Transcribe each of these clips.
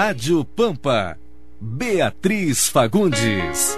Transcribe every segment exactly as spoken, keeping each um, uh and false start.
Rádio Pampa, Beatriz Fagundes.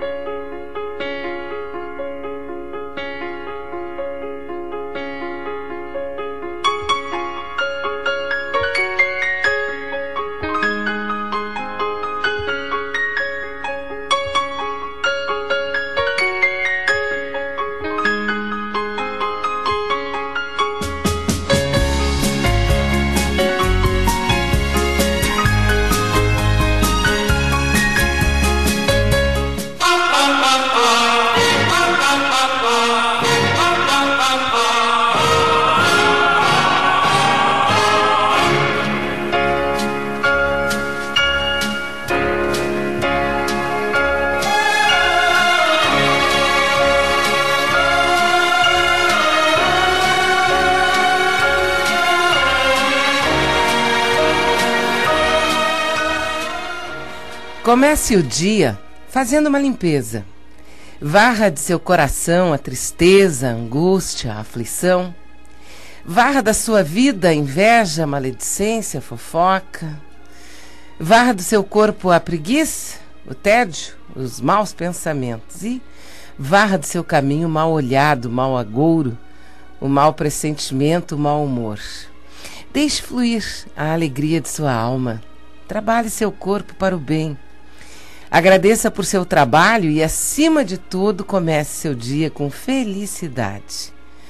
Comece o dia fazendo uma limpeza. Varra de seu coração a tristeza, a angústia, a aflição. Varra da sua vida a inveja, a maledicência, a fofoca. Varra do seu corpo a preguiça, o tédio, os maus pensamentos. E varra do seu caminho o mal olhado, o mau agouro, o mau pressentimento, o mau humor. Deixe fluir a alegria de sua alma. Trabalhe seu corpo para o bem. Agradeça por seu trabalho e, acima de tudo, comece seu dia com felicidade.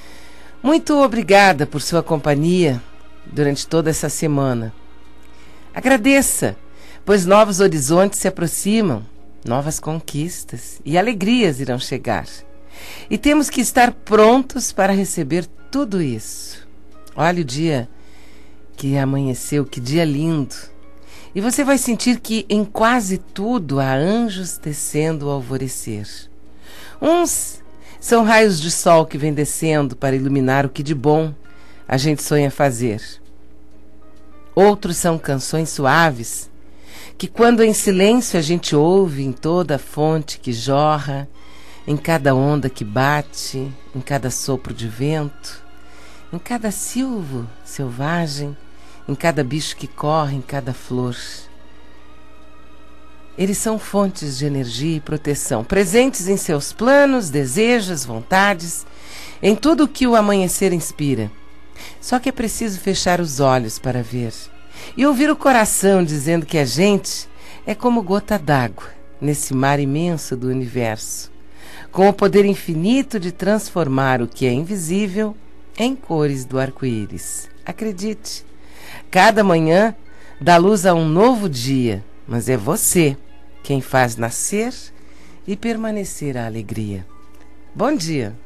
Muito obrigada por sua companhia durante toda essa semana. Agradeça, pois novos horizontes se aproximam, novas conquistas e alegrias irão chegar. E temos que estar prontos para receber tudo isso. Olha o dia que amanheceu, que dia lindo. E você vai sentir que em quase tudo há anjos descendo ao alvorecer. Uns são raios de sol que vêm descendo para iluminar o que de bom a gente sonha fazer. Outros são canções suaves que, quando em silêncio a gente ouve em toda a fonte que jorra, em cada onda que bate, em cada sopro de vento, em cada silvo selvagem, em cada bicho que corre, em cada flor. Eles são fontes de energia e proteção, presentes em seus planos, desejos, vontades, em tudo o que o amanhecer inspira. Só que é preciso fechar os olhos para ver e ouvir o coração dizendo que a gente é como gota d'água nesse mar imenso do universo, com o poder infinito de transformar o que é invisível em cores do arco-íris. Acredite, cada manhã dá luz a um novo dia, mas é você quem faz nascer e permanecer a alegria. Bom dia!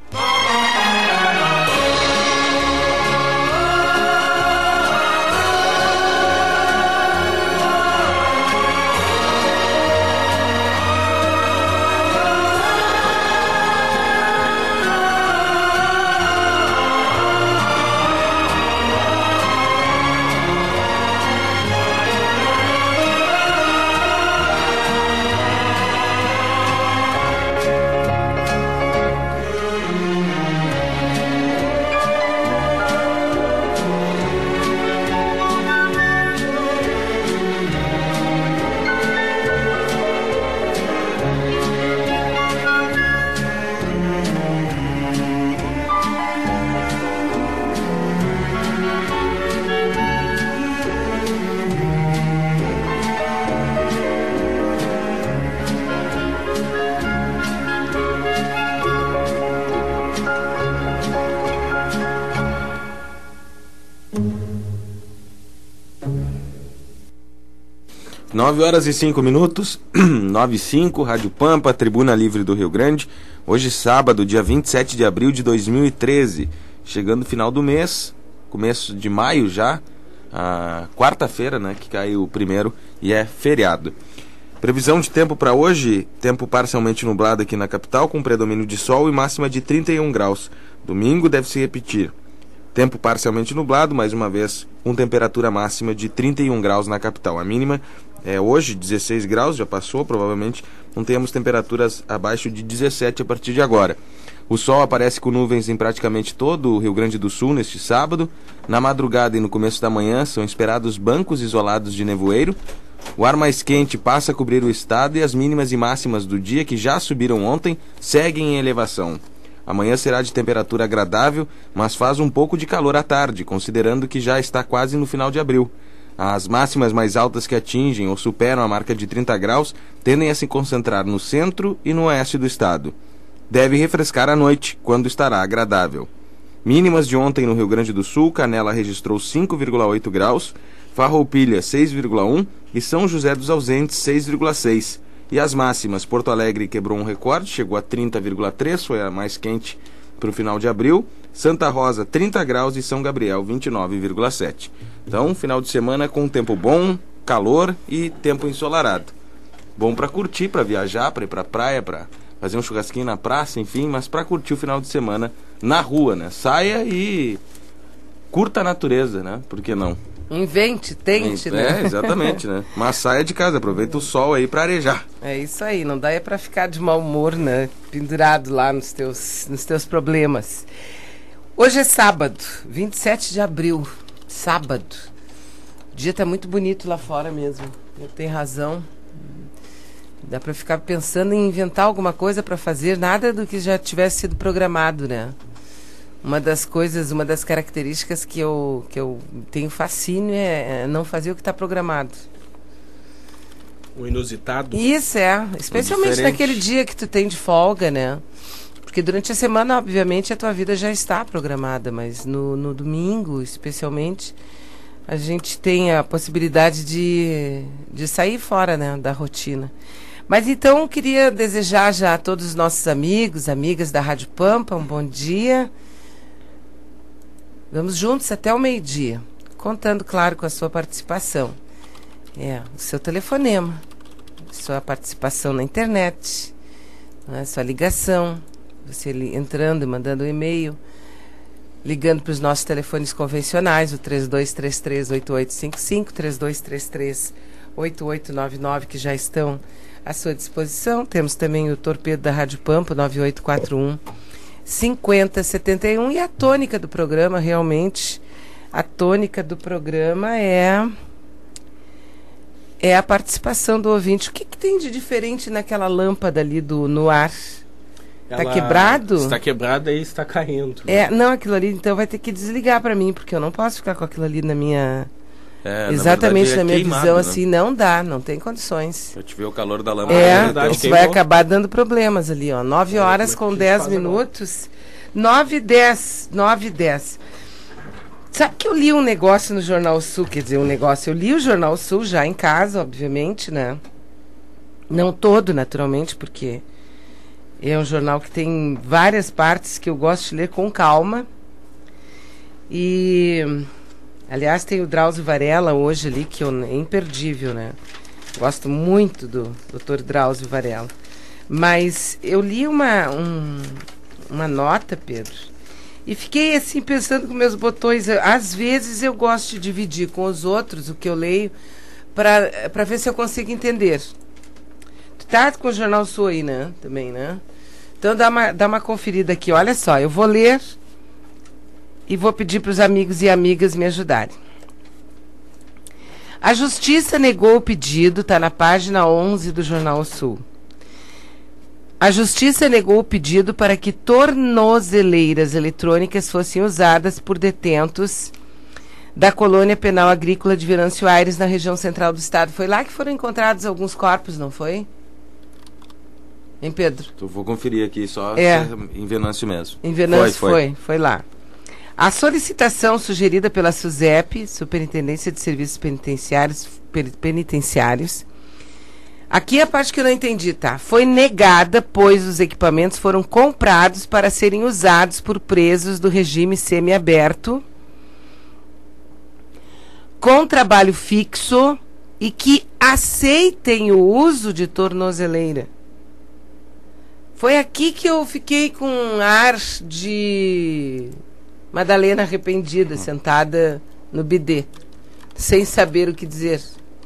nove horas e cinco minutos, nove e cinco, Rádio Pampa, Tribuna Livre do Rio Grande. Hoje, sábado, dia vinte e sete de abril de dois mil e treze. Chegando o final do mês, começo de maio já, a quarta-feira, né, que cai o primeiro e é feriado. Previsão de tempo para hoje, tempo parcialmente nublado aqui na capital, com predomínio de sol e máxima de trinta e um graus. Domingo deve se repetir. Tempo parcialmente nublado, mais uma vez, com temperatura máxima de trinta e um graus na capital. A mínima é hoje dezesseis graus, já passou, provavelmente não temos temperaturas abaixo de dezessete a partir de agora. O sol aparece com nuvens em praticamente todo o Rio Grande do Sul neste sábado. Na madrugada e no começo da manhã são esperados bancos isolados de nevoeiro. O ar mais quente passa a cobrir o estado e as mínimas e máximas do dia, que já subiram ontem, seguem em elevação. Amanhã será de temperatura agradável, mas faz um pouco de calor à tarde, considerando que já está quase no final de abril. As máximas mais altas que atingem ou superam a marca de trinta graus tendem a se concentrar no centro e no oeste do estado. Deve refrescar à noite, quando estará agradável. Mínimas de ontem no Rio Grande do Sul, Canela registrou cinco vírgula oito graus, Farroupilha seis vírgula um e São José dos Ausentes seis vírgula seis. E as máximas, Porto Alegre quebrou um recorde, chegou a trinta vírgula três, foi a mais quente para o final de abril. Santa Rosa trinta graus e São Gabriel vinte e nove vírgula sete. Então, final de semana com tempo bom, calor e tempo ensolarado. Bom para curtir, para viajar, para ir para praia, para fazer um churrasquinho na praça, enfim, mas para curtir o final de semana na rua, né? Saia e curta a natureza, né? Por que não? Invente, tente, é, né? É, exatamente, né? Mas saia de casa, aproveita o sol aí para arejar. É isso aí, não dá é para ficar de mau humor, né? Pendurado lá nos teus, nos teus problemas. Hoje é sábado, vinte e sete de abril, sábado. O dia tá muito bonito lá fora mesmo. Tem razão. Dá para ficar pensando em inventar alguma coisa para fazer, nada do que já tivesse sido programado, né? Uma das coisas, uma das características que eu, que eu tenho fascínio é não fazer o que está programado. O inusitado. Isso, é. Especialmente naquele dia que tu tem de folga, né? Porque durante a semana, obviamente, a tua vida já está programada, mas no, no domingo, especialmente, a gente tem a possibilidade de, de sair fora, né, da rotina. Mas então, queria desejar já a todos os nossos amigos, amigas da Rádio Pampa, um bom dia. Vamos juntos até o meio-dia, contando, claro, com a sua participação. É, o seu telefonema, sua participação na internet, né, sua ligação, você li, entrando e mandando um e-mail, ligando para os nossos telefones convencionais, o três dois três três, oito oito cinco cinco, três dois três três, oito oito nove nove, que já estão à sua disposição. Temos também o torpedo da Rádio Pampa, nove oito quatro um, cinco zero sete um, e a tônica do programa, realmente, a tônica do programa é é a participação do ouvinte. O que, que tem de diferente naquela lâmpada ali do, no ar? Está quebrado? Está quebrada e está caindo. É, não, aquilo ali, então vai ter que desligar para mim, porque eu não posso ficar com aquilo ali na minha... É, exatamente, na, verdade, é na minha queimado, visão, né? Assim, não dá, não tem condições. Eu te ver o calor da lâmpada. É, é verdade, isso queimou. vai acabar dando problemas ali, ó. nove É, horas como é com que a gente dez faz minutos. nove e dez, nove e dez. Sabe que eu li um negócio no Jornal Sul, quer dizer, um negócio, eu li o Jornal Sul já em casa, obviamente, né? Não todo, naturalmente, porque é um jornal que tem várias partes que eu gosto de ler com calma. E, aliás, tem o Drauzio Varela hoje ali, que eu, é imperdível, né? Gosto muito do doutor Drauzio Varela. Mas eu li uma, um, uma nota, Pedro, e fiquei assim pensando com meus botões. Às vezes eu gosto de dividir com os outros o que eu leio para ver se eu consigo entender. Tu tá com o Jornal Sul aí, né? Também, né? Então dá uma, dá uma conferida aqui. Olha só, eu vou ler e vou pedir para os amigos e amigas me ajudarem. A Justiça negou o pedido, está na página onze do Jornal Sul. A Justiça negou o pedido para que tornozeleiras eletrônicas fossem usadas por detentos da colônia penal agrícola de Venâncio Aires, na região central do estado. Foi lá que foram encontrados alguns corpos, não foi? Hein, Pedro? Eu vou conferir aqui só É. se é em Venâncio mesmo. Em Venâncio foi, foi, foi, foi lá. A solicitação sugerida pela SUSEP, Superintendência de Serviços Penitenciários, penitenciários, aqui é a parte que eu não entendi, tá? Foi negada, pois os equipamentos foram comprados para serem usados por presos do regime semiaberto, com trabalho fixo e que aceitem o uso de tornozeleira. Foi aqui que eu fiquei com um ar de Madalena arrependida, sentada no bidê, sem saber o que dizer.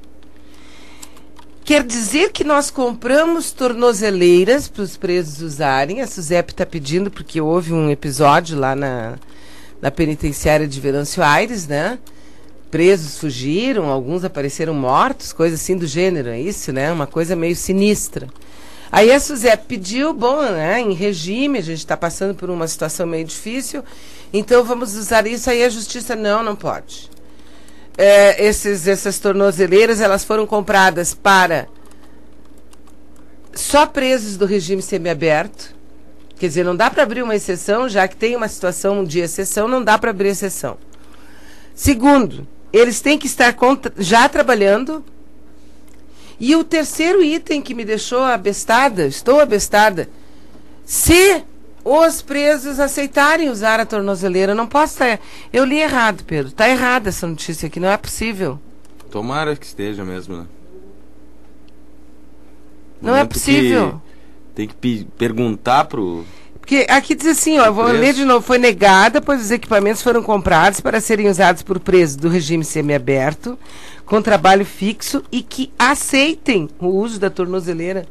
Quer dizer que nós compramos tornozeleiras para os presos usarem. A SUSEP está pedindo, porque houve um episódio lá na, na penitenciária de Venâncio Aires, né? presos fugiram, alguns apareceram mortos, coisa assim do gênero, é isso, né? Uma coisa meio sinistra. Aí a Suzete pediu, bom, né, em regime, a gente está passando por uma situação meio difícil, então vamos usar isso. Aí a justiça, não, não pode. É, esses, essas tornozeleiras, elas foram compradas para só presos do regime semiaberto. Quer dizer, não dá para abrir uma exceção, já que tem uma situação de exceção, não dá para abrir exceção. Segundo, eles têm que estar contra, já trabalhando. E o terceiro item que me deixou abestada, estou abestada, se os presos aceitarem usar a tornozeleira, não posso estar... Eu li errado, Pedro. Está errada essa notícia aqui, não é possível. Tomara que esteja mesmo, né? Não é possível. Tem que pe- perguntar pro... Porque aqui diz assim, ó, eu vou ler de novo. Foi negada, pois os equipamentos foram comprados para serem usados por presos do regime semiaberto, com trabalho fixo e que aceitem o uso da tornozeleira.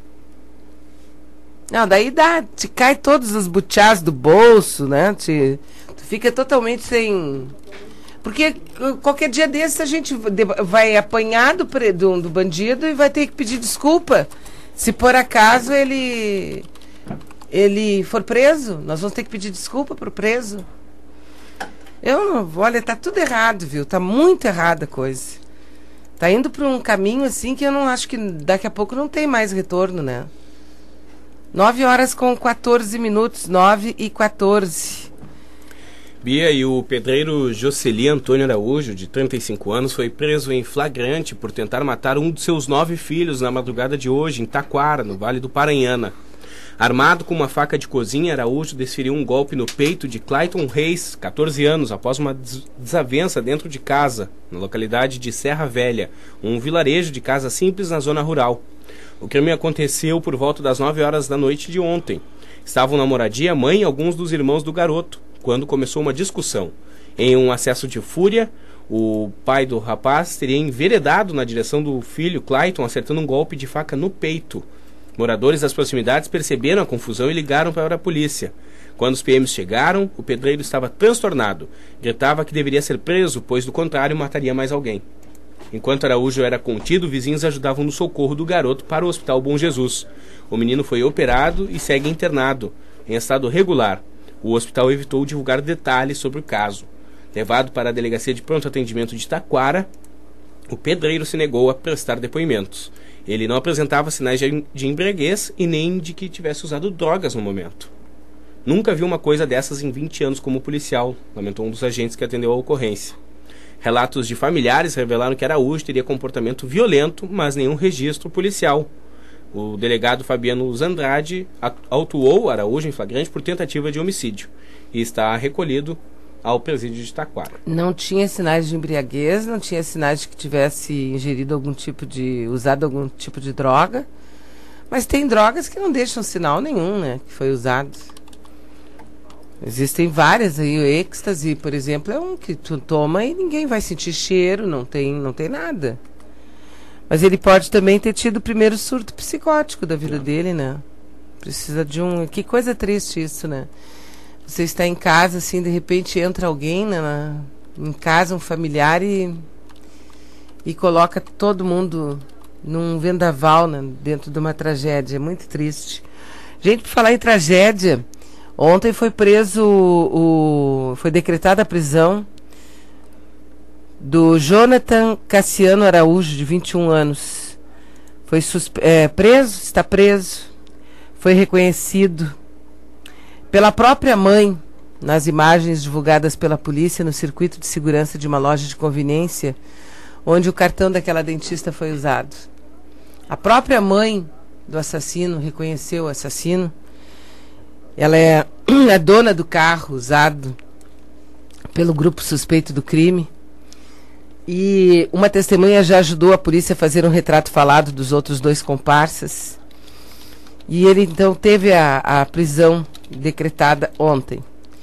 Não, daí dá, te cai todos os butiás do bolso, né? Te, tu fica totalmente sem... Porque qualquer dia desses a gente vai apanhar do, do, do bandido e vai ter que pedir desculpa. Se por acaso ele... ele for preso, nós vamos ter que pedir desculpa pro preso. Eu não, olha, tá tudo errado, viu? Tá muito errada a coisa. Tá indo para um caminho assim que eu não acho que daqui a pouco não tem mais retorno, né? Nove horas com quatorze minutos, nove e quatorze. Bia, e o pedreiro Jocely Antônio Araújo, de trinta e cinco anos, foi preso em flagrante por tentar matar um de seus nove filhos na madrugada de hoje, em Taquara, no Vale do Paranhana. Armado com uma faca de cozinha, Araújo desferiu um golpe no peito de Clayton Reis, catorze anos, após uma desavença dentro de casa, na localidade de Serra Velha, um vilarejo de casa simples na zona rural. O crime aconteceu por volta das nove horas da noite de ontem. Estavam na moradia a mãe e alguns dos irmãos do garoto, quando começou uma discussão. Em um acesso de fúria, o pai do rapaz teria enveredado na direção do filho, Clayton, acertando um golpe de faca no peito. Moradores das proximidades perceberam a confusão e ligaram para a polícia. Quando os P Ms chegaram, o pedreiro estava transtornado. Gritava que deveria ser preso, pois do contrário mataria mais alguém. Enquanto Araújo era contido, vizinhos ajudavam no socorro do garoto para o Hospital Bom Jesus. O menino foi operado e segue internado, em estado regular. O hospital evitou divulgar detalhes sobre o caso. Levado para a Delegacia de Pronto Atendimento de Taquara, o pedreiro se negou a prestar depoimentos. Ele não apresentava sinais de, de embriaguez e nem de que tivesse usado drogas no momento. Nunca vi uma coisa dessas em vinte anos como policial, lamentou um dos agentes que atendeu a ocorrência. Relatos de familiares revelaram que Araújo teria comportamento violento, mas nenhum registro policial. O delegado Fabiano Zandrade autuou Araújo em flagrante por tentativa de homicídio e está recolhido ao presídio de Taquara. Não tinha sinais de embriaguez, não tinha sinais de que tivesse ingerido algum tipo de... usado algum tipo de droga. Mas tem drogas que não deixam sinal nenhum, né? Que foi usado. Existem várias aí. O êxtase, por exemplo, é um que tu toma e ninguém vai sentir cheiro, não tem, não tem nada. Mas ele pode também ter tido o primeiro surto psicótico da vida dele, né? Precisa de um... Que coisa triste isso, né? Você está em casa, assim, de repente entra alguém, né, na, em casa, um familiar, e, e coloca todo mundo num vendaval, né, dentro de uma tragédia. É muito triste. Gente, por falar em tragédia, ontem foi preso, o, o, foi decretada a prisão do Jonathan Cassiano Araújo, de vinte e um anos. Foi suspe- é, preso, está preso, foi reconhecido pela própria mãe, nas imagens divulgadas pela polícia no circuito de segurança de uma loja de conveniência, onde o cartão daquela dentista foi usado. A própria mãe do assassino reconheceu o assassino. Ela é a dona do carro usado pelo grupo suspeito do crime. E uma testemunha já ajudou a polícia a fazer um retrato falado dos outros dois comparsas. E ele então teve a, a prisão decretada ontem.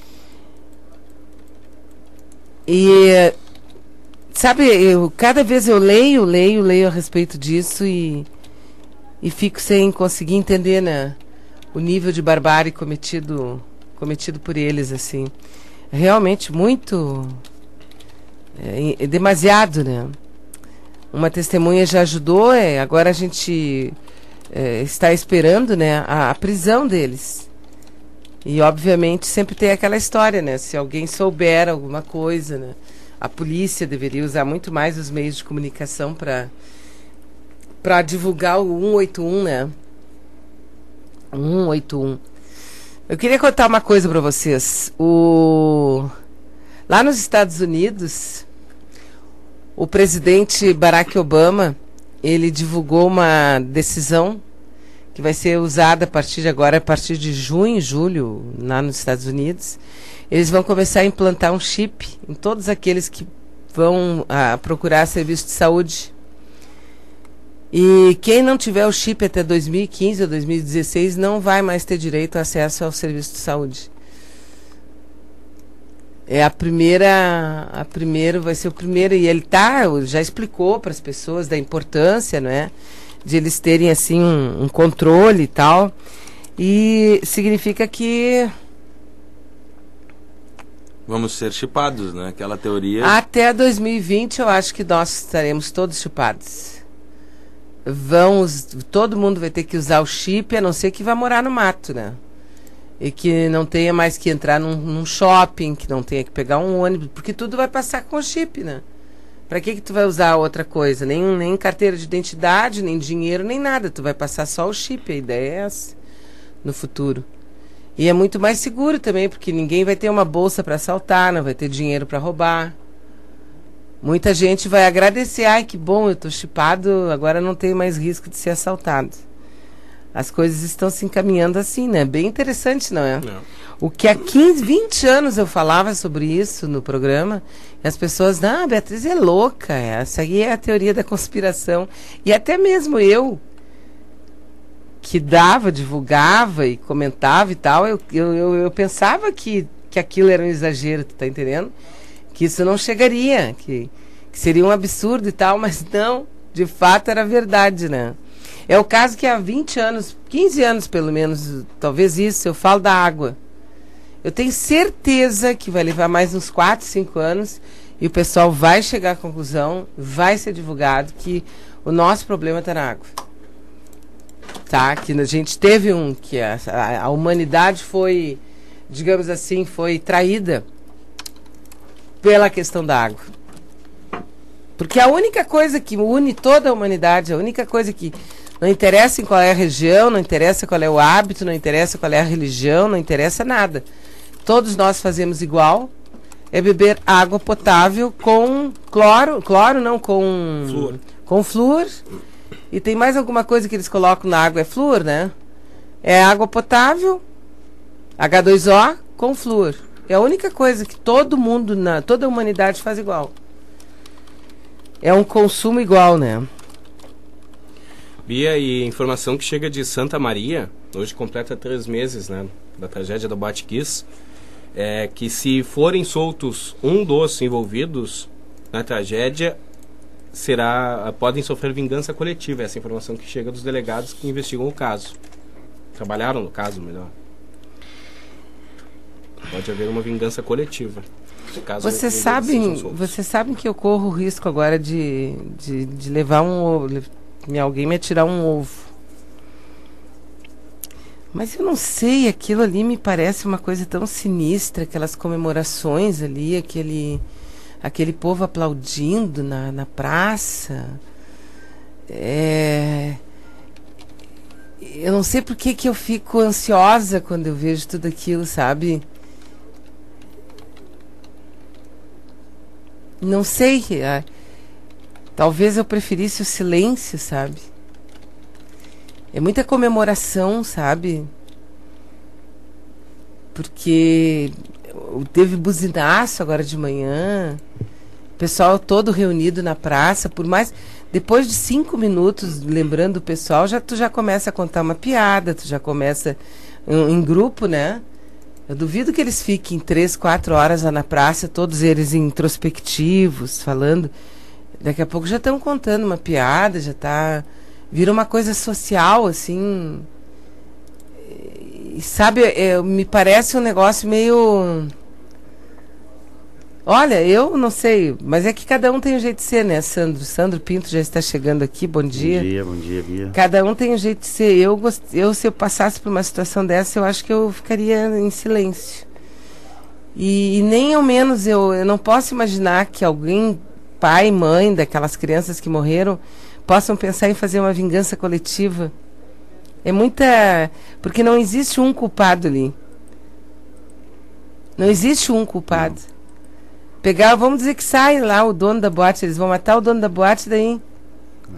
E sabe, eu, cada vez eu leio, leio, leio a respeito disso e, e fico sem conseguir entender, né, o nível de barbárie cometido, cometido por eles, assim. Realmente muito, É, é demasiado, né? Uma testemunha já ajudou, é, agora a gente é, está esperando, né, a, a prisão deles. E, obviamente, sempre tem aquela história, né? Se alguém souber alguma coisa, né? A polícia deveria usar muito mais os meios de comunicação para para divulgar o um oito um, né? um oito um. Eu queria contar uma coisa para vocês. O... Lá nos Estados Unidos, o presidente Barack Obama, ele divulgou uma decisão que vai ser usada a partir de agora, a partir de junho, julho, lá nos Estados Unidos. Eles vão começar a implantar um chip em todos aqueles que vão a, procurar serviço de saúde. E quem não tiver o chip até dois mil e quinze ou dois mil e dezesseis não vai mais ter direito a acesso ao serviço de saúde. É a primeira, a primeiro vai ser o primeiro, e ele tá, já explicou para as pessoas da importância, não é, de eles terem assim um, um controle e tal. E significa que vamos ser chipados, né? Aquela teoria. Até dois mil e vinte eu acho que nós estaremos todos chipados. Vamos, todo mundo vai ter que usar o chip, a não ser que vá morar no mato, né? E que não tenha mais que entrar num, num shopping, que não tenha que pegar um ônibus, porque tudo vai passar com o chip, né? Pra que que tu vai usar outra coisa? Nem, nem carteira de identidade, nem dinheiro, nem nada. Tu vai passar só o chip, a ideia é essa, no futuro. E é muito mais seguro também, porque ninguém vai ter uma bolsa para assaltar, não vai ter dinheiro para roubar. Muita gente vai agradecer, ai que bom, eu tô chipado, agora não tenho mais risco de ser assaltado. As coisas estão se encaminhando assim, né? Bem interessante, não é? Não. O que há quinze, vinte anos eu falava sobre isso no programa, e as pessoas, ah, a Beatriz é louca, essa aí é a teoria da conspiração. E até mesmo eu, que dava, divulgava e comentava e tal, eu, eu, eu, eu pensava que, que aquilo era um exagero, tu tá entendendo? Que isso não chegaria, que, que seria um absurdo e tal, mas não, de fato era verdade, né? É o caso que há vinte anos, quinze anos pelo menos, talvez isso, eu falo da água. Eu tenho certeza que vai levar mais uns quatro, cinco anos e o pessoal vai chegar à conclusão, vai ser divulgado que o nosso problema está na água. Tá? Que a gente teve um, que a, a, a humanidade foi, digamos assim, foi traída pela questão da água. Porque a única coisa que une toda a humanidade, a única coisa que não interessa em qual é a região, não interessa qual é o hábito, não interessa qual é a religião, não interessa nada. Todos nós fazemos igual, é beber água potável com cloro, cloro não, com flúor. Com flúor. E tem mais alguma coisa que eles colocam na água, é flúor, né? É água potável, agá dois ó, com flúor. É a única coisa que todo mundo, na, toda a humanidade faz igual. É um consumo igual, né? Bia, e informação que chega de Santa Maria, hoje completa três meses, né, da tragédia do Boate Kiss, é que se forem soltos um dos envolvidos na tragédia, será, podem sofrer vingança coletiva. Essa informação que chega dos delegados que investigam o caso. Trabalharam no caso, melhor. Pode haver uma vingança coletiva. Vocês sabem, vocês sabem que eu corro o risco agora de, de, de levar um ovo, alguém me atirar um ovo. Mas eu não sei, aquilo ali me parece uma coisa tão sinistra, aquelas comemorações ali, aquele, aquele povo aplaudindo na, na praça. É... Eu não sei por que que eu fico ansiosa quando eu vejo tudo aquilo, sabe? Não sei, ah, talvez eu preferisse o silêncio, sabe? É muita comemoração, sabe? Porque teve buzinaço agora de manhã, o pessoal todo reunido na praça, por mais... Depois de cinco minutos, lembrando o pessoal, já, tu já começa a contar uma piada, tu já começa em, em grupo, né? Eu duvido que eles fiquem três, quatro horas lá na praça, todos eles introspectivos, falando. Daqui a pouco já estão contando uma piada, já tá... Vira uma coisa social, assim... E, sabe, é, me parece um negócio meio... Olha, eu não sei, mas é que cada um tem um jeito de ser, né, Sandro? Sandro Pinto já está chegando aqui, bom dia. Bom dia, bom dia, Bia. Cada um tem um jeito de ser. Eu, gost... eu, se eu passasse por uma situação dessa, eu acho que eu ficaria em silêncio. E, e nem ao menos eu, eu não posso imaginar que alguém, pai, mãe daquelas crianças que morreram, possam pensar em fazer uma vingança coletiva. É muita... Porque não existe um culpado ali. Não existe um culpado. Não. Pegar, vamos dizer que sai lá o dono da boate, eles vão matar o dono da boate, daí... Não,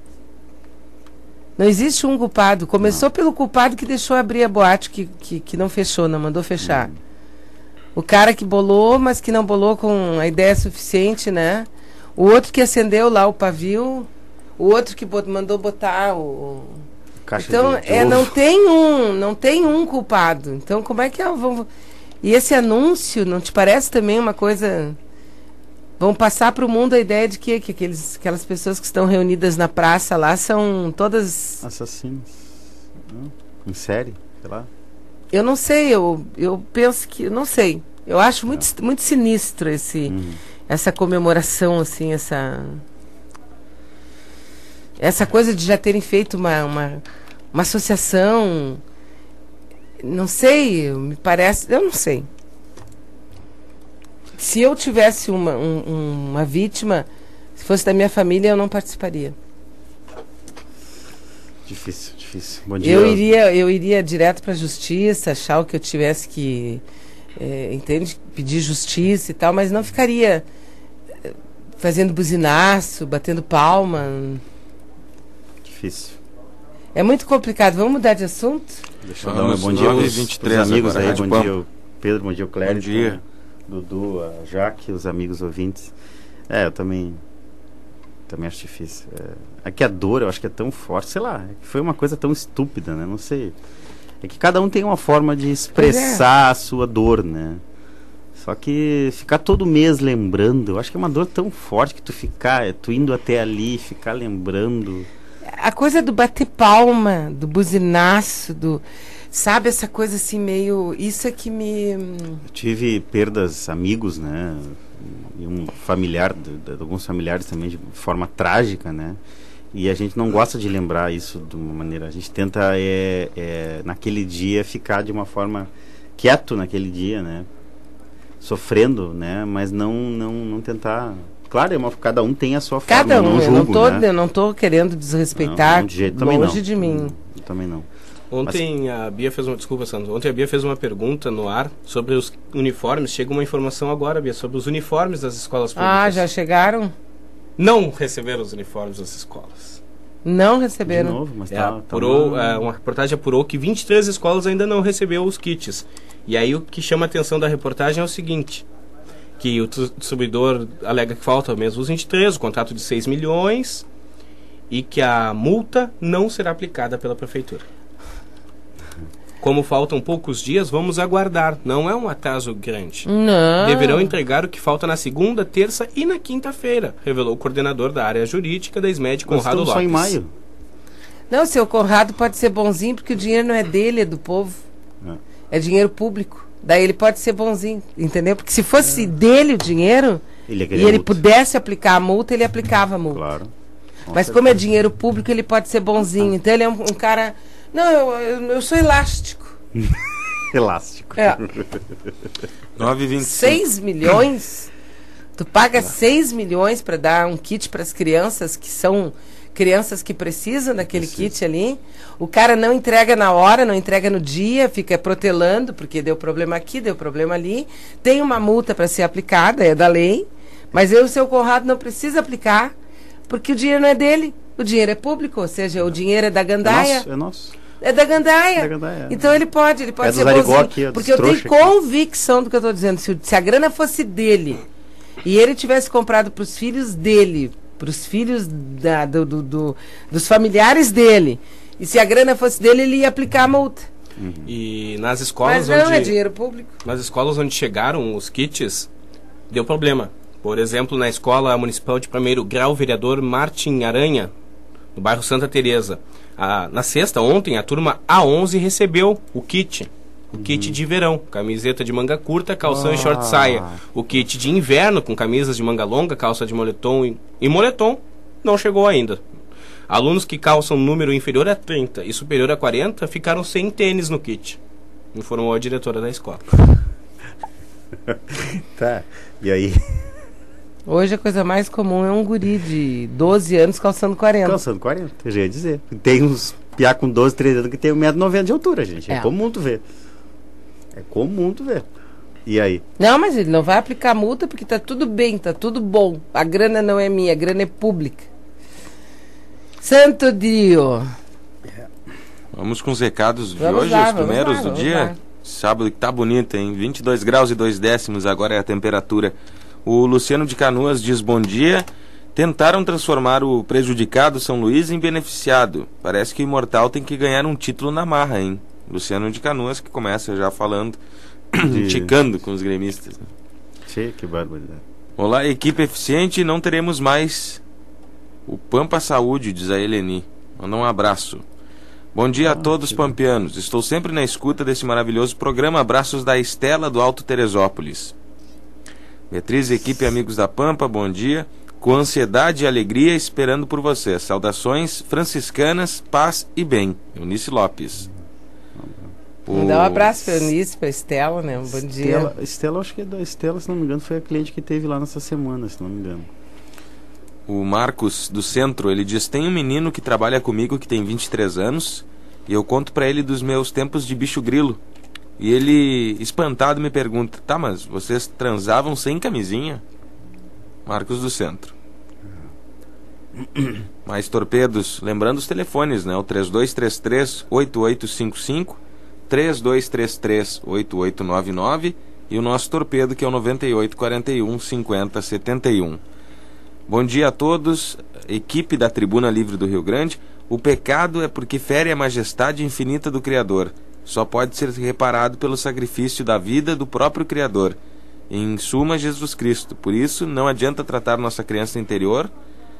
não existe um culpado. Começou não. pelo culpado que deixou abrir a boate, que, que, que não fechou, não mandou fechar. Hum. O cara que bolou, mas que não bolou com a ideia suficiente, né? O outro que acendeu lá o pavio, o outro que bot, mandou botar o... Caixa então, de, de é, não tem um, não tem um culpado. Então, como é que é? Vamos... E esse anúncio, não te parece também uma coisa... Vão passar para o mundo a ideia de que, que aqueles, aquelas pessoas que estão reunidas na praça lá são todas... Assassinos. Não? Em série, sei lá. Eu não sei, eu, eu penso que... Não sei. Eu acho muito, é. muito sinistro esse, uhum. essa comemoração, assim, essa... Essa coisa de já terem feito uma, uma, uma associação... Não sei, me parece... Eu não sei. Se eu tivesse uma, um, uma vítima, se fosse da minha família, eu não participaria. Difícil, difícil. Bom dia. Eu iria, eu iria direto para a justiça, achar o que eu tivesse que... É, entende? Pedir justiça e tal, mas não ficaria fazendo buzinaço, batendo palma. Difícil. É muito complicado. Vamos mudar de assunto? Deixa eu dar um bom dia aos vinte e três amigos agora, aí. Bom Pão. dia, Pedro. Bom dia, o Clério. Bom dia. Dudu, a Jaque, os amigos ouvintes. É, eu também também acho difícil. É, é que a dor, eu acho que é tão forte. Sei lá, é que foi uma coisa tão estúpida, né? Não sei. É que cada um tem uma forma de expressar é. a sua dor, né? Só que ficar todo mês lembrando, eu acho que é uma dor tão forte que tu ficar, tu indo até ali, ficar lembrando... A coisa do bater palma, do buzinaço, do... Sabe, essa coisa assim meio... Isso é que me... Eu tive perdas, amigos, né? E um familiar, de, de alguns familiares também de forma trágica, né? E a gente não gosta de lembrar isso de uma maneira... A gente tenta, é, é, naquele dia, ficar de uma forma quieto naquele dia, né? Sofrendo, né? Mas não, não, não tentar... Claro, é uma, cada um tem a sua forma. Cada um, não eu julgo, não tô, né? eu não tô querendo desrespeitar, não, não, de jeito, também longe não. de mim. Eu também não. Ontem Mas... a Bia fez uma... Desculpa, Sandro. Ontem a Bia fez uma pergunta no ar sobre os uniformes. Chega uma informação agora, Bia, sobre os uniformes das escolas públicas. Ah, já chegaram? Não receberam os uniformes das escolas. Não receberam. De novo, mas é, tá, apurou, tá é, uma reportagem apurou que vinte e três escolas ainda não receberam os kits. E aí o que chama a atenção da reportagem é o seguinte... que o distribuidor alega que falta mesmo os vinte e três, o contrato de seis milhões, e que a multa não será aplicada pela prefeitura. Como faltam poucos dias, vamos aguardar. Não é um atraso grande. Não. Deverão entregar o que falta na segunda, terça e na quinta-feira, revelou o coordenador da área jurídica da SMED, Conrado Lopes. Só em maio. Não, seu Conrado pode ser bonzinho, porque o dinheiro não é dele, é do povo. É, é dinheiro público. Daí ele pode ser bonzinho, entendeu? Porque se fosse é. dele o dinheiro ele e ele multa. pudesse aplicar a multa, ele aplicava a multa. Claro. Com Mas certeza. Como é dinheiro público, ele pode ser bonzinho. Ah. Então ele é um, um cara... Não, eu, eu, eu sou elástico. Elástico. É. nove e vinte e cinco. seis milhões? Tu paga seis milhões para dar um kit para as crianças que são... crianças que precisam daquele Precisa. kit ali, o cara não entrega na hora, não entrega no dia, fica protelando, porque deu problema aqui, deu problema ali, tem uma multa para ser aplicada, é da lei, mas eu, o seu Conrado, não precisa aplicar, porque o dinheiro não é dele, o dinheiro é público, ou seja, o dinheiro é da gandaia. É nosso, é nosso. É da gandaia. É da gandaia. Então ele pode, ele pode é ser bonzinho, aqui, porque eu tenho convicção do que eu estou dizendo, se, se a grana fosse dele, e ele tivesse comprado para os filhos dele, para os filhos da, do, do, do, dos familiares dele. E se a grana fosse dele, ele ia aplicar a multa. Uhum. E nas escolas Mas não, onde... é dinheiro público. Nas escolas onde chegaram os kits, deu problema. Por exemplo, na Escola Municipal de Primeiro Grau, vereador Martin Aranha, no bairro Santa Teresa. A, na sexta, ontem, a turma A onze recebeu o kit. O kit de verão, camiseta de manga curta, calção Ah. e short saia. O kit de inverno, com camisas de manga longa, calça de moletom e, e moletom, não chegou ainda. Alunos que calçam número inferior a trinta e superior a quarenta ficaram sem tênis no kit, informou a diretora da escola. Tá, e aí? Hoje a coisa mais comum é um guri de doze anos calçando quarenta. Calçando quarenta, eu já ia dizer. Tem uns piá com doze, treze anos que tem um metro e noventa de altura, gente. É, É. comum tu ver. É comum tu ver. E aí? Não, mas ele não vai aplicar multa porque tá tudo bem, tá tudo bom. A grana não é minha, a grana é pública. Santo Dio. Vamos com os recados de Vamos hoje, lá, os vamos primeiros lá, do vamos dia. lá. Sábado que tá bonito, hein? vinte e dois graus e dois décimos, agora é a temperatura. O Luciano de Canoas diz bom dia. Tentaram transformar o prejudicado São Luís em beneficiado. Parece que o Imortal tem que ganhar um título na marra, hein? Luciano de Canoas, que começa já falando, De- ticando com os gremistas. né? Che, que barbaridade. Olá, equipe eficiente, não teremos mais o Pampa Saúde, diz a Eleni. Manda um abraço. Bom dia a todos pampeanos. Estou sempre na escuta desse maravilhoso programa. Abraços da Estela do Alto Teresópolis. Beatriz, equipe e amigos da Pampa, bom dia. Com ansiedade e alegria esperando por vocês. Saudações franciscanas, paz e bem. Eunice Lopes. Mandar um abraço pra Eunice, pra Estela, né? Um bom dia. Estela, Estela, acho que é da Estela, se não me engano, foi a cliente que teve lá nessa semana, se não me engano. O Marcos do Centro, ele diz: tem um menino que trabalha comigo que tem vinte e três anos e eu conto pra ele dos meus tempos de bicho grilo. E ele, espantado, me pergunta: tá, mas vocês transavam sem camisinha? Marcos do Centro. Mais torpedos, lembrando os telefones, né? O três dois três três, oito oito cinco cinco, três dois três três, oito oito nove nove e o nosso torpedo que é o noventa e oito quarenta e um, cinquenta setenta e um. Bom dia a todos, equipe da Tribuna Livre do Rio Grande. O pecado é porque fere a majestade infinita do Criador. Só pode ser reparado pelo sacrifício da vida do próprio Criador. Em suma, Jesus Cristo. Por isso, não adianta tratar nossa criança interior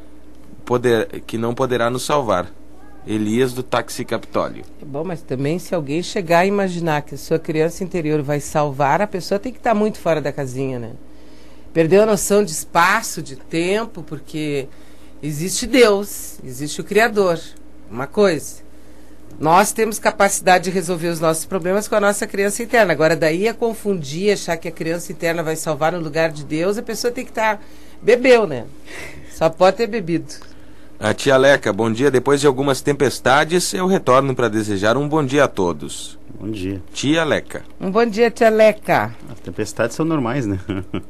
poder, que não poderá nos salvar. Elias do Táxi Capitólio. Bom, mas também se alguém chegar a imaginar que a sua criança interior vai salvar, a pessoa tem que estar muito fora da casinha, né? Perdeu a noção de espaço, de tempo, porque existe Deus, existe o Criador. Uma coisa, nós temos capacidade de resolver os nossos problemas com a nossa criança interna. Agora, daí a confundir, achar que a criança interna vai salvar no lugar de Deus, a pessoa tem que estar... Bebeu, né? Só pode ter bebido. A tia Leca, bom dia. Depois de algumas tempestades, eu retorno para desejar um bom dia a todos. Bom dia. Tia Leca. Um bom dia, tia Leca. As tempestades são normais, né?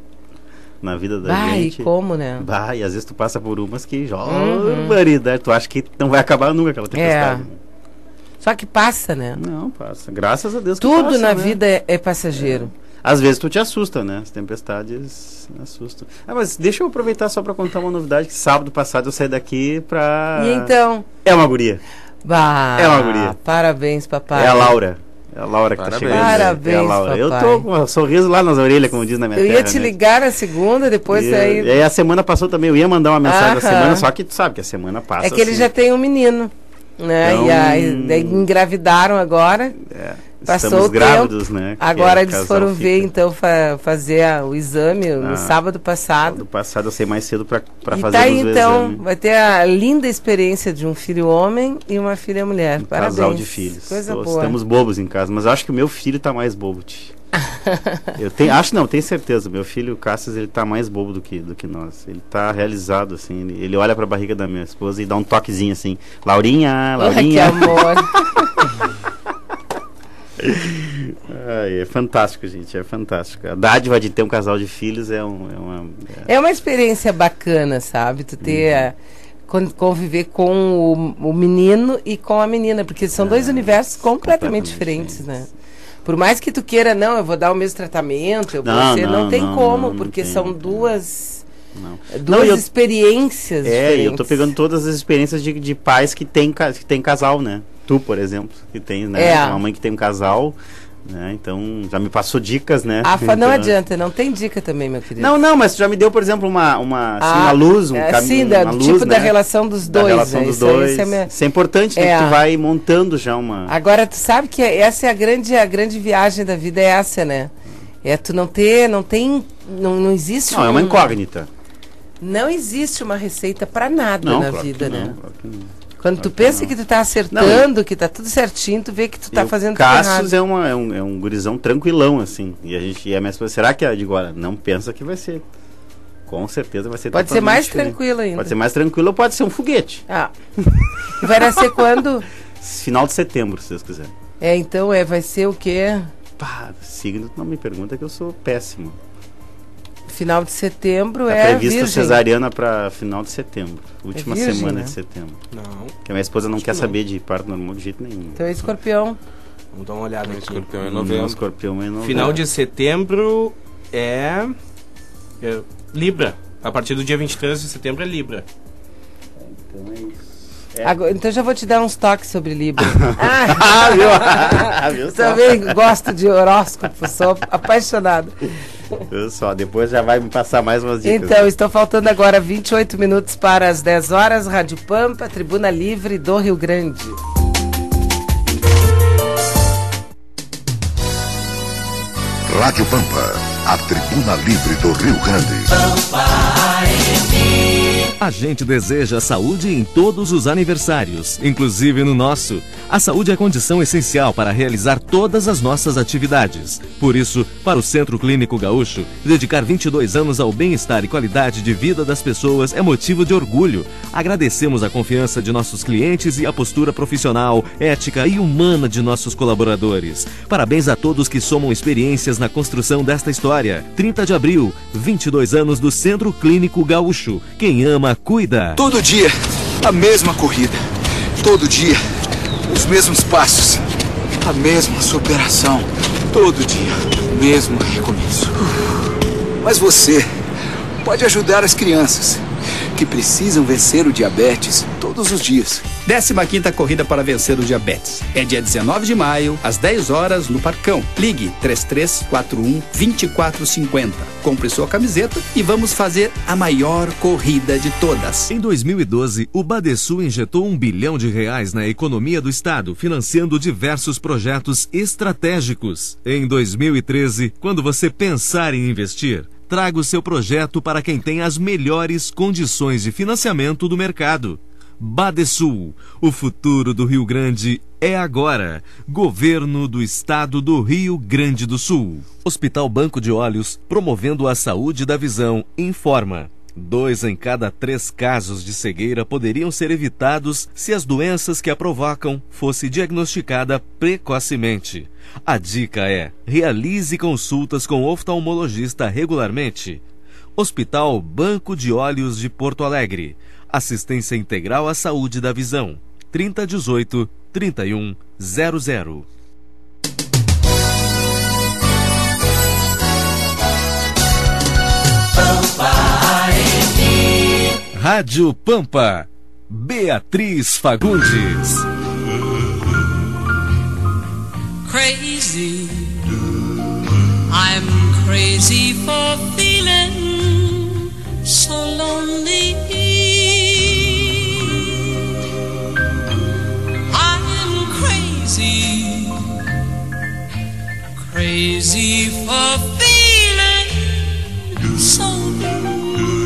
Na vida da Vai, gente. como, né? Bah, e às vezes tu passa por umas que jogam Uhum. variedade. Tu acha que não vai acabar nunca aquela tempestade. Só que passa, né? Não, passa. Graças a Deus que Tudo passa, na né? vida é, é passageiro. Às vezes tu te assusta, né? As tempestades assustam. Ah, mas deixa eu aproveitar só pra contar uma novidade, que sábado passado eu saí daqui pra... E então? É uma guria. Bah, É uma guria. Parabéns, papai. É a Laura. É a Laura que Parabéns. tá chegando. Parabéns, é a Laura. Eu papai. tô com um sorriso lá nas orelhas, como diz na minha Eu ia terra, te né? ligar na segunda, depois e, aí... e aí a semana passou também, eu ia mandar uma mensagem da Aham. semana, só que tu sabe que a semana passa É que ele assim. já tem um menino, né? Então- E aí daí engravidaram agora. É, Passou estamos o grávidos, tempo. né? que Agora é, eles casal foram fica. ver, então, fa- fazer a- o exame no Ah. sábado Do passado. passado eu saí mais cedo pra, pra E fazer tá aí, os então, exame. vai ter a linda experiência de um filho homem e uma filha mulher. Um Parabéns. casal de filhos. Coisa Tô- boa. Estamos bobos em casa, mas eu acho que o meu filho tá mais bobo, Ti. Eu tenho, acho não, tenho certeza. Meu filho, o Cassius, ele tá mais bobo do que, do que nós. Ele tá realizado, assim. Ele, ele olha pra barriga da minha esposa e dá um toquezinho assim. Laurinha, Ah, que Laurinha. amor. Ai, é fantástico, gente. É fantástico. A dádiva de ter um casal de filhos é, um, é uma. É, É uma experiência bacana, sabe? Tu ter a- con- conviver com o, o menino e com a menina, porque são dois Ah, universos completamente, completamente diferentes, né? diferentes. Por mais que tu queira, não, eu vou dar o mesmo tratamento, eu vou Não, ser, não, não, tem não, como, não, não porque tem. são duas, não. duas Não, eu- experiências É, diferentes. eu tô pegando todas as experiências de, de pais que tem, ca- que tem casal, né? Tu, por exemplo, que tem, né? É. Uma mãe que tem um casal, né? Então, já me passou dicas, né? Ah, então... não adianta, não tem dica também, meu querido. Não, não, mas já me deu, por exemplo, uma, uma, assim, ah, uma luz, um é, caminho, sim, da, uma do luz, tipo né? da relação dos dois. Da relação é, dos isso aí, dois. isso é, minha... Isso é importante, né? É. Que tu vai montando já uma... Agora, tu sabe que essa é a grande, a grande viagem da vida, é essa, né? É tu não ter, não tem, não, não existe... Não, um... é uma incógnita. Não existe uma receita pra nada Não, na claro vida, que não, né? claro que não. Quando Claro tu que pensa não. que tu tá acertando, que tá tudo certinho, tu vê que tu tá E fazendo o tudo errado. Cassius é, uma, é, um, é um gurizão tranquilão, assim. E a gente, e a minha esposa, será que, eu digo, olha, não pensa que vai ser. Com certeza vai ser Pode ser totalmente mais diferente. tranquilo ainda. Pode ser mais tranquilo ou pode ser um foguete. Ah. E vai nascer quando? Final de setembro, se Deus quiser. É, então, é, vai ser o quê? Pá, signo, não me pergunta que eu sou péssimo. Final de setembro Tá é prevista virgem. cesariana para final de setembro. Última virgem, semana né? de setembro. Não. Porque a minha esposa não Acho quer que não. saber de parto normal de jeito nenhum. Então é escorpião. Vamos dar uma olhada aqui. Escorpião é Não, novembro. escorpião é novembro. Final de setembro é... é Libra. A partir do dia vinte e três de setembro é Libra. Então é isso. Agora, então já vou te dar uns toques sobre Libra. Ah, viu? Ah, viu só? Também gosto de horóscopo, sou apaixonado. Viu só, depois já vai me passar mais umas dicas. Então, estão faltando agora vinte e oito minutos para as dez horas. Rádio Pampa, Tribuna Livre do Rio Grande. Rádio Pampa, a tribuna livre do Rio Grande. A gente deseja saúde em todos os aniversários, inclusive no nosso. A saúde é condição essencial para realizar todas as nossas atividades. Por isso, para o Centro Clínico Gaúcho, dedicar vinte e dois anos ao bem-estar e qualidade de vida das pessoas é motivo de orgulho. Agradecemos a confiança de nossos clientes e a postura profissional, ética e humana de nossos colaboradores. Parabéns a todos que somam experiências na construção desta história. trinta de abril, vinte e dois anos do Centro Clínico Gaúcho. Quem ama, cuida. Todo dia, a mesma corrida. Todo dia, os mesmos passos. A mesma superação. Todo dia, o mesmo recomeço. Mas você pode ajudar as crianças que precisam vencer o diabetes todos os dias. décima quinta Corrida para Vencer o Diabetes. É dia dezenove de maio, às dez horas, no Parcão. Ligue três três quatro um, dois quatro cinco zero. Compre sua camiseta e vamos fazer a maior corrida de todas. Em dois mil e doze, o Badesul injetou um bilhão de reais na economia do estado, financiando diversos projetos estratégicos. Em dois mil e treze, quando você pensar em investir, traga o seu projeto para quem tem as melhores condições de financiamento do mercado. Badesul, o futuro do Rio Grande é agora. Governo do Estado do Rio Grande do Sul. Hospital Banco de Olhos, promovendo a saúde da visão, informa. Dois em cada três casos de cegueira poderiam ser evitados se as doenças que a provocam fosse diagnosticada precocemente. A dica é: realize consultas com oftalmologista regularmente. Hospital Banco de Olhos de Porto Alegre. Assistência integral à saúde da visão. trinta dezoito, trinta e um zero zero. Rádio Pampa. Beatriz Fagundes. Crazy, I'm crazy for feeling so lonely. I'm crazy, crazy for feeling so blue.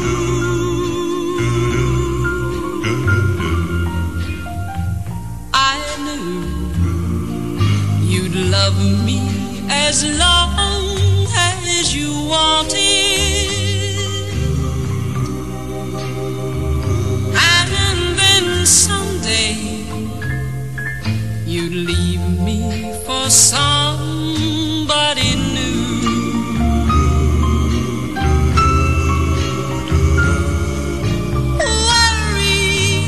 I knew you'd love me as long as you wanted, and then someday you'd leave me for somebody new. Worry,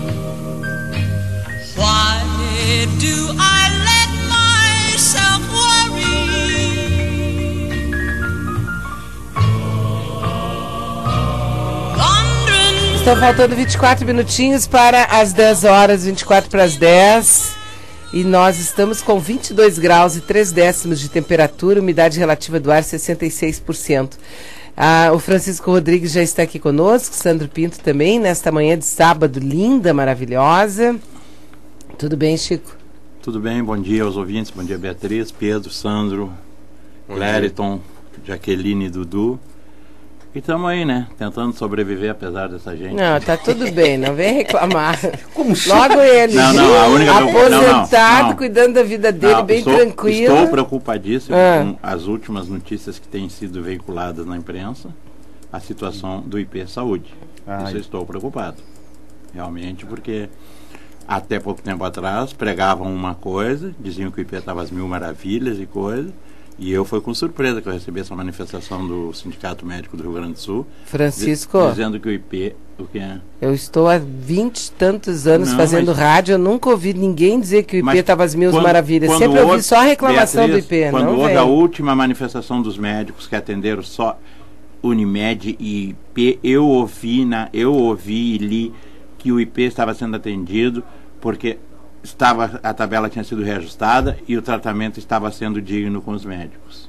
why do I let myself worry? Estão faltando vinte e quatro minutinhos para as dez horas, vinte e quatro para as dez. E nós estamos com vinte e dois graus e três décimos de temperatura, umidade relativa do ar sessenta e seis por cento. Ah, o Francisco Rodrigues já está aqui conosco, Sandro Pinto também, nesta manhã de sábado linda, maravilhosa. Tudo bem, Chico? Tudo bem, bom dia aos ouvintes, bom dia Beatriz, Pedro, Sandro, Clériton, Jaqueline e Dudu. E estamos aí, né? Tentando sobreviver apesar dessa gente. Não, tá tudo bem, não vem reclamar. Como Logo ele, não, não, a única aposentado, não, não. cuidando da vida dele, não, bem estou, tranquilo. Estou preocupadíssimo ah. com as últimas notícias que têm sido veiculadas na imprensa, a situação do I P Saúde. Ai. Isso eu estou preocupado. Realmente, porque até pouco tempo atrás pregavam uma coisa, diziam que o I P estava às mil maravilhas e coisa. E eu foi com surpresa que eu recebi essa manifestação do Sindicato Médico do Rio Grande do Sul. Francisco, di- dizendo que o I P... O que é? Eu estou há vinte e tantos anos Não, fazendo mas, rádio, eu nunca ouvi ninguém dizer que o I P estava às mil quando, maravilhas. quando Sempre houve, ouvi só a reclamação Beatriz, do I P. Quando não houve vem. a última manifestação dos médicos que atenderam só Unimed e I P, eu ouvi, na, eu ouvi e li que o I P estava sendo atendido porque... Estava, a tabela tinha sido reajustada e o tratamento estava sendo digno com os médicos.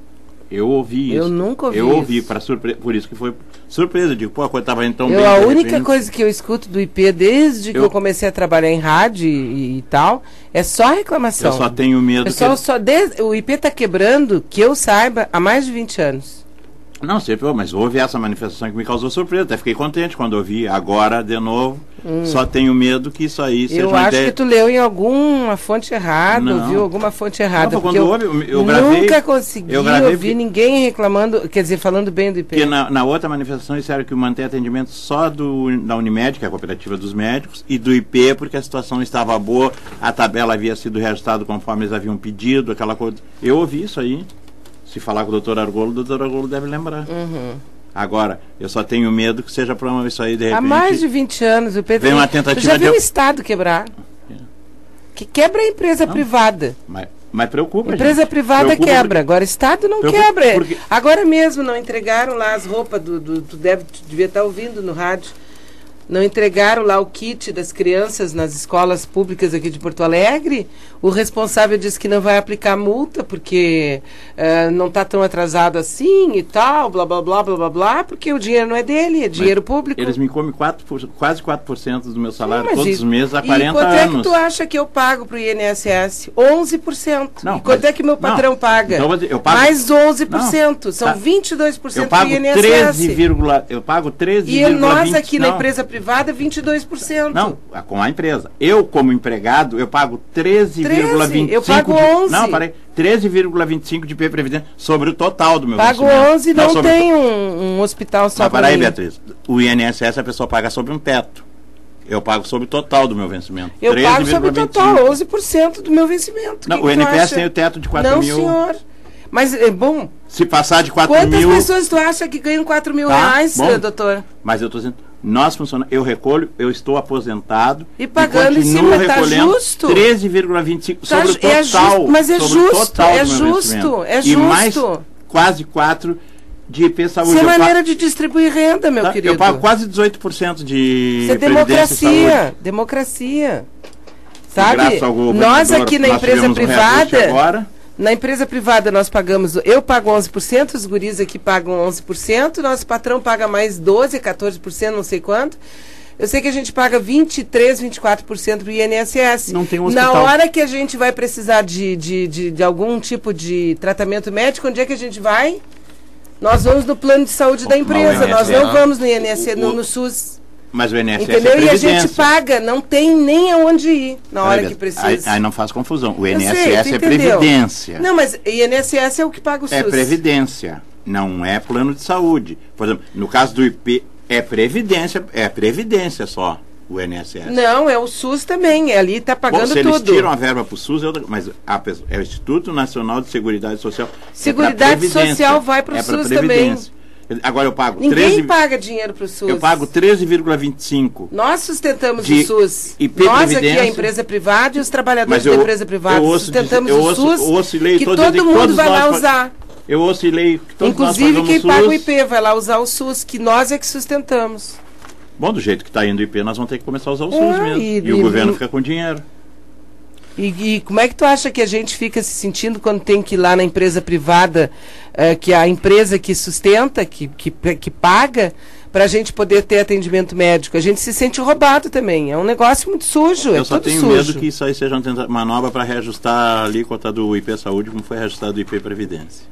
Eu ouvi isso. Eu nunca ouvi Eu ouvi, isso. para surpre... por isso que foi surpresa. Eu digo, pô, a coisa estava indo tão eu, bem. A de única repente... coisa que eu escuto do I P desde que eu, eu comecei a trabalhar em rádio e, e tal, é só reclamação. Eu só tenho medo é só, que... só desde... O I P está quebrando, que eu saiba, há mais de vinte anos. Não, sempre, mas houve essa manifestação que me causou surpresa. Até fiquei contente quando eu vi. Agora, de novo, hum. só tenho medo que isso aí seja eu uma acho ideia... que tu leu em alguma fonte errada, não. ouviu alguma fonte errada. Não, porque quando eu, houve, eu gravei, nunca consegui eu gravei ouvir porque... ninguém reclamando, quer dizer, falando bem do I P. Porque na, na outra manifestação disseram que mantém atendimento só do, da Unimed, que é a cooperativa dos médicos, e do I P, porque a situação estava boa, a tabela havia sido reajustada conforme eles haviam pedido, aquela coisa. Eu ouvi isso aí. Se falar com o doutor Argolo, o doutor Argolo deve lembrar. Uhum. Agora, eu só tenho medo que seja problema isso aí, de repente... Há mais de vinte anos, o Pedro... Vem uma tentativa tu já viu de... o Estado quebrar? É. Que quebra a empresa não. privada. Mas, mas preocupa, Empresa gente. privada preocupa quebra, porque... agora Estado não preocupa quebra. Porque... Agora mesmo não entregaram lá as roupas do... do tu, deve, tu devia estar ouvindo no rádio. Não entregaram lá o kit das crianças nas escolas públicas aqui de Porto Alegre. O responsável disse que não vai aplicar multa porque uh, não está tão atrasado assim e tal, blá, blá, blá, blá, blá, blá, porque o dinheiro não é dele, é dinheiro mas público. Eles me comem quatro por, quase quatro por cento do meu salário Sim, todos e, os meses há quarenta anos. E quanto anos. é que tu acha que eu pago para o I N S S? onze por cento. Não, e quanto mas, é que meu patrão não, paga? Então eu pago, mais onze por cento. Não, São tá, vinte e dois por cento eu pago do I N S S. treze, eu pago treze E nós aqui não. na empresa privada, vinte e dois por cento. Não, com a empresa. Eu, como empregado, eu pago treze vírgula vinte e cinco. Eu pago onze. Não, parei. treze vírgula vinte e cinco de P Previdência sobre o total do meu pago vencimento. Pago onze, não, não tem o... um, um hospital só para aí, Beatriz. O I N S S a pessoa paga sobre um teto. Eu pago sobre o total do meu vencimento. Eu pago sobre o total, onze por cento do meu vencimento. Não, que o que N P S tem o teto de quatro mil. Não, senhor. Mas, é bom... Se passar de quatro Quantas mil... Quantas pessoas tu acha que ganham quatro mil tá, reais, bom, doutor? Mas eu estou dizendo... Nós funcionamos, eu recolho, eu estou aposentado e pagando em cima, tá justo. treze vírgula vinte e cinco tá, sobre o total. É justo, mas é justo, é justo, é justo. E mais quase quatro de I P Saúde. Isso é maneira pago, de distribuir renda, meu tá, querido. Eu pago quase dezoito por cento de Isso é democracia, democracia. Sabe? Nós aqui na empresa privada... Agora, Na empresa privada nós pagamos, eu pago onze por cento, os guris aqui pagam onze por cento, nosso patrão paga mais doze, quatorze por cento, não sei quanto. Eu sei que a gente paga vinte e três, vinte e quatro por cento do I N S S. Não tem um Na hora que a gente vai precisar de, de, de, de algum tipo de tratamento médico, onde é que a gente vai? Nós vamos no plano de saúde da empresa, nós não vamos no I N S S, no, no SUS. Mas o I N S S entendeu? é E a gente paga, não tem nem aonde ir na hora aí, que precisa. Aí, aí não faz confusão. O I N S S sei, é previdência. Não, mas I N S S é o que paga o SUS. É previdência, não é plano de saúde. Por exemplo, no caso do I P, é previdência, é previdência só. O I N S S. Não, é o SUS também, ali está pagando Bom, se tudo. Eles tiram a verba para o SUS, eu, mas a, é o Instituto Nacional de Seguridade Social. Seguridade é Social vai para o é SUS também. Agora eu pago Ninguém treze... paga dinheiro para o SUS. Eu pago treze vírgula vinte e cinco. Nós sustentamos de o SUS. I P Nós aqui, a empresa privada e os trabalhadores eu, da empresa privada, sustentamos dizer, eu o ouço, SUS, eu ouço, leio, que todo mundo vai lá usar. Eu oscilei que todos Inclusive nós quem SUS. paga o I P vai lá usar o SUS, que nós é que sustentamos. Bom, do jeito que está indo o I P, nós vamos ter que começar a usar o é, SUS mesmo. E, e, e o governo fica com dinheiro. E, e como é que tu acha que a gente fica se sentindo quando tem que ir lá na empresa privada, eh, que é a empresa que sustenta, que, que, que paga, para a gente poder ter atendimento médico? A gente se sente roubado também. É um negócio muito sujo. Eu é só todo tenho sujo. medo que isso aí seja uma tenta- manobra para reajustar a alíquota do I P Saúde, como foi reajustado do I P Previdência.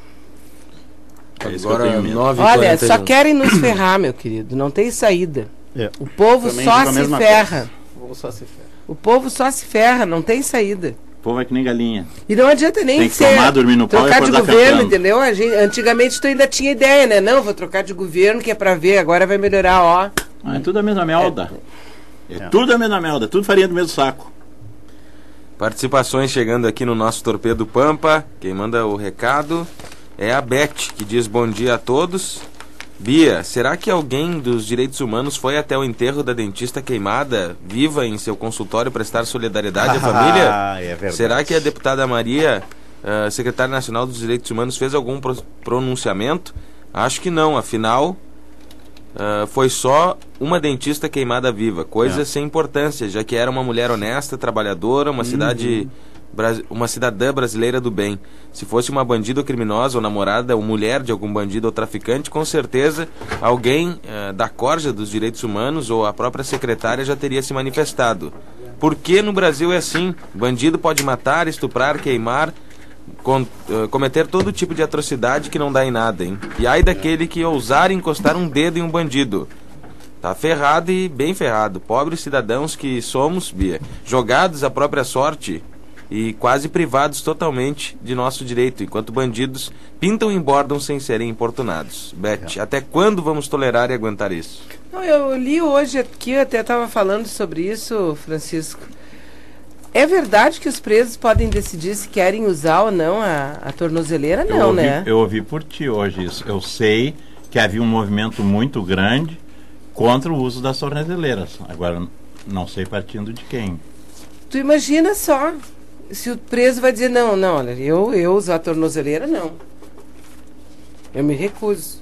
É isso que eu Agora, tenho medo. nove e Olha, quarenta e só um. querem nos ferrar, meu querido. Não tem saída. É. O povo Também só digo a se mesma ferra. O povo só se ferra. O povo só se ferra, não tem saída. O povo é que nem galinha. E não adianta nem Tem que ser tomar, dormir no pau e trocar de acordar governo, cantando. entendeu? A gente, antigamente tu ainda tinha ideia, né? Não, vou trocar de governo que é pra ver, agora vai melhorar, ó. Ah, é tudo a mesma melda. É, tudo a mesma melda, tudo farinha do mesmo saco. Participações chegando aqui no nosso Torpedo Pampa. Quem manda o recado é a Beth, que diz bom dia a todos. Bia, será que alguém dos direitos humanos foi até o enterro da dentista queimada, viva em seu consultório, prestar solidariedade à família? Ah, é verdade. Será que a deputada Maria, uh, secretária nacional dos direitos humanos, fez algum pro- pronunciamento? Acho que não, afinal, uh, foi só uma dentista queimada viva, coisa É. sem importância, já que era uma mulher honesta, trabalhadora, uma cidade... bra- uma cidadã brasileira do bem. Se fosse uma bandida ou criminosa, ou namorada, ou mulher de algum bandido ou traficante, com certeza alguém eh, da corja dos direitos humanos ou a própria secretária já teria se manifestado. Por que no Brasil é assim? Bandido pode matar, estuprar, queimar, com- eh, cometer todo tipo de atrocidade que não dá em nada, hein? E ai daquele que ousar encostar um dedo em um bandido. Tá ferrado e bem ferrado. Pobres cidadãos que somos, Bia, jogados à própria sorte e quase privados totalmente de nosso direito, enquanto bandidos pintam e bordam sem serem importunados. Beth, até quando vamos tolerar e aguentar isso? Não, eu li hoje aqui, eu até estava falando sobre isso, Francisco. É verdade que os presos podem decidir se querem usar ou não a, a tornozeleira? Eu Não, ouvi, né? eu ouvi por ti hoje isso. Eu sei que havia um movimento muito grande contra o uso das tornozeleiras. Agora, não sei partindo de quem. Tu imagina só, se o preso vai dizer, não, não, olha, eu, eu usar a tornozeleira, não. Eu me recuso.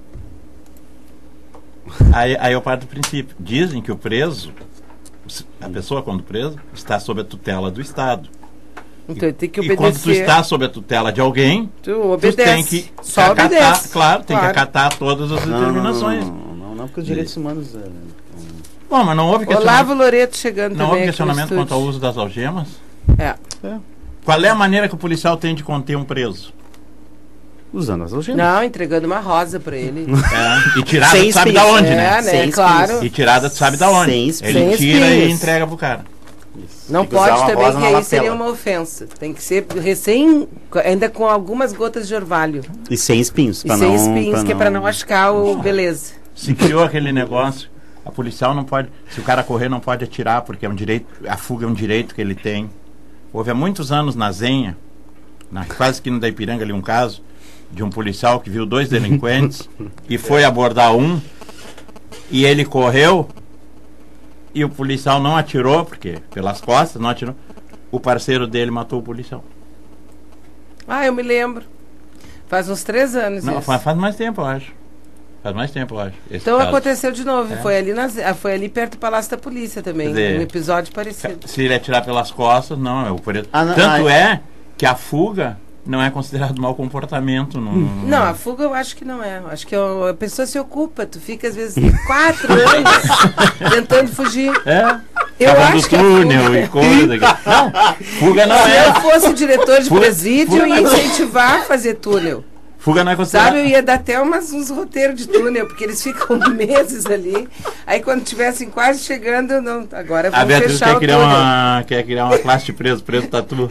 Aí, aí eu parto do princípio. Dizem que o preso, a pessoa quando preso, está sob a tutela do Estado. Então ele tem que E obedecer. quando tu está sob a tutela de alguém, Tu tu obedece. tem que Só acatar, obedece. claro, tem Claro. que acatar todas as Não, determinações. Não, não, não, não, porque os direitos humanos... É, Bom, mas não houve questionamento, Olavo Loreto chegando não também houve aqui no questionamento estúdio. quanto ao uso das algemas? É. é, Qual é a maneira que o policial tem de conter um preso? usando as algemas. Não, entregando uma rosa pra ele. É, e tirada Sem tu sabe espinhos. da onde, É, né? né? Sem Claro. espinhos. E tirada tu sabe da onde. Sem espinhos. Ele Sem tira espinhos. e entrega pro cara. Não Tem que usar pode uma também, rosa que na aí seria lapela. uma ofensa. Tem que ser recém, ainda com algumas gotas de orvalho. E sem espinhos. E pra sem não, espinhos, que é pra não machucar o beleza. Se criou aquele negócio, a policial não pode, se o cara correr não pode atirar, porque é um direito, a fuga é um direito que ele tem. Houve há muitos anos na Zenha, na quase esquina da Ipiranga ali um caso, de um policial que viu dois delinquentes e foi abordar um, e ele correu, e o policial não atirou, porque pelas costas não atirou, o parceiro dele matou o policial. Ah, eu me lembro. Faz uns três anos Não, isso. faz, faz mais tempo, eu acho. Faz mais tempo, eu acho. esse Então caso. aconteceu de novo. É. Foi, ali nas, ah, foi ali perto do Palácio da Polícia também. Quer dizer, Um episódio parecido. Se ele atirar pelas costas, não, é o preso. Ah, não, Tanto ah, é que a fuga não é considerado mau comportamento. No, no- Não, a fuga eu acho que não é. Acho que eu- a pessoa se ocupa. Tu fica, às vezes, quatro anos tentando fugir. É, Eu cavando acho que a túnel fuga- e coisa. que- Não, fuga não Se eu é. fosse diretor de Fuga- presídio, eu ia fuga- incentivar a fazer túnel. Fuga não é considerado. Sabe, eu ia dar até umas, uns roteiros de túnel, porque eles ficam meses ali. Aí quando estivessem quase chegando, eu não, agora A vamos Beatriz fechar quer o criar, túnel. uma, quer criar uma classe de preso, preso tatu.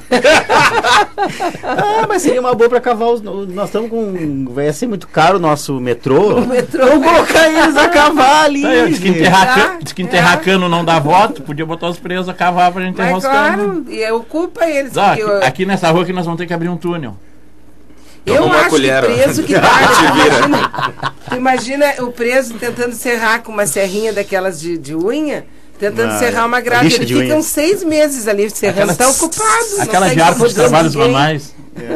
Ah, mas seria uma boa pra cavar os... Nós estamos com... Vai ser muito caro o nosso metrô. O metrô. Vamos colocar eles a cavar ali. Aí, diz que gente. enterrar, Ah, cano, diz que enterrar é. cano não dá voto, podia botar os presos a cavar pra gente enterrar Mas os canos. claro, e ocupa eles. Ah, porque aqui, eu, aqui nessa rua que nós vamos ter que abrir um túnel. eu Toma uma acho colher, ó. que preso que Te tá. vira. Imagina, tu imagina o preso tentando serrar com uma serrinha daquelas de, de unha, tentando Ah, serrar uma grade. lixa Eles de ficam unha. seis meses ali serrando, Aquelas- estão ocupados. não Aquela tá de arco de incomodando trabalhos ninguém. manuais.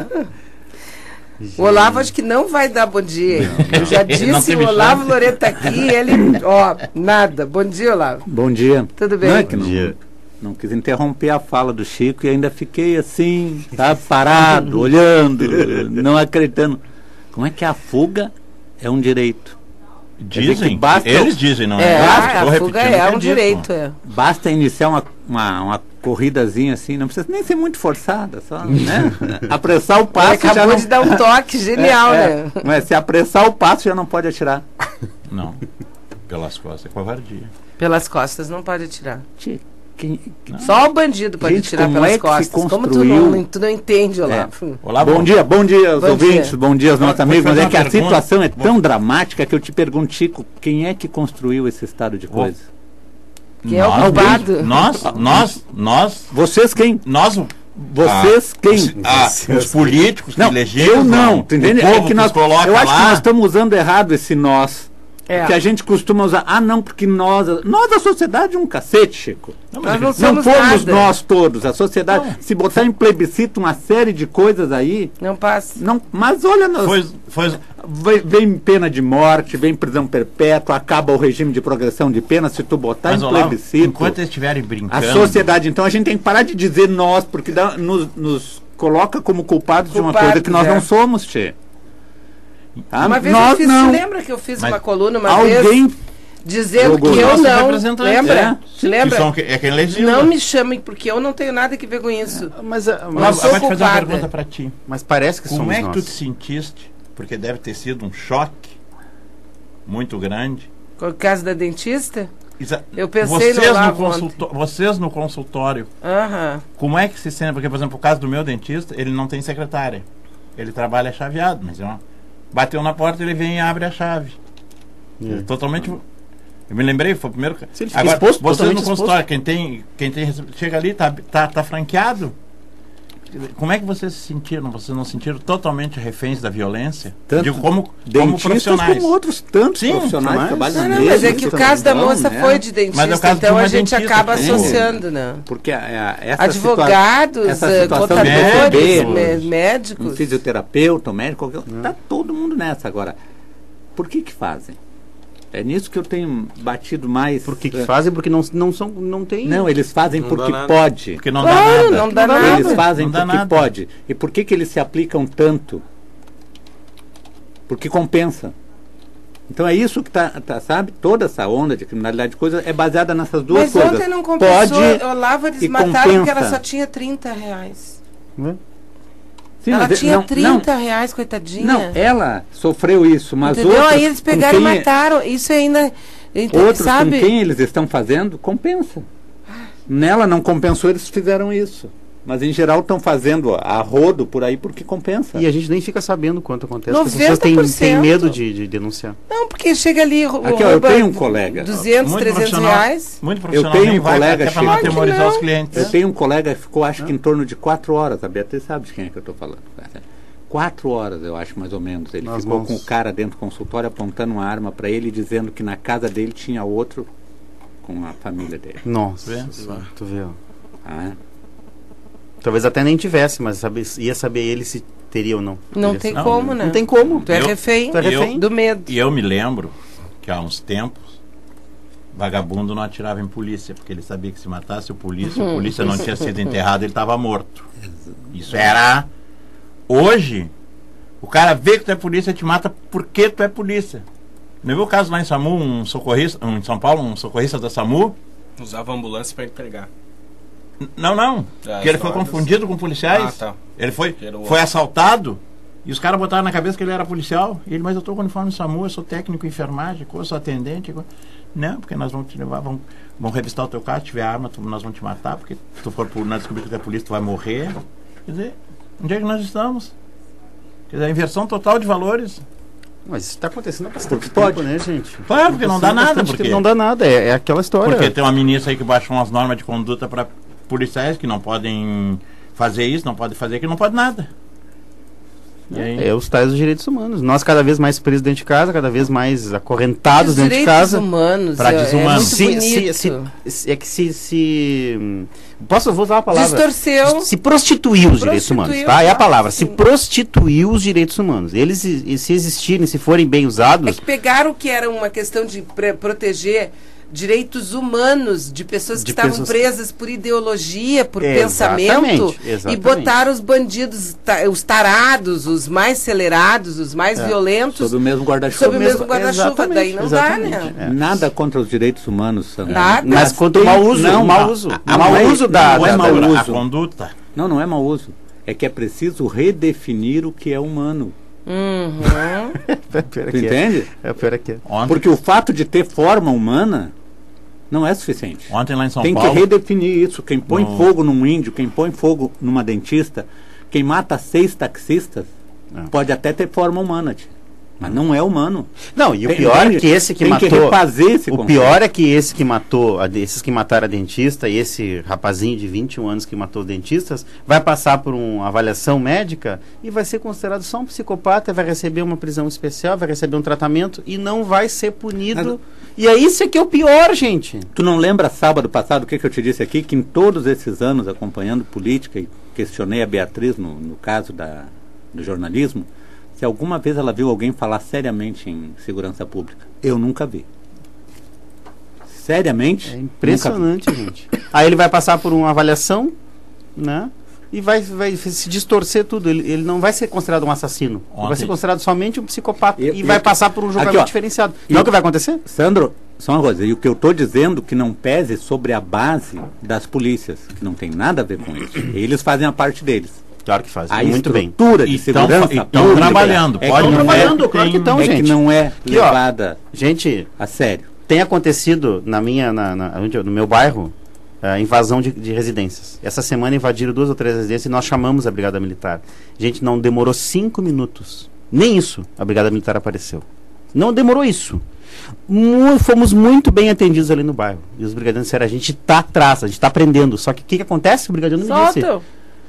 O Olavo acho que não vai dar bom dia. hein? Eu já Ele não disse, teve o Olavo chance. Loreto tá aqui, ele, ó, nada. Bom dia, Olavo. Bom dia. Tudo bem? Não é que Bom não, dia. não quis interromper a fala do Chico e ainda fiquei assim, tá, parado, olhando, não acreditando. Como é que a fuga é um direito? Dizem, basta, eles dizem, não é? É, Basta, a fuga é um direito. É. Basta iniciar uma, uma, uma corridazinha assim, não precisa nem ser muito forçada, só, né? Apressar o passo. Ele acabou já não... de dar um toque genial, é, né? É, mas se apressar o passo já não pode atirar. Não, pelas costas é covardia. Pelas costas não pode atirar. Quem, Só o bandido pode gente, atirar pelas é costas. Como tu não, tu não entende, Olavo. É. Olá, bom, bom dia, bom dia aos bom ouvintes, dia. Bom dia aos nossos amigos. Mas é que a pergunta? situação é tão dramática que eu te pergunto, Chico, quem é que construiu esse estado de coisa? Quem nós, é o culpado? Nós, nós, nós. Vocês quem? Nós. Vocês ah, quem? Os, ah, os políticos não, que elegeram. Eu não, tu entende? É que nós, que eu acho lá. que nós estamos usando errado esse nós. É. Que a gente costuma usar, ah não, porque nós, nós a sociedade é um cacete, Chico. Não, nós não, não somos fomos nada. Nós todos, a sociedade, não. Se botar em plebiscito uma série de coisas aí... Não passa. Não, mas olha, nós, foi, foi... Vem, vem pena de morte, vem prisão perpétua, acaba o regime de progressão de pena, se tu botar mas, em Olavo, plebiscito... Enquanto eles estiverem brincando... A sociedade, então a gente tem que parar de dizer nós, porque dá, nos, nos coloca como culpados, culpados de uma coisa que nós é. não somos, tchê. Ah, uma vez nós eu fiz, não. Você lembra que eu fiz mas uma coluna uma alguém vez dizendo que eu não, lembra? É, lembra? Que são, é quem legisla. Não me chamem porque eu não tenho nada que ver com isso. É, mas mas, mas eu vou te fazer uma pergunta para ti. Mas parece que como somos é que nós. tu te sentiste? Porque deve ter sido um choque muito grande. Com o caso da dentista? Exa eu pensei vocês no, no consultório, vocês no consultório. Uh-huh. Como é que se sente? Porque por exemplo, o caso do meu dentista, ele não tem secretária. Ele trabalha chaveado, mas é uma bateu na porta, ele vem e abre a chave. É. Totalmente. Eu me lembrei, foi o primeiro. Agora, exposto, vocês no consultório, quem tem, quem tem. Chega ali, tá, tá, tá franqueado. Como é que vocês se sentiram? Vocês não se sentiram totalmente reféns da violência? Tanto Digo, como, como profissionais. Como outros tantos Sim, profissionais que trabalham não, não, mas é que o caso da moça né? foi de dentista, mas é o caso então de a gente dentista, acaba tem. associando, né? Porque a, a, essa advogados, essa contadores, médicos, médicos. Um fisioterapeuta, um médico, hum. tá todo mundo nessa agora. Por que que fazem? É nisso que eu tenho batido mais. Por que, que fazem? Porque não, não são, não tem. Não, eles fazem não porque pode. Porque não claro, dá nada. Não dá nada. Eles fazem não dá porque nada. pode. E por que que eles se aplicam tanto? Porque compensa. Então é isso que tá, tá sabe? Toda essa onda de criminalidade de coisa é baseada nessas duas Mas coisas. Mas ontem não compensou. Pode Olavo, eles mataram porque ela só tinha trinta reais. Hum? Sim, ela tinha não, trinta não, reais, coitadinha. Não, ela sofreu isso, mas entendeu? outros... Aí eles pegaram e mataram. Isso ainda... Outros sabe? com quem eles estão fazendo, compensa. Nela não compensou, eles fizeram isso. Mas em geral estão fazendo a rodo por aí porque compensa. E a gente nem fica sabendo quanto acontece. noventa por cento. As pessoas têm, têm medo de, de denunciar. Não, porque chega ali... Aqui, ó, eu tenho um colega. duzentos, trezentos reais. Muito profissional. Eu tenho um colega... Até para não atemorizar os clientes. Eu tenho um colega que ficou, acho que em torno de quatro horas. A Beatriz sabe de quem é que eu estou falando. Quatro horas, eu acho, mais ou menos. Ele Nas ficou mãos. com o cara dentro do consultório apontando uma arma para ele, dizendo que na casa dele tinha outro com a família dele. Nossa, vê? Tu vê, ó. Ah, talvez até nem tivesse, mas sabe, ia saber ele se teria ou não. Não tem não, como, né? Não tem como. Tu é eu, refém, tu é refém eu, do medo. E eu me lembro que há uns tempos, vagabundo não atirava em polícia, porque ele sabia que se matasse o polícia, a polícia não tinha sido enterrado, ele estava morto. Isso era... Hoje, o cara vê que tu é polícia e te mata porque tu é polícia. Não viu o caso lá em SAMU, um socorrista, um, em São Paulo, um socorrista da SAMU? Usava ambulância para entregar. Não, não. Ah, que ele foi confundido com policiais. Ah, tá. Ele foi, foi assaltado e os caras botaram na cabeça que ele era policial. E ele, mas eu estou com uniforme do SAMU, eu sou técnico em enfermagem, eu sou atendente. Não, porque nós vamos te levar, vamos, vamos revistar o teu carro, se tiver arma, tu, nós vamos te matar, porque se tu for por nós descobrir que tu é polícia, tu vai morrer. Quer dizer, onde é que nós estamos? Quer dizer, a inversão total de valores. Mas isso está acontecendo há bastante tempo, né, gente? Claro, porque não dá nada. Porque... Não dá nada, é, é aquela história. Porque tem uma ministra aí que baixou umas normas de conduta para policiais que não podem fazer isso, não podem fazer aquilo, não pode nada. E aí? É os tais dos direitos humanos. Nós cada vez mais presos dentro de casa, cada vez mais acorrentados os dentro de casa. Humanos, pra desumanos. É muito se, se, se, é que se, se... Posso, vou usar a palavra. Distorceu. Se prostituiu os direitos humanos, tá? É a palavra. Sim. Se prostituiu os direitos humanos. Eles, se existirem, se forem bem usados... É que pegaram o que era uma questão de proteger direitos humanos de pessoas que De estavam pessoas- presas por ideologia, por Exatamente, pensamento, e exatamente. botaram os bandidos, ta- os tarados, os mais acelerados, os mais É, violentos, sob o mesmo guarda-chuva. sob o mesmo guarda-chuva. Exatamente, Daí não dá, né? exatamente. É. Nada contra os direitos humanos, Sandra. Nada. Mas contra o mau uso, Não, o mau a- uso. a- O mau não é- uso da... não é da- mau da- uso. A conduta. Não, não é mau uso. É que é preciso redefinir o que é humano. Uhum. É pior Tu que é. entende? É pior que é. Ontem, Porque o fato de ter forma humana não é suficiente. ontem lá em São Tem Paulo... que redefinir isso. Quem põe No- fogo num índio, quem põe fogo numa dentista, quem mata seis taxistas, Não. pode até ter forma humana, tia, mas não é humano. Não, e o Tem- pior entende? é que esse que Tem matou... que refazer esse O conceito. pior é que esse que matou, a de- esses que mataram a dentista e esse rapazinho de vinte e um anos que matou os dentistas, vai passar por uma avaliação médica e vai ser considerado só um psicopata, vai receber uma prisão especial, vai receber um tratamento e não vai ser punido. E é isso que é o pior, gente. Tu não lembra sábado passado o que, que eu te disse aqui? Que em todos esses anos acompanhando política, e questionei a Beatriz no, no caso da, do jornalismo, se alguma vez ela viu alguém falar seriamente em segurança pública. Eu nunca vi. Seriamente? É impressionante, gente. Aí ele vai passar por uma avaliação, né? E vai, vai se distorcer tudo. Ele, ele não vai ser considerado um assassino. Ele vai Ontem- ser considerado somente um psicopata. E- E, e- vai passar por um julgamento Aqui, ó. diferenciado. E- Não é o que vai acontecer? Sandro, só uma coisa, e o que eu estou dizendo que não pese sobre a base das polícias, que não tem nada a ver com isso. Eles fazem a parte deles. Claro que faz. A Muito bem. estrutura de E tão- segurança e tão pública trabalhando, é pode que não não trabalhando, é, claro que tão, é que gente. não é Aqui, ó. levada Gente, a sério. tem acontecido na minha, na, na- onde eu- no meu bairro, a invasão de, de residências. Essa semana invadiram duas ou três residências e nós chamamos a Brigada Militar. Gente, não demorou cinco minutos. Nem isso a Brigada Militar apareceu. Não demorou isso. Mu- fomos muito bem atendidos ali no bairro. E os brigadeiros disseram, a gente está atrás, a gente está aprendendo. Só que o que, que acontece? O brigadeiro me disse, Solta.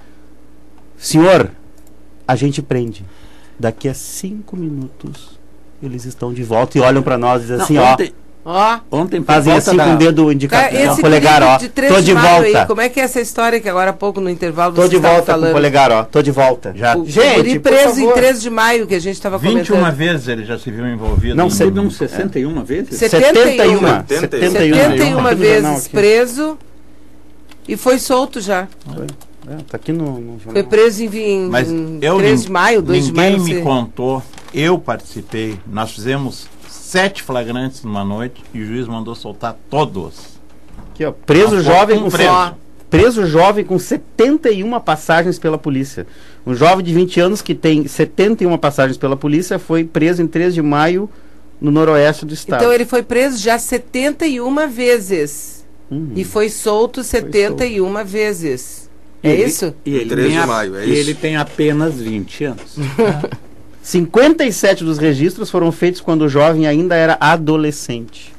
senhor, a gente prende. Daqui a cinco minutos eles estão de volta e olham para nós e dizem Não, assim, ó, ontem, Ó. ontem por fazem volta assim da- com o dedo Cara, indicativo, esse o polegar, clipe ó, de três tô de de maio volta. aí, como é que é essa história que agora há pouco no intervalo Tô você de estava volta com o falando? polegar, ó, tô de volta. Já O Gente, guri por preso em favor. três de maio, que a gente estava vinte e uma comentando. vezes ele já se viu envolvido. Não, em- sei, Teve uns sessenta e uma vezes? setenta e um. setenta e um. setenta e uma Aqui no jornal, vezes aqui. preso e foi solto já. É, tá aqui no, no Foi jornal. preso em, em, Mas em eu três nin- de maio, dois de ninguém maio, não me sei. contou, eu participei, nós fizemos sete flagrantes numa noite e o juiz mandou soltar todos. Aqui, ó, preso Não, jovem um com preso. se- preso jovem com setenta e uma passagens pela polícia. Um jovem de vinte anos que tem setenta e uma passagens pela polícia foi preso em três de maio no noroeste do estado. Então ele foi preso já setenta e uma vezes. Uhum. E foi solto setenta e uma vezes. É Ele- isso? E ele, três tem de a- maio, é e isso? ele tem apenas vinte anos. cinquenta e sete dos registros foram feitos quando o jovem ainda era adolescente.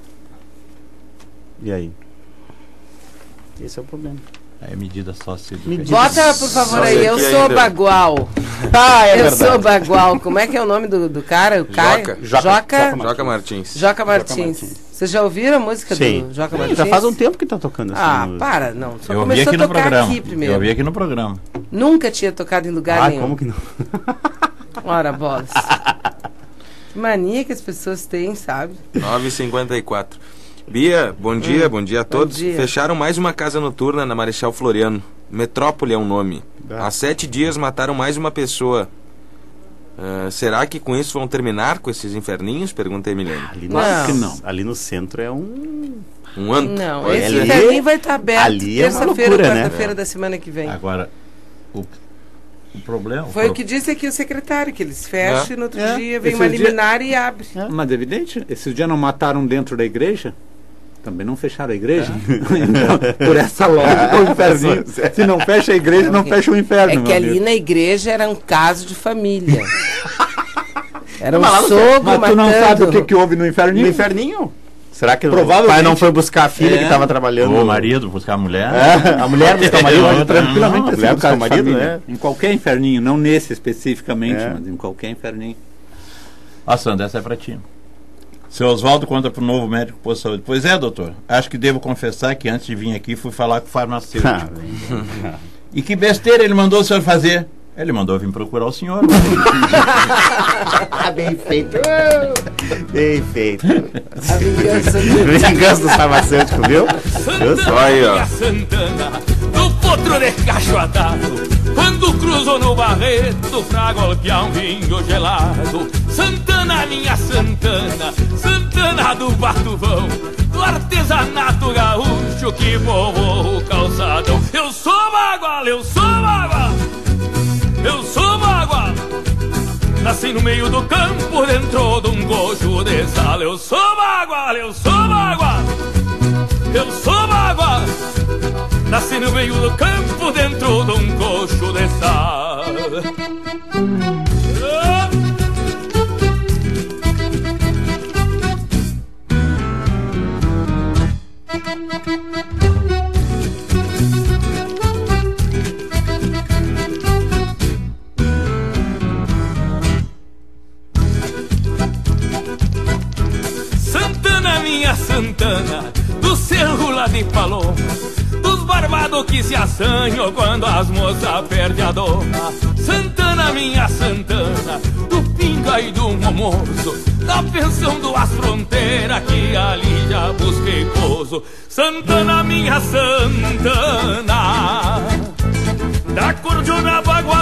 E aí? Esse é o problema. É medida só se Medida- Bota, por favor, Nossa, aí. Eu aqui sou ainda- bagual. Ah, é eu verdade. sou bagual. Como é que é o nome do, do cara? O Caio? Joca. Joca. Joca- Joca Martins. Joca Martins. Martins. Vocês já ouviram a música Sim. do Joca Sim, Martins? já faz um tempo que tá tocando essa Ah, música. para, não. Só Eu ouvi começou aqui a no tocar programa. aqui primeiro. Eu ouvi aqui no programa. Nunca tinha tocado em lugar Ah, nenhum. como que não? Ora, bolas. Que mania que as pessoas têm, sabe? nove e cinquenta e quatro. Bia, bom dia, bom dia a todos. dia. Fecharam mais uma casa noturna na Marechal Floriano. Metrópole é o nome. Ah. Há sete dias mataram mais uma pessoa. Ah, será que com isso vão terminar com esses inferninhos? Pergunta a Emiliano. Ali no, Não. que não. ali no centro é um... Um ano? Não, Pode esse ser. ali- caminho vai estar aberto ali é uma terça-feira, loucura, né? quarta-feira da semana que vem. Agora, o, o problema... Foi pro- o que disse aqui o secretário, que eles fecham É. e no outro É. dia vem Esse uma dia- liminar e abre. Mas evidente, esses dias não mataram dentro da igreja? Também não fecharam a igreja? Então, por essa lógica, o inferninho. Se não fecha a igreja, não fecha o inferno. É meu que ali amigo. na igreja era um caso de família. Era um Mas lá no- sogro Mas tu matando. não sabe o que, que houve no inferninho? No inferninho? Será que o Provavelmente. pai não foi buscar a filha É. que estava trabalhando? O marido buscar a mulher. É, a mulher buscar o marido? Não, Pode não, tranquilamente não, ter Esse sido é o buscar caso o de marido, família. né? Em qualquer inferninho, não nesse especificamente, É. mas em qualquer inferninho. Ó, Sandra, essa é pra ti. Seu Oswaldo conta pro novo médico posto de saúde. Pois é, doutor. Acho que devo confessar que antes de vir aqui fui falar com o farmacêutico. Ah, E que besteira ele mandou o senhor fazer? Ele mandou vir procurar o senhor. Bem feito. Bem feito. A vingança do, vingança do farmacêutico, viu? Eu só aí, ó. Santana, do potro de cacho atado, quando cruzo no Barreto pra golpear um vinho gelado. Santana, minha Santana, Santana do Batuvão, do artesanato gaúcho que povoa o calçadão. Eu sou bagual, eu sou bagual, eu sou bagual. Nasci no meio do campo, dentro de um gojo de sal. Eu sou bagual, eu sou bagual, eu sou bagual. Nasci no meio do campo, dentro de um coxo de sal. Santana, minha Santana, do cerro lá de Paloma, dos barbados que se assanham quando as moças perdem a doma. Santana, minha Santana, do pinga e do momoso, da pensão do as fronteiras que ali já busquei pouso. Santana, minha Santana, da cordiona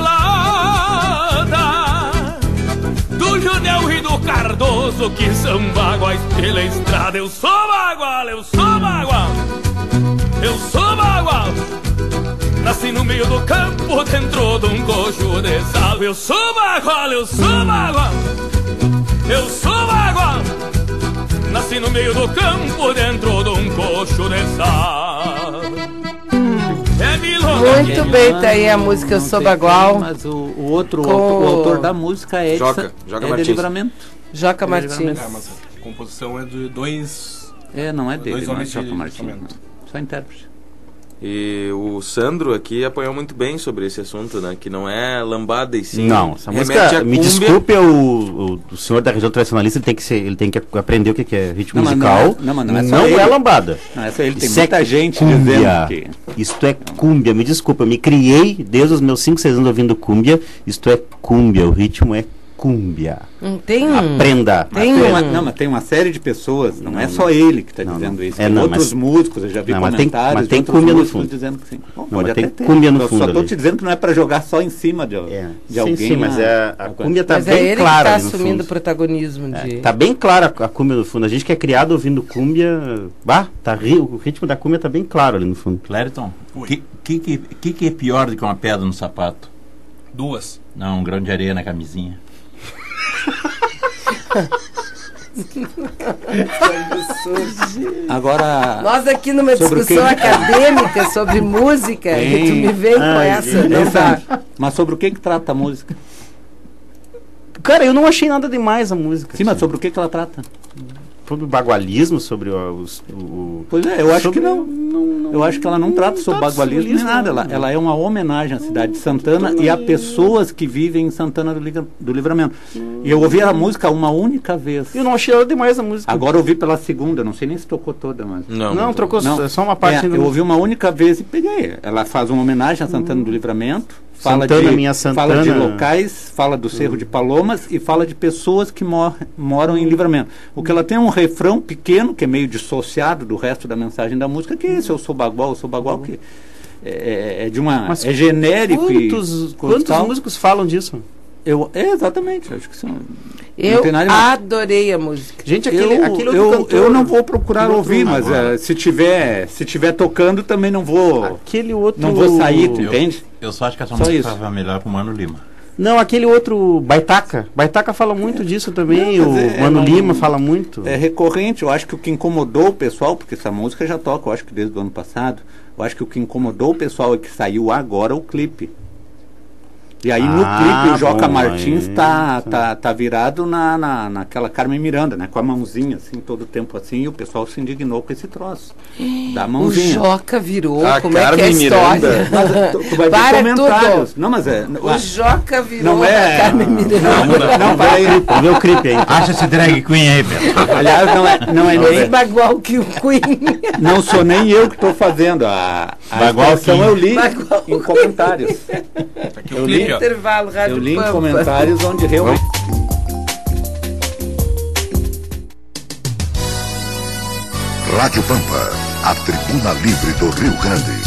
bagualada, do Junel e do Cardoso que são baguais pela estrada. Eu sou bagual, eu sou bagual, eu sou bagual. Nasci no meio do campo, dentro de um coxo de sal. Eu sou bagual, eu sou bagual, eu sou bagual. Nasci no meio do campo, dentro de um coxo de sal. É muito bem, tá aí a música Eu Sou Bagual. Mas o, o outro, com... o autor da música é, Joca, de, Joca é Martins. de Livramento. Joca Martins. É, mas a composição é de dois... É, não é dele, dois não é homens Joca de Martins. instrumento. Não. Só intérprete. E o Sandro aqui apanhou muito bem sobre esse assunto, né? Que não é lambada e sim. Não, essa remete música, a me cúmbia. desculpe, o, o, o senhor da região tradicionalista, ele tem que, ser, ele tem que aprender o que, que é ritmo Não, mas musical. não é- não, mas não é só não ele. é lambada. Não, essa ele tem Isso é muita gente cúmbia. dizendo que... Isto é cúmbia, me desculpa, eu me criei desde os meus cinco, seis anos ouvindo cúmbia. Isto é cúmbia, o ritmo é cúmbia. Não tem. Aprenda. Tem Mas tem um- uma, não, mas tem uma série de pessoas, não, é só ele que está dizendo isso. É, Tem não, outros mas- músicos, eu já vi não, mas tem- comentários mas de tem outros cúmbia no músicos fundo. dizendo que sim. Bom, Não, pode mas tem até ter. cúmbia no Eu fundo só estou ali. te dizendo que não é para jogar só em cima de, É. de sim, alguém. sim, mas na- é, a na cúmbia tá Mas bem é ele clara que tá ali no assumindo o fundo. protagonismo de. É, tá bem clara a cúmbia no fundo. A gente que é criado ouvindo cúmbia, bah, tá ri, o ritmo da cúmbia tá bem claro ali no fundo. Clériton, o que, que, que, que, que é pior do que uma pedra no sapato? Duas. Não, um grão de areia na camisinha. Agora, Nós aqui numa Sobre o discussão que- acadêmica sobre música, e tu me vem com Ai, essa. Não dá. mas sobre o que que trata a música? Cara, eu não achei nada demais a música. Sim, mas assim. sobre o que que ela trata? Sobre o bagualismo, sobre o... os- o, o Pois é, eu acho sobre- que não. Eu acho que ela não trata sobre trata bagualismo sobre nem isso, nada. Ela, não. ela é uma homenagem à cidade de Santana e a pessoas que vivem em Santana do, Liga- do Livramento. E eu ouvi a música uma única vez. Eu não achei nada demais a música. Agora eu ouvi pela segunda, não sei nem se tocou toda, mas... Não, Não, trocou Não, é só uma parte. É, do- eu ouvi uma única vez e peguei. Ela faz uma homenagem a Santana do Livramento. Fala Santana, de, minha fala de Santana. locais, fala do Cerro de Palomas e fala de pessoas que mor moram em Livramento. O que ela tem é um refrão pequeno, que é meio dissociado do resto da mensagem da música, que é esse, eu sou bagual, eu sou bagual, que é, é de uma... Mas é genérico Quantos, e... quantos tal. músicos falam disso? Eu, é, exatamente, acho que são... Eu não tem nada demais. adorei a música. Gente, aquele, eu, aquele outro eu, cantor... eu não vou procurar aquele outro- ouvir, mas agora. eh, se tiver se tiver tocando também não vou Aquele outro... não vou sair, tu Eu- entende? Eu só acho que essa Só música isso. estava melhor com o Mano Lima. Não, aquele outro Baitaca. Baitaca fala muito disso também. Não, o mas é- Mano é, Lima não- fala muito. É recorrente, eu acho que o que incomodou o pessoal, porque essa música já toca, eu acho que desde o ano passado, eu acho que o que incomodou o pessoal é que saiu agora o clipe. E aí no Ah, clipe o Joca bom, Martins aí, tá, tá. tá, tá virado na, na, naquela Carmen Miranda, né? Com a mãozinha assim, todo o tempo assim, e o pessoal se indignou com esse troço. Da O mãozinha. Joca virou. A Como é que é a Carmen história? Miranda. Mas tu, tu vai ver Para comentários. tudo. Não, mas é. O Joca virou Não é- a Carmen Miranda. Não, não, para aí. Vamos ver o clipe aí. Acha esse drag queen aí, Pedro. Aliás, não é, não é Mais nem. bagual que o Queen. Não sou nem eu que estou fazendo. A, A expressão eu li em comentários. Eu li, intervalo, Rádio eu li Pampa. em comentários onde realmente... Rádio Pampa, a tribuna livre do Rio Grande.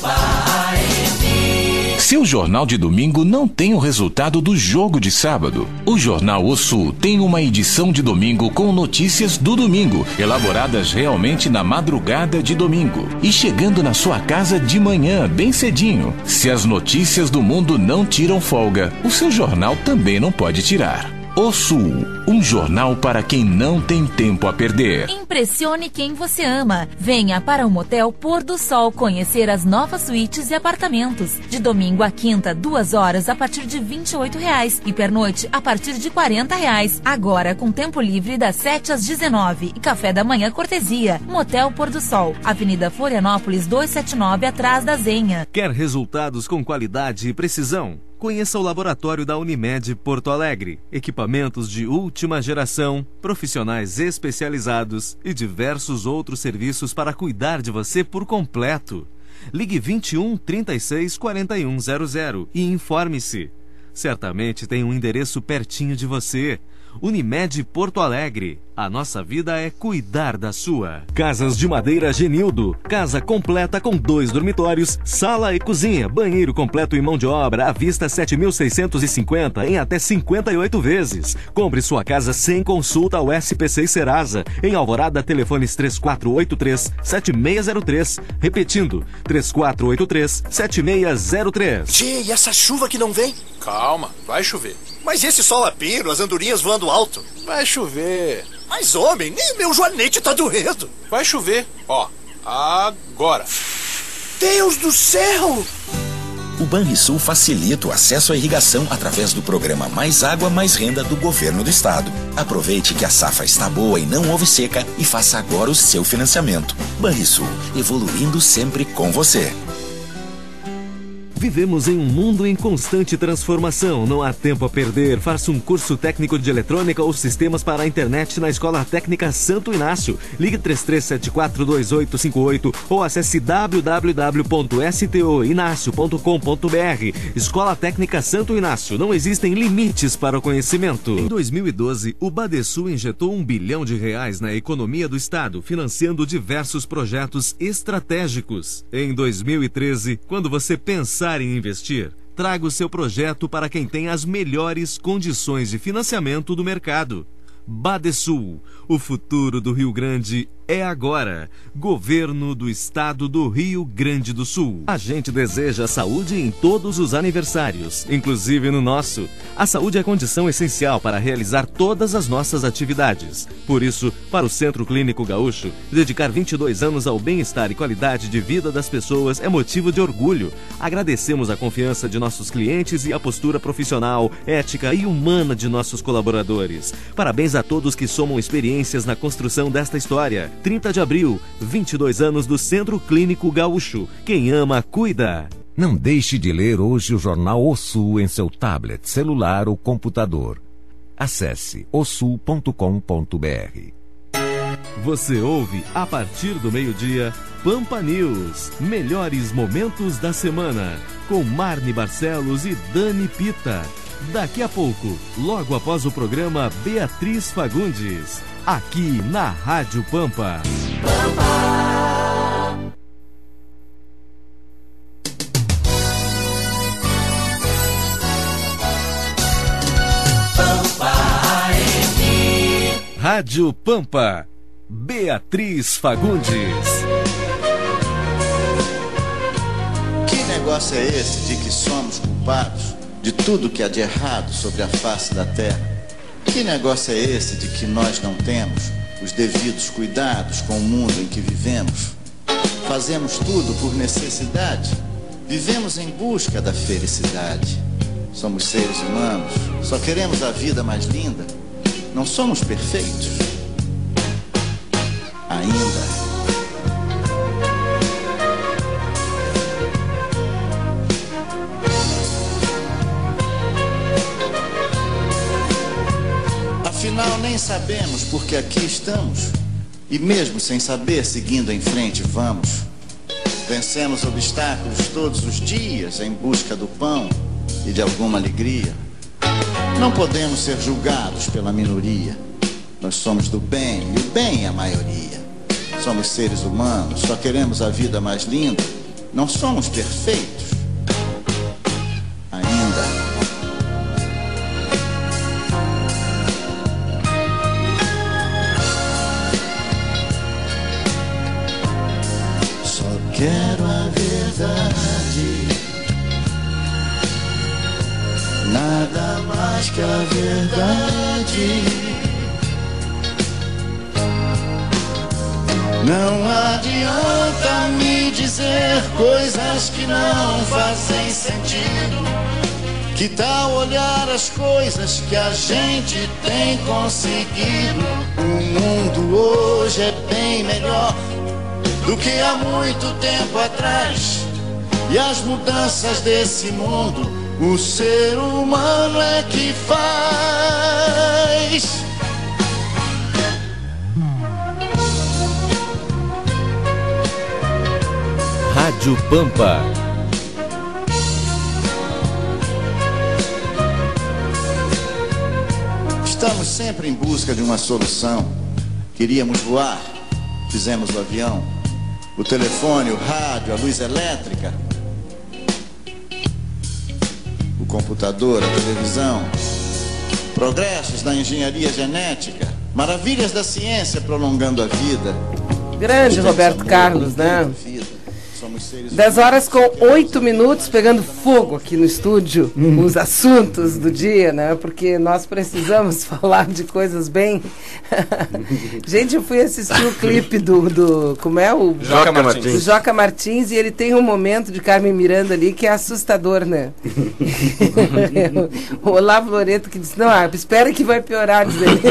Seu jornal de domingo não tem o resultado do jogo de sábado. O Jornal O Sul tem uma edição de domingo com notícias do domingo, elaboradas realmente na madrugada de domingo e chegando na sua casa de manhã, bem cedinho. Se as notícias do mundo não tiram folga, o seu jornal também não pode tirar. O Sul, um jornal para quem não tem tempo a perder. Impressione quem você ama. Venha para o Motel Pôr do Sol conhecer as novas suítes e apartamentos. De domingo a quinta, duas horas a partir de vinte e oito reais e pernoite a partir de quarenta reais. Agora com tempo livre das sete às dezenove e café da manhã cortesia. Motel Pôr do Sol, Avenida Florianópolis duzentos e setenta e nove, atrás da Zenha. Quer resultados com qualidade e precisão? Conheça o laboratório da Unimed Porto Alegre. Equipamentos de última geração, profissionais especializados e diversos outros serviços para cuidar de você por completo. Ligue vinte e um, trinta e seis, quarenta e um zero zero e informe-se. Certamente tem um endereço pertinho de você. Unimed Porto Alegre. A nossa vida é cuidar da sua. Casas de Madeira Genildo. Casa completa com dois dormitórios, sala e cozinha, banheiro completo e mão de obra à vista sete mil seiscentos e cinquenta em até cinquenta e oito vezes. Compre sua casa sem consulta ao S P C e Serasa. Em Alvorada, telefones três quatro oito três, sete seis zero três. Repetindo, três quatro oito três, sete seis zero três. Tchê, e essa chuva que não vem? Calma, vai chover. Mas esse sol a pino, as andorinhas voando alto. Vai chover. Mas, homem, nem meu joanete tá doendo. Vai chover. Ó, agora. Deus do céu! O Banrisul facilita o acesso à irrigação através do programa Mais Água, Mais Renda do Governo do Estado. Aproveite que a safra está boa e não houve seca e faça agora o seu financiamento. Banrisul, evoluindo sempre com você. Vivemos em um mundo em constante transformação. Não há tempo a perder. Faça um curso técnico de eletrônica ou sistemas para a internet na Escola Técnica Santo Inácio. Ligue três três sete quatro, dois oito cinco oito ou acesse w w w ponto s t o inácio ponto com ponto b r. Escola Técnica Santo Inácio. Não existem limites para o conhecimento. Em dois mil e doze, o Badesul injetou um bilhão de reais na economia do Estado, financiando diversos projetos estratégicos. Em dois mil e treze, quando você pensar em investir, traga o seu projeto para quem tem as melhores condições de financiamento do mercado. Badesul, o futuro do Rio Grande é agora. Governo do Estado do Rio Grande do Sul. A gente deseja saúde em todos os aniversários, inclusive no nosso. A saúde é condição essencial para realizar todas as nossas atividades. Por isso, para o Centro Clínico Gaúcho, dedicar vinte e dois anos ao bem-estar e qualidade de vida das pessoas é motivo de orgulho. Agradecemos a confiança de nossos clientes e a postura profissional, ética e humana de nossos colaboradores. Parabéns a todos que somam experiências na construção desta história. trinta de abril, vinte e dois anos do Centro Clínico Gaúcho. Quem ama, cuida. Não deixe de ler hoje o jornal O Sul em seu tablet, celular ou computador. Acesse o sul ponto com ponto b r. Você ouve, a partir do meio-dia, Pampa News. Melhores momentos da semana. Com Marne Barcelos e Dani Pita. Daqui a pouco, logo após o programa Beatriz Fagundes, aqui na Rádio Pampa. Pampa. Pampa Rádio Pampa. Beatriz Fagundes. Que negócio é esse de que somos culpados de tudo que há de errado sobre a face da terra? Que negócio é esse de que nós não temos os devidos cuidados com o mundo em que vivemos? Fazemos tudo por necessidade, vivemos em busca da felicidade. Somos seres humanos, só queremos a vida mais linda. Não somos perfeitos ainda. Afinal, nem sabemos porque aqui estamos. E mesmo sem saber, seguindo em frente, vamos. vencemos obstáculos todos os dias em busca do pão e de alguma alegria. Não podemos ser julgados pela minoria. Nós somos do bem e o bem é a maioria. Somos seres humanos, só queremos a vida mais linda. Não somos perfeitos ainda. Só quero a verdade, nada mais que a verdade. Não adianta me dizer coisas que não fazem sentido. Que tal olhar as coisas que a gente tem conseguido? O mundo hoje é bem melhor do que há muito tempo atrás. E as mudanças desse mundo o ser humano é que faz. Rádio Pampa. Estamos sempre em busca de uma solução. Queríamos voar, fizemos o avião, o telefone, o rádio, a luz elétrica, o computador, a televisão, progressos da engenharia genética, maravilhas da ciência prolongando a vida. Grande Roberto Carlos, né? dez horas com oito minutos, pegando fogo aqui no estúdio, hum. os assuntos do dia, né? Porque nós precisamos falar de coisas bem... Gente, eu fui assistir o clipe do, do como é? O Joca Martins. Do Joca Martins, e ele tem um momento de Carmen Miranda ali que é assustador, né? O Olavo Loreto que disse, não, ah, espera que vai piorar, diz ele.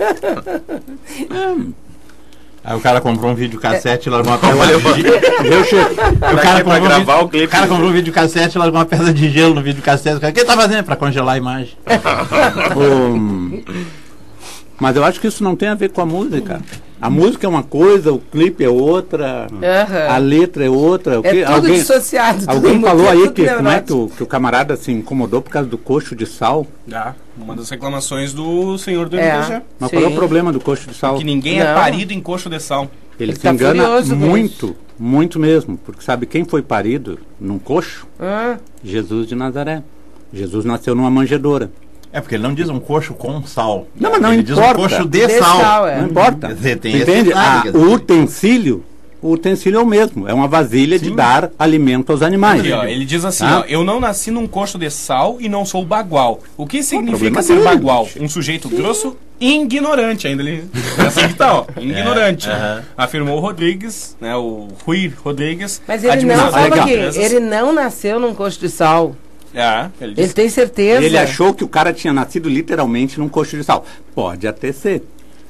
Aí o cara comprou um videocassete e largou uma pedra de gelo. O cara comprou gravar um, o clipe. O cara comprou um videocassete e largou uma pedra de gelo no videocassete. O que ele tá fazendo? Pra congelar a imagem. um, mas eu acho que isso não tem a ver com a música. A música é uma coisa, o clipe é outra, uhum. a letra é outra. O é que, tudo alguém, dissociado. Alguém tudo falou aí tudo que, como é que, o, que o camarada se incomodou por causa do coxo de sal. Ah, uma das reclamações do senhor do é, M D G. Mas qual é o problema do coxo de sal? Que ninguém não. é parido em coxo de sal. Ele, Ele se tá engana muito, muito mesmo. Porque sabe quem foi parido num coxo? Ah. Jesus de Nazaré. Jesus nasceu numa manjedoura. É porque ele não diz um coxo com sal. Não, mas não ele importa. Diz um coxo de, de sal. sal é. Não importa. Dizer, tem entende? Ah, o utensílio, o utensílio é o mesmo. É uma vasilha Sim. de dar alimento aos animais. Aqui, ó, ele diz assim, ah? ó, eu não nasci num coxo de sal e não sou bagual. O que significa o ser dele. bagual? Um sujeito Sim. grosso e ignorante. Ainda ele é assim que tá, ó. Ignorante. É, uh-huh. Afirmou o Rodrigues, né, o Rui Rodrigues. Mas ele não, sabe aqui, ele não nasceu num coxo de sal. É, ele, ele tem certeza. Ele achou que o cara tinha nascido literalmente num coxo de sal. Pode até ser.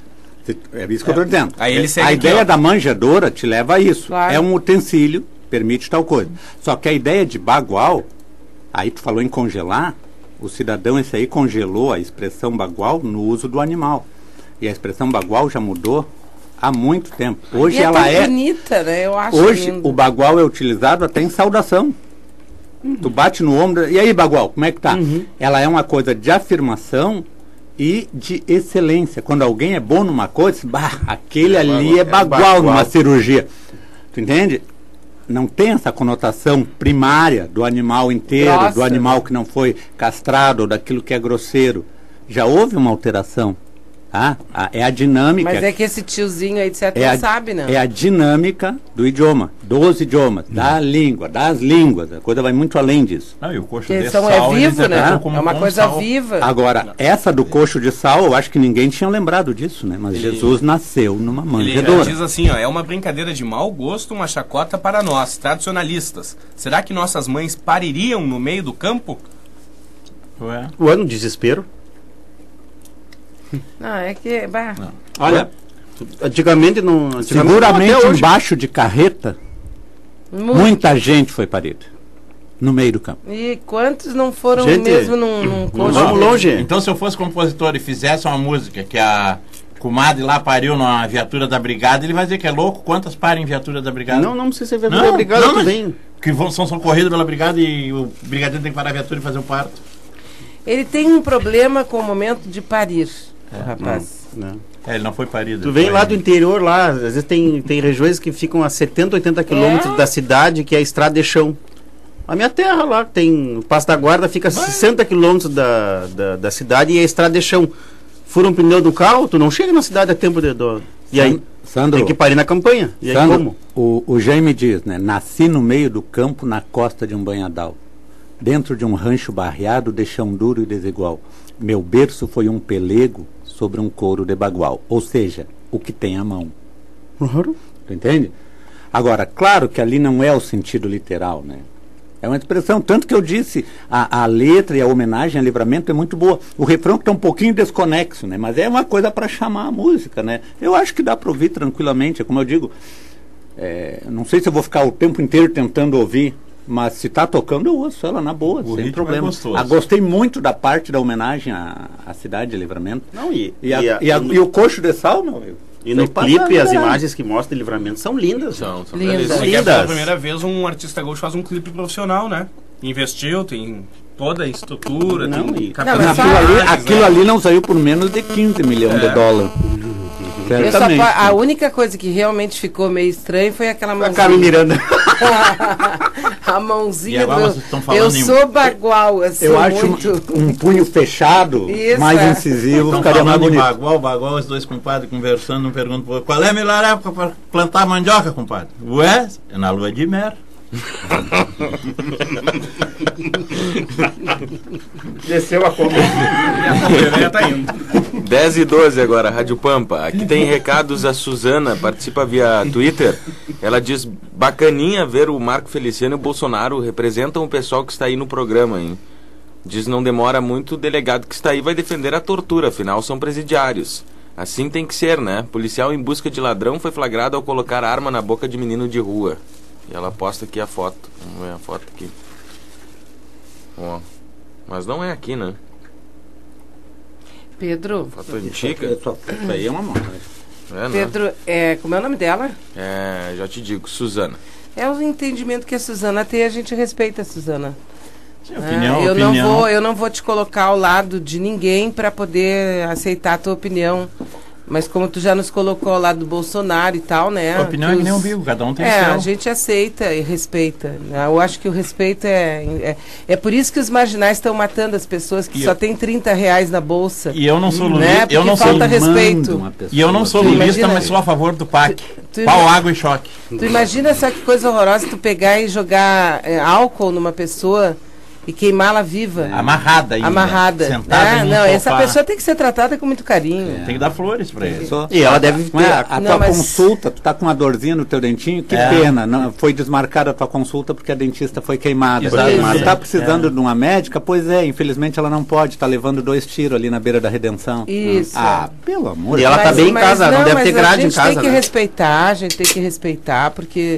É isso que é. eu estou dizendo. Aí ele a ideia aqui, da manjedoura te leva a isso. Claro. É um utensílio, permite tal coisa. Só que a ideia de bagual, aí tu falou em congelar, o cidadão esse aí congelou a expressão bagual no uso do animal. E a expressão bagual já mudou há muito tempo. Hoje e ela é, é bonita, né? Eu acho Hoje lindo. O bagual é utilizado até em saudação. Uhum. Tu bate no ombro, e aí bagual, como é que tá? Uhum. Ela é uma coisa de afirmação e de excelência. Quando alguém é bom numa coisa, bah, aquele é ali é bagual, é bagual numa cirurgia. Tu entende? Não tem essa conotação primária do animal inteiro, Nossa. do animal que não foi castrado, ou daquilo que é grosseiro. Já houve uma alteração. Ah, a, é a dinâmica. Mas é que esse tiozinho aí de certo é não a, sabe, não. É a dinâmica do idioma, dos idiomas, hum. da língua, das línguas. A coisa vai muito além disso. Não, e o coxo de sal, é vivo, né? Ah, é uma coisa sal. viva. Agora, essa do coxo de sal, eu acho que ninguém tinha lembrado disso, né? Mas ele, Jesus nasceu numa manjedoura. Ele diz assim, ó, é uma brincadeira de mau gosto, uma chacota para nós, tradicionalistas. Será que nossas mães paririam no meio do campo? Ué. Ué, no desespero. Não, é que... Bah. Não. Olha, antigamente não... Antigamente, seguramente embaixo de carreta, Muito. muita gente foi parida. No meio do campo. E quantos não foram gente, mesmo num, num coxo? Vamos longe. Então, se eu fosse compositor e fizesse uma música que a comadre lá pariu numa viatura da brigada, ele vai dizer que é louco? Quantas param em viatura da brigada? Não, não precisa ser viatura não, da brigada, não, tudo bem. Que vão, são socorridos pela brigada e o brigadeiro tem que parar a viatura e fazer o parto. Ele tem um problema com o momento de parir, é, o rapaz. Não, não. É, ele não foi parido. Tu vem lá do interior, lá, às vezes tem, tem regiões que ficam a setenta, oitenta quilômetros é? da cidade, que é a estrada de chão. A minha terra lá, tem o Passo da Guarda, fica a sessenta quilômetros da, da, da cidade e é a estrada de chão. Fura um pneu do carro, tu não chega na cidade a tempo de... Do, e aí, Sandro, tem que parir na campanha. E aí Sandro, como? O, o Jaime diz, né? Nasci no meio do campo, na costa de um banhadal. Dentro de um rancho barreado de chão duro e desigual. Meu berço foi um pelego sobre um couro de bagual. Ou seja, o que tem à mão. Uhum. Tu entende? Agora, claro que ali não é o sentido literal, né? É uma expressão, tanto que eu disse, a, a letra e a homenagem a Livramento é muito boa. O refrão está um pouquinho desconexo, né? Mas é uma coisa para chamar a música, né? Eu acho que dá para ouvir tranquilamente, como eu digo. É, não sei se eu vou ficar o tempo inteiro tentando ouvir, mas se está tocando eu ouço ela na boa, o sem problema. É ah, gostei muito da parte da homenagem à, à cidade de Livramento. Não, e, e, a, e, a, e, a, e o coxo de sal, meu amigo. E no clipe, as imagens que mostram de Livramento são lindas. São, são lindas. lindas. É pela primeira vez um artista gaúcho faz um clipe profissional, né? Investiu, tem toda a estrutura, não, tem e... não, aquilo, ali, aquilo né? ali não saiu por menos de quinze milhões é. de dólares. Eu só, a única coisa que realmente ficou meio estranha foi aquela mãozinha. A Carmen Miranda. A mãozinha agora do... Eu em... sou bagual, eu sou Eu acho muito... um, um punho fechado, Isso, mais é. incisivo, ficaria mais bonito. Bagual, bagual, os dois compadres conversando, um pergunta pro outro, qual é a melhor época para plantar mandioca, compadre? Ué, é na lua de mer. Desceu a conta. Tá indo. dez e doze agora, Rádio Pampa. Aqui tem recados, a Suzana participa via Twitter. Ela diz, bacaninha ver o Marco Feliciano e o Bolsonaro representam o pessoal que está aí no programa, hein? Diz, não demora muito, o delegado que está aí vai defender a tortura, afinal são presidiários. Assim tem que ser, né? Policial em busca de ladrão foi flagrado ao colocar arma na boca de menino de rua. E ela posta aqui a foto. Vamos ver a foto aqui. Ó. Mas não é aqui, né? Pedro. Foto antiga. Isso aí é uma moda. É, Pedro, é, como é o nome dela? É, já te digo, Suzana. É o entendimento que a Suzana tem, a gente respeita a Suzana. Sim, opinião, ah, eu opinião. não vou, eu não vou te colocar ao lado de ninguém para poder aceitar a tua opinião. Mas como tu já nos colocou ao lado do Bolsonaro e tal, né? A opinião os... é que nem um bico, cada um tem É, o seu. a gente aceita e respeita. Eu acho que o respeito é... É, é por isso que os marginais estão matando as pessoas que e só eu... têm trinta reais na bolsa. E eu não sou lulista. Né? Eu não falta sou respeito. E eu não sou tu lulista, imagina... mas sou a favor do P A C. Tu, tu Pau, ima... água e choque. Tu imagina só que coisa horrorosa tu pegar e jogar é, álcool numa pessoa... E queimá-la viva. Amarrada ainda. Amarrada. Sentada ah, em um não, sofá. essa pessoa tem que ser tratada com muito carinho. É. Tem que dar flores pra ele. E ela deve ter a, a não, tua mas... consulta, tu tá com uma dorzinha no teu dentinho, que é. pena, não, foi desmarcada a tua consulta porque a dentista foi queimada. Mas tu tá precisando é. de uma médica? Pois é, infelizmente ela não pode, tá levando dois tiros ali na beira da redenção. Isso. Ah, pelo amor de Deus. E ela mas, tá bem em casa, não, não deve ter grade em casa. A gente tem que né? respeitar, a gente tem que respeitar, porque...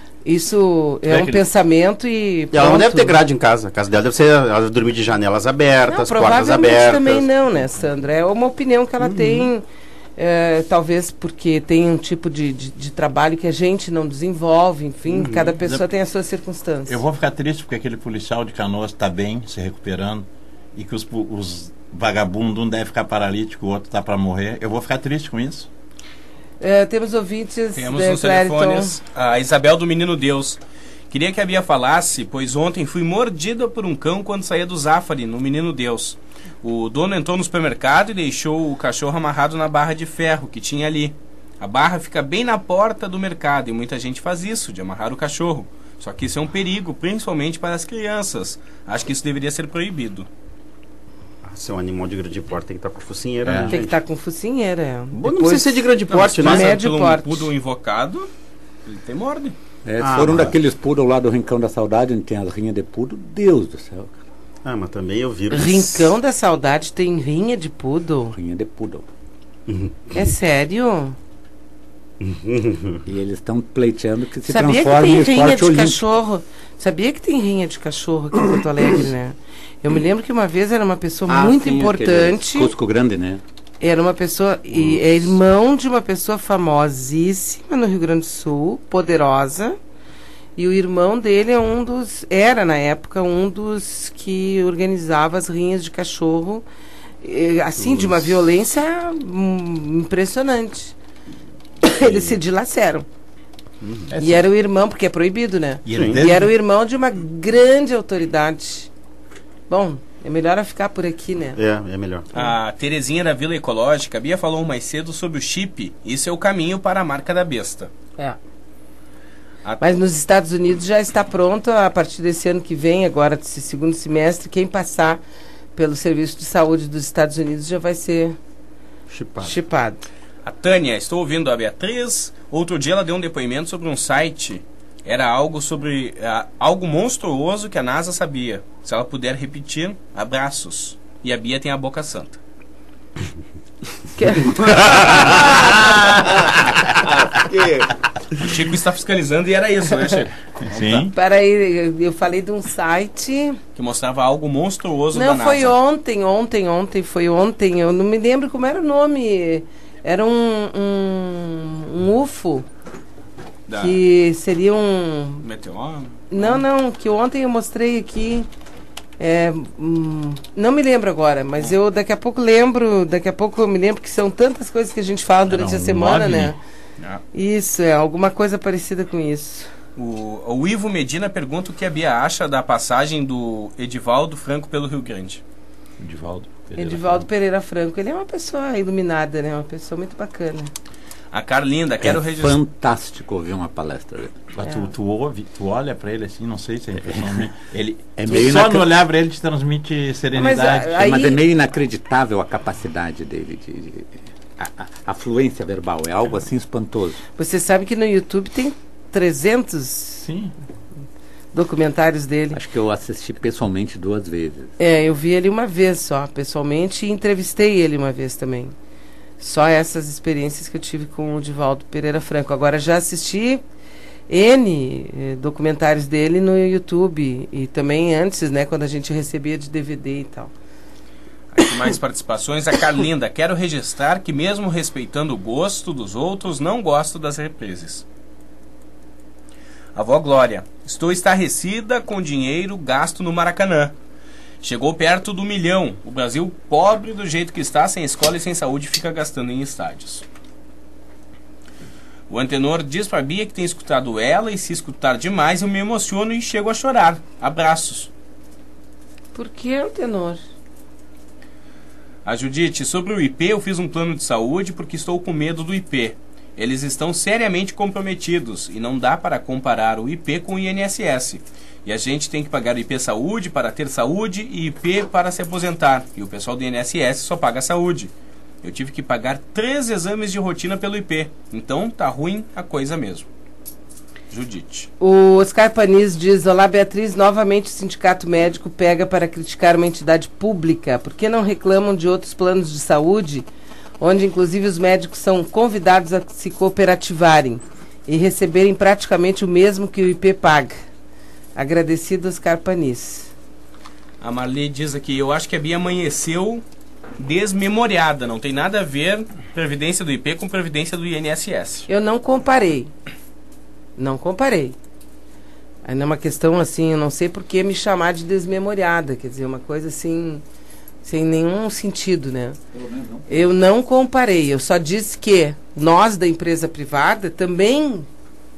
Isso é, é um que... pensamento e. e ela não deve ter grade em casa. A casa dela deve ser. Ela deve dormir de janelas abertas, não, portas abertas. Também não, né, Sandra? É uma opinião que ela uhum. tem. É, talvez porque tem um tipo de, de, de trabalho que a gente não desenvolve, enfim, uhum. cada pessoa tem as suas circunstâncias. Eu vou ficar triste porque aquele policial de Canoas está bem, se recuperando, e que os, os vagabundos, um deve ficar paralítico, o outro está para morrer. Eu vou ficar triste com isso. Uh, temos ouvintes. Temos nos telefones a Isabel do Menino Deus. Queria que a Bia falasse, pois ontem fui mordida por um cão quando saía do Zafari, no Menino Deus. O dono entrou no supermercado e deixou o cachorro amarrado na barra de ferro que tinha ali. A barra fica bem na porta do mercado e muita gente faz isso, de amarrar o cachorro. Só que isso é um perigo, principalmente para as crianças. Acho que isso deveria ser proibido. Se é um animal de grande porte, tem que estar com focinheira. É. Né, tem que estar com focinheira. É. Bom, não precisa ser de grande porte, não, né? Médio um porte. Poodle invocado, ele tem morde. É, se ah, for um mas... daqueles poodle lá do Rincão da Saudade, onde tem as rinhas de poodle, Deus do céu. Cara. Ah, mas também eu vi. Rincão da Saudade tem rinha de poodle? Rinha de poodle. É sério? E eles estão pleiteando que se Sabia transforme em esporte olímpico. Sabia que tem rinha de olímpico. cachorro? Sabia que tem rinha de cachorro aqui em Porto Alegre, né? Eu me lembro que uma vez era uma pessoa ah, muito sim, importante. Cusco Grande, né? Era uma pessoa, e é irmão de uma pessoa famosíssima no Rio Grande do Sul, poderosa, e o irmão dele é um dos, era na época um dos que organizava as rinhas de cachorro, assim, Uf. de uma violência hum, impressionante. Eles se dilaceram. Uhum. É, e era o irmão, porque é proibido, né? E, e era o irmão de uma grande autoridade. Bom, é melhor ficar por aqui, né? É, é melhor. A Terezinha da Vila Ecológica, a Bia falou mais cedo sobre o chip. Isso é o caminho para a marca da besta. É. A... Mas nos Estados Unidos já está pronto, a partir desse ano que vem, agora desse segundo semestre, quem passar pelo Serviço de Saúde dos Estados Unidos já vai ser chipado. chipado. A Tânia, estou ouvindo a Beatriz. Outro dia ela deu um depoimento sobre um site. Era algo sobre uh, algo monstruoso que a NASA sabia. Se ela puder repetir, abraços. E a Bia tem a boca santa. Que... O Chico está fiscalizando e era isso, né, Chico? Sim. Peraí, eu falei de um site que mostrava algo monstruoso não, da NASA. Não, foi ontem, ontem, ontem, foi ontem. Eu não me lembro como era o nome. Era um, um, um U F O. Da... Que seria um... Meteoro? Não, não, que ontem eu mostrei aqui. É, hum, não me lembro agora, mas eu daqui a pouco lembro, daqui a pouco eu me lembro que são tantas coisas que a gente fala durante um a semana, né? Ah. Isso, é alguma coisa parecida com isso. O, o Ivo Medina pergunta o que a Bia acha da passagem do Edivaldo Franco pelo Rio Grande. Edivaldo Pereira Edivaldo Franco. Pereira Franco, ele é uma pessoa iluminada, né? Uma pessoa muito bacana. A Carlinda, quero é registrar. Fantástico ouvir uma palestra dele. É. Tu, tu ouve, tu olha pra ele assim, não sei se é impressão minha. Ele é meio só no olhar pra ele te transmite serenidade. Mas, aí... Mas é meio inacreditável a capacidade dele de, de a, a, a fluência verbal, é algo assim espantoso. Você sabe que no YouTube tem trezentos Sim. documentários dele. Acho que eu assisti pessoalmente duas vezes. É, eu vi ele uma vez só, pessoalmente, e entrevistei ele uma vez também. Só essas experiências que eu tive com o Edivaldo Pereira Franco. Agora já assisti N eh, documentários dele no YouTube. E também antes, né, quando a gente recebia de D V D e tal. Aqui mais participações. A Carlinda, quero registrar que mesmo respeitando o gosto dos outros, não gosto das reprises. A avó Glória, estou estarrecida com dinheiro gasto no Maracanã. Chegou perto do milhão. O Brasil, pobre do jeito que está, sem escola e sem saúde, fica gastando em estádios. O Antenor diz para a Bia que tem escutado ela e se escutar demais eu me emociono e chego a chorar. Abraços. Por que, Antenor? A Judite, sobre o I P eu fiz um plano de saúde porque estou com medo do I P. Eles estão seriamente comprometidos e não dá para comparar o I P com o I N S S. E a gente tem que pagar o I P Saúde para ter saúde e I P para se aposentar. E o pessoal do I N S S só paga saúde. Eu tive que pagar três exames de rotina pelo I P. Então tá ruim a coisa mesmo. Judite. O Oscar Panis diz: olá Beatriz, novamente o Sindicato Médico pega para criticar uma entidade pública. Por que não reclamam de outros planos de saúde, onde inclusive os médicos são convidados a se cooperativarem e receberem praticamente o mesmo que o I P paga? Agradecido, Oscar Panis. A Marli diz aqui: eu acho que a Bia amanheceu desmemoriada. Não tem nada a ver previdência do I P com previdência do I N S S. Eu não comparei. Não comparei. Ainda é uma questão assim, eu não sei por que me chamar de desmemoriada. Quer dizer, uma coisa assim, sem nenhum sentido, né? Eu não comparei. Eu só disse que nós da empresa privada também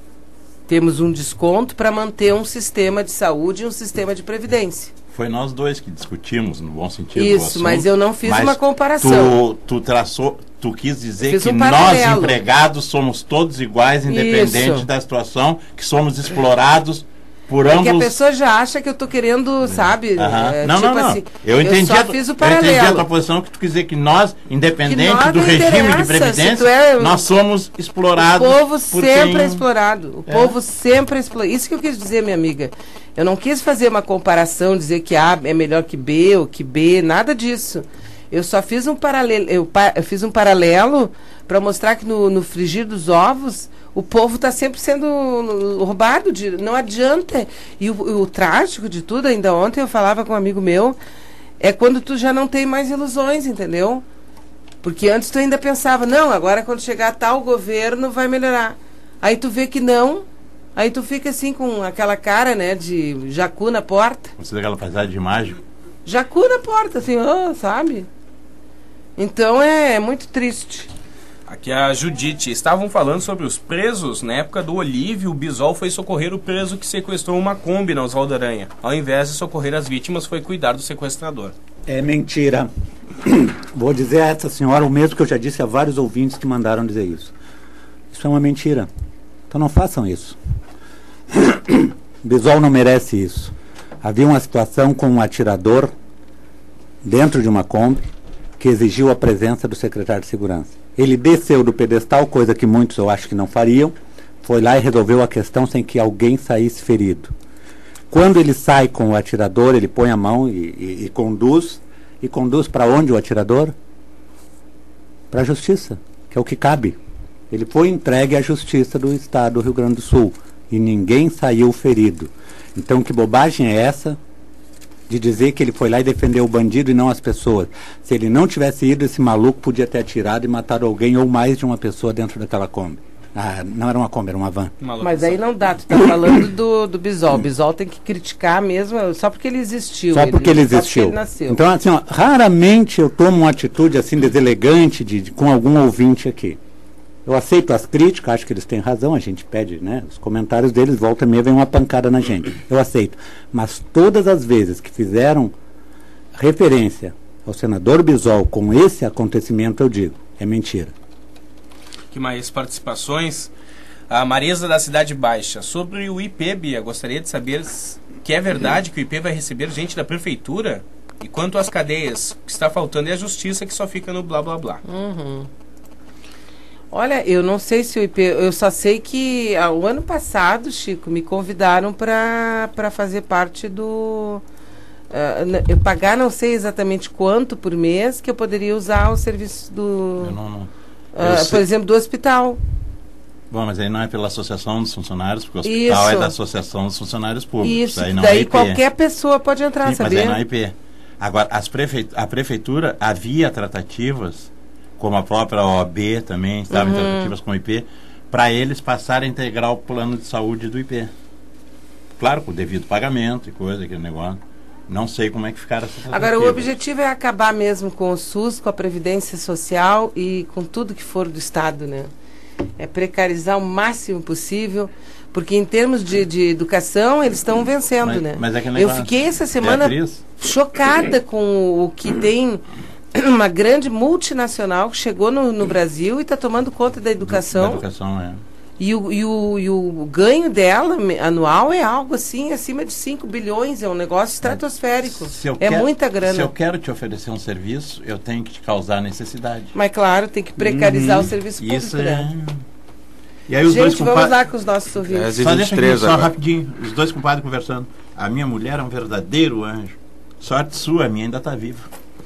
temos um desconto para manter um sistema de saúde e um sistema de previdência. Foi nós dois que discutimos, no bom sentido. Isso, mas eu não fiz uma comparação. Tu, tu traçou, tu quis dizer que um nós, empregados, somos todos iguais, independente Isso. da situação, que somos explorados por é ambos. Que a pessoa já acha que eu tô querendo, sabe? Uh-huh. É, não, tipo não, não. Assim, eu entendi, eu só a, fiz o paralelo. Eu entendi a tua posição, que tu quis dizer que nós, independente nós do regime de previdência, é, nós somos explorados. O povo sempre quem... é explorado. O é. povo sempre é explorado. Isso que eu quis dizer, minha amiga. Eu não quis fazer uma comparação, dizer que A é melhor que B ou que B, nada disso. Eu só fiz um paralelo, eu, eu fiz um paralelo para mostrar que no, no frigir dos ovos o povo está sempre sendo roubado, de, não adianta. E o, o trágico de tudo, ainda ontem eu falava com um amigo meu, é quando tu já não tem mais ilusões, entendeu? Porque antes tu ainda pensava, não, agora quando chegar tal governo vai melhorar. Aí tu vê que não, aí tu fica assim com aquela cara, né, de jacu na porta. Você vê aquela paisagem de mágico? Jacu na porta, assim, oh, sabe? Então é muito triste. Aqui a Judite. Estavam falando sobre os presos. Na época do Olívio, o Bisol foi socorrer o preso que sequestrou uma Kombi na Oswaldo Aranha. Ao invés de socorrer as vítimas, foi cuidar do sequestrador. É mentira. Vou dizer a essa senhora o mesmo que eu já disse a vários ouvintes que mandaram dizer isso. Isso é uma mentira. Então não façam isso. Bisol não merece isso. Havia uma situação com um atirador dentro de uma Kombi que exigiu a presença do secretário de segurança. Ele desceu do pedestal, coisa que muitos eu acho que não fariam, foi lá e resolveu a questão sem que alguém saísse ferido. Quando ele sai com o atirador, ele põe a mão e, e, e conduz, e conduz para onde o atirador? Para a justiça, que é o que cabe. Ele foi entregue à justiça do estado do Rio Grande do Sul e ninguém saiu ferido. Então que bobagem é essa de dizer que ele foi lá e defendeu o bandido e não as pessoas? Se ele não tivesse ido, esse maluco podia ter atirado e matado alguém ou mais de uma pessoa dentro daquela Kombi. Ah, não era uma Kombi, era uma van. Mas aí não dá, tu tá falando do, do Bisol. O Bisol tem que criticar mesmo só porque ele existiu. Só porque ele, ele existiu. Só porque ele nasceu. Então, assim, ó, raramente eu tomo uma atitude assim deselegante de, de, com algum ouvinte aqui. Eu aceito as críticas, acho que eles têm razão, a gente pede, né? Os comentários deles, volta e meia, vem uma pancada na gente. Eu aceito. Mas todas as vezes que fizeram referência ao senador Bisol com esse acontecimento, eu digo, é mentira. Que mais participações? A Marisa da Cidade Baixa. Sobre o I P, Bia, gostaria de saber que é verdade que o I P vai receber gente da prefeitura? E quanto às cadeias, o que está faltando é a justiça, que só fica no blá blá blá. Uhum. Olha, eu não sei se o I P... Eu só sei que ah, o ano passado, Chico, me convidaram para para fazer parte do... Uh, eu pagar não sei exatamente quanto por mês que eu poderia usar o serviço do... Eu não, não. Uh, por exemplo, do hospital. Bom, mas aí não é pela Associação dos Funcionários, porque o hospital Isso. é da Associação dos Funcionários Públicos. Isso, aí não daí é I P. qualquer pessoa pode entrar, Sim, sabia? mas aí não é I P. Agora, as prefe... a prefeitura havia tratativas, como a própria O A B também estava Uhum. em tratativas com o I P, para eles passarem a integrar o plano de saúde do I P. Claro, com o devido pagamento e coisa, aquele negócio. Não sei como é que ficaram essas Agora, tratativas. o objetivo é acabar mesmo com o SUS, com a Previdência Social e com tudo que for do Estado, né? É precarizar o máximo possível, porque em termos de, de educação, eles estão vencendo, Mas- né? mas é que Eu negócio, fiquei essa semana Beatriz? chocada com o que tem uma grande multinacional que chegou no, no Brasil e está tomando conta da educação. Da educação, é. E o, e, o, e o ganho dela me- anual é algo assim, acima de cinco bilhões, é um negócio estratosférico. Se eu É quero- muita grana. Se eu quero te oferecer um serviço, eu tenho que te causar necessidade. Mas claro, tem que precarizar Uhum. o serviço público, Isso né? é... E aí os Gente, dois vamos compa- lá com os nossos ouvintes. Só deixa aqui, só rapidinho, os dois compadres conversando. A minha mulher é um verdadeiro anjo. Sorte sua, a minha ainda está viva.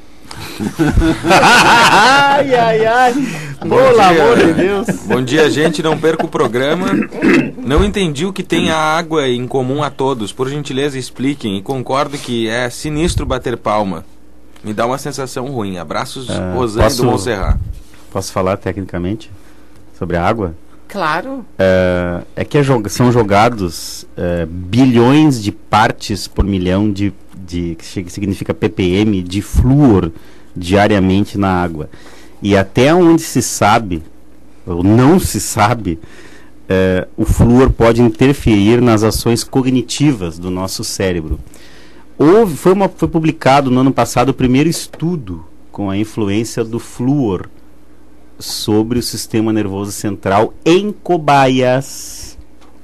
Ai, ai, ai. Pelo amor de Deus. Bom dia, gente. Não perca o programa. Não entendi o que tem a água em comum a todos. Por gentileza, expliquem. E concordo que é sinistro bater palma. Me dá uma sensação ruim. Abraços, Ah, Rosane posso- do Montserrat. Posso falar tecnicamente sobre a água? Claro. É, é que é jo- são jogados é, bilhões de partes por milhão de, de que che- significa P P M de flúor diariamente na água. E até onde se sabe, ou não se sabe, é, o flúor pode interferir nas ações cognitivas do nosso cérebro. Houve, foi, uma, foi publicado no ano passado o primeiro estudo com a influência do flúor sobre o sistema nervoso central em cobaias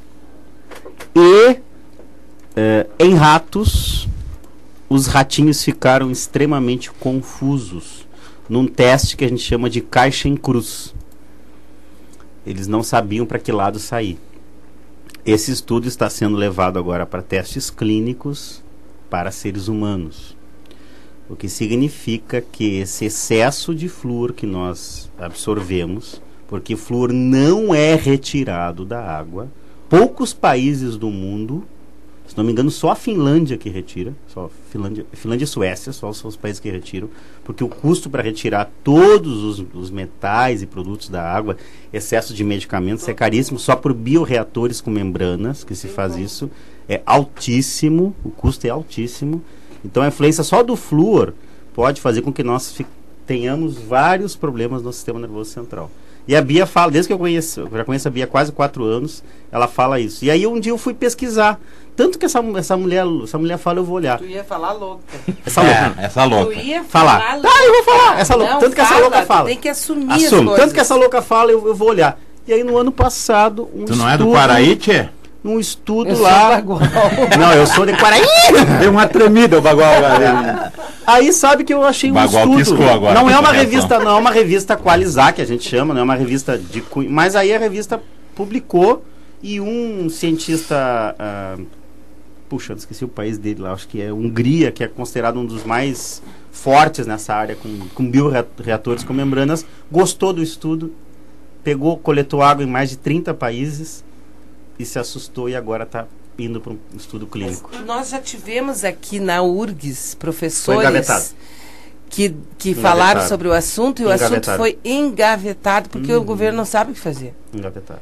e eh, em ratos. Os ratinhos ficaram extremamente confusos num teste que a gente chama de caixa em cruz. Eles não sabiam para que lado sair. Esse estudo está sendo levado agora para testes clínicos para seres humanos. O que significa que esse excesso de flúor que nós absorvemos, porque flúor não é retirado da água, poucos países do mundo Se não me engano, só a Finlândia que retira, só Finlândia, Finlândia e Suécia, só são os países que retiram, porque o custo para retirar todos os, os metais e produtos da água, excesso de medicamentos, é caríssimo. Só por bioreatores com membranas que se faz isso, é altíssimo, o custo é altíssimo. Então a influência só do flúor pode fazer com que nós fi- tenhamos vários problemas no sistema nervoso central. E a Bia fala, desde que eu conheço, eu já conheço a Bia há quase quatro anos, ela fala isso. E aí um dia eu fui pesquisar. Tanto que essa, essa, mulher, essa mulher fala, eu vou olhar. Tu ia falar louca. Essa louca. É, essa louca. Tu ia falar. falar louca. Tá, eu vou falar. Essa louca. Não, Tanto que essa fala, louca fala. Tu tem que assumir Assume. as coisas. Tanto que essa louca fala, eu, eu vou olhar. E aí no ano passado, um Tu estudo... não é do Quaraí, tchê? Um estudo Eu lá... sou bagual. Não, eu sou de Quaraí! Deu uma tremida o bagual agora. Aí sabe que eu achei um Bagual estudo. piscou agora, Não é uma com revista, não é uma revista Qualizar que a gente chama, não é uma revista de cunho, mas aí a revista publicou e um cientista, ah, puxa, eu esqueci o país dele lá, acho que é Hungria, que é considerado um dos mais fortes nessa área com, com bioreatores com membranas, gostou do estudo, pegou, coletou água em mais de trinta países e se assustou e agora está indo para um estudo clínico. Mas nós já tivemos aqui na U R G S Foi professores engavetado. que, que Engavetado. falaram sobre o assunto e o assunto Engavetado. foi engavetado porque Uhum. o governo não sabe o que fazer. Engavetado.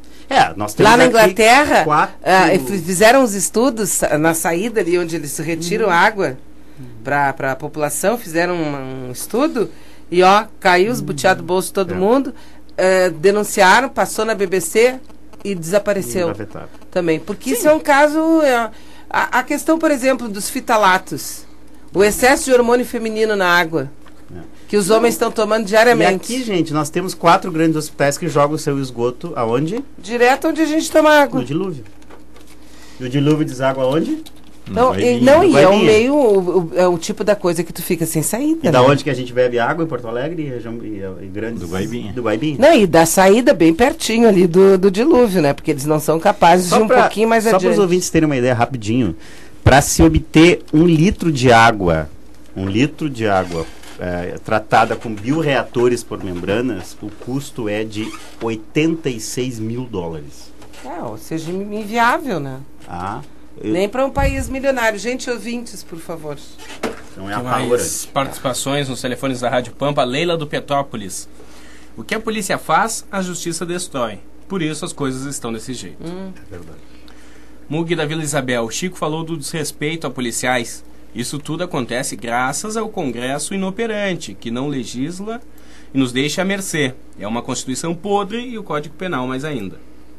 É, nós temos Lá na aqui Inglaterra, quatro... ah, f- fizeram os estudos ah, na saída ali onde eles retiram Uhum. água para a população, fizeram um, um estudo e ó, caiu os butiá do bolso de todo É. mundo, eh, denunciaram, passou na B B C e desapareceu Engavetado. também. Porque isso é um caso... é, a, a questão, por exemplo, dos fitalatos, o excesso de hormônio feminino na água, que os homens estão tomando E diariamente. aqui, gente, nós temos quatro grandes hospitais que jogam o seu esgoto aonde? Direto onde a gente toma água. No dilúvio. E o dilúvio deságua aonde? Não, e, não, e é o meio, o, o- é o tipo da coisa que tu fica sem saída. E da né? onde que a gente bebe água? Em Porto Alegre e, região, e, e grandes... Do Guaibinha. Do Guaibinha. Não, e da saída bem pertinho ali do, do dilúvio, né? Porque eles não são capazes de ir um pra- pouquinho mais só para adiante. os ouvintes terem uma ideia rapidinho, para se obter um litro de água, um litro de água é, tratada com bioreatores por membranas, o custo é de oitenta e seis mil dólares. É, ou seja, inviável, né? Ah, eu- Nem para um país milionário. Gente, ouvintes, por favor. Então é Tem mais apavorante. participações nos telefones da Rádio Pampa. Leila do Petrópolis. O que a polícia faz, a justiça destrói. Por isso as coisas estão desse jeito. Hum. É verdade. Mug da Vila Isabel. Chico falou do desrespeito a policiais. Isso tudo acontece graças ao Congresso inoperante, que não legisla e nos deixa à mercê. É uma Constituição podre e o Código Penal mais ainda.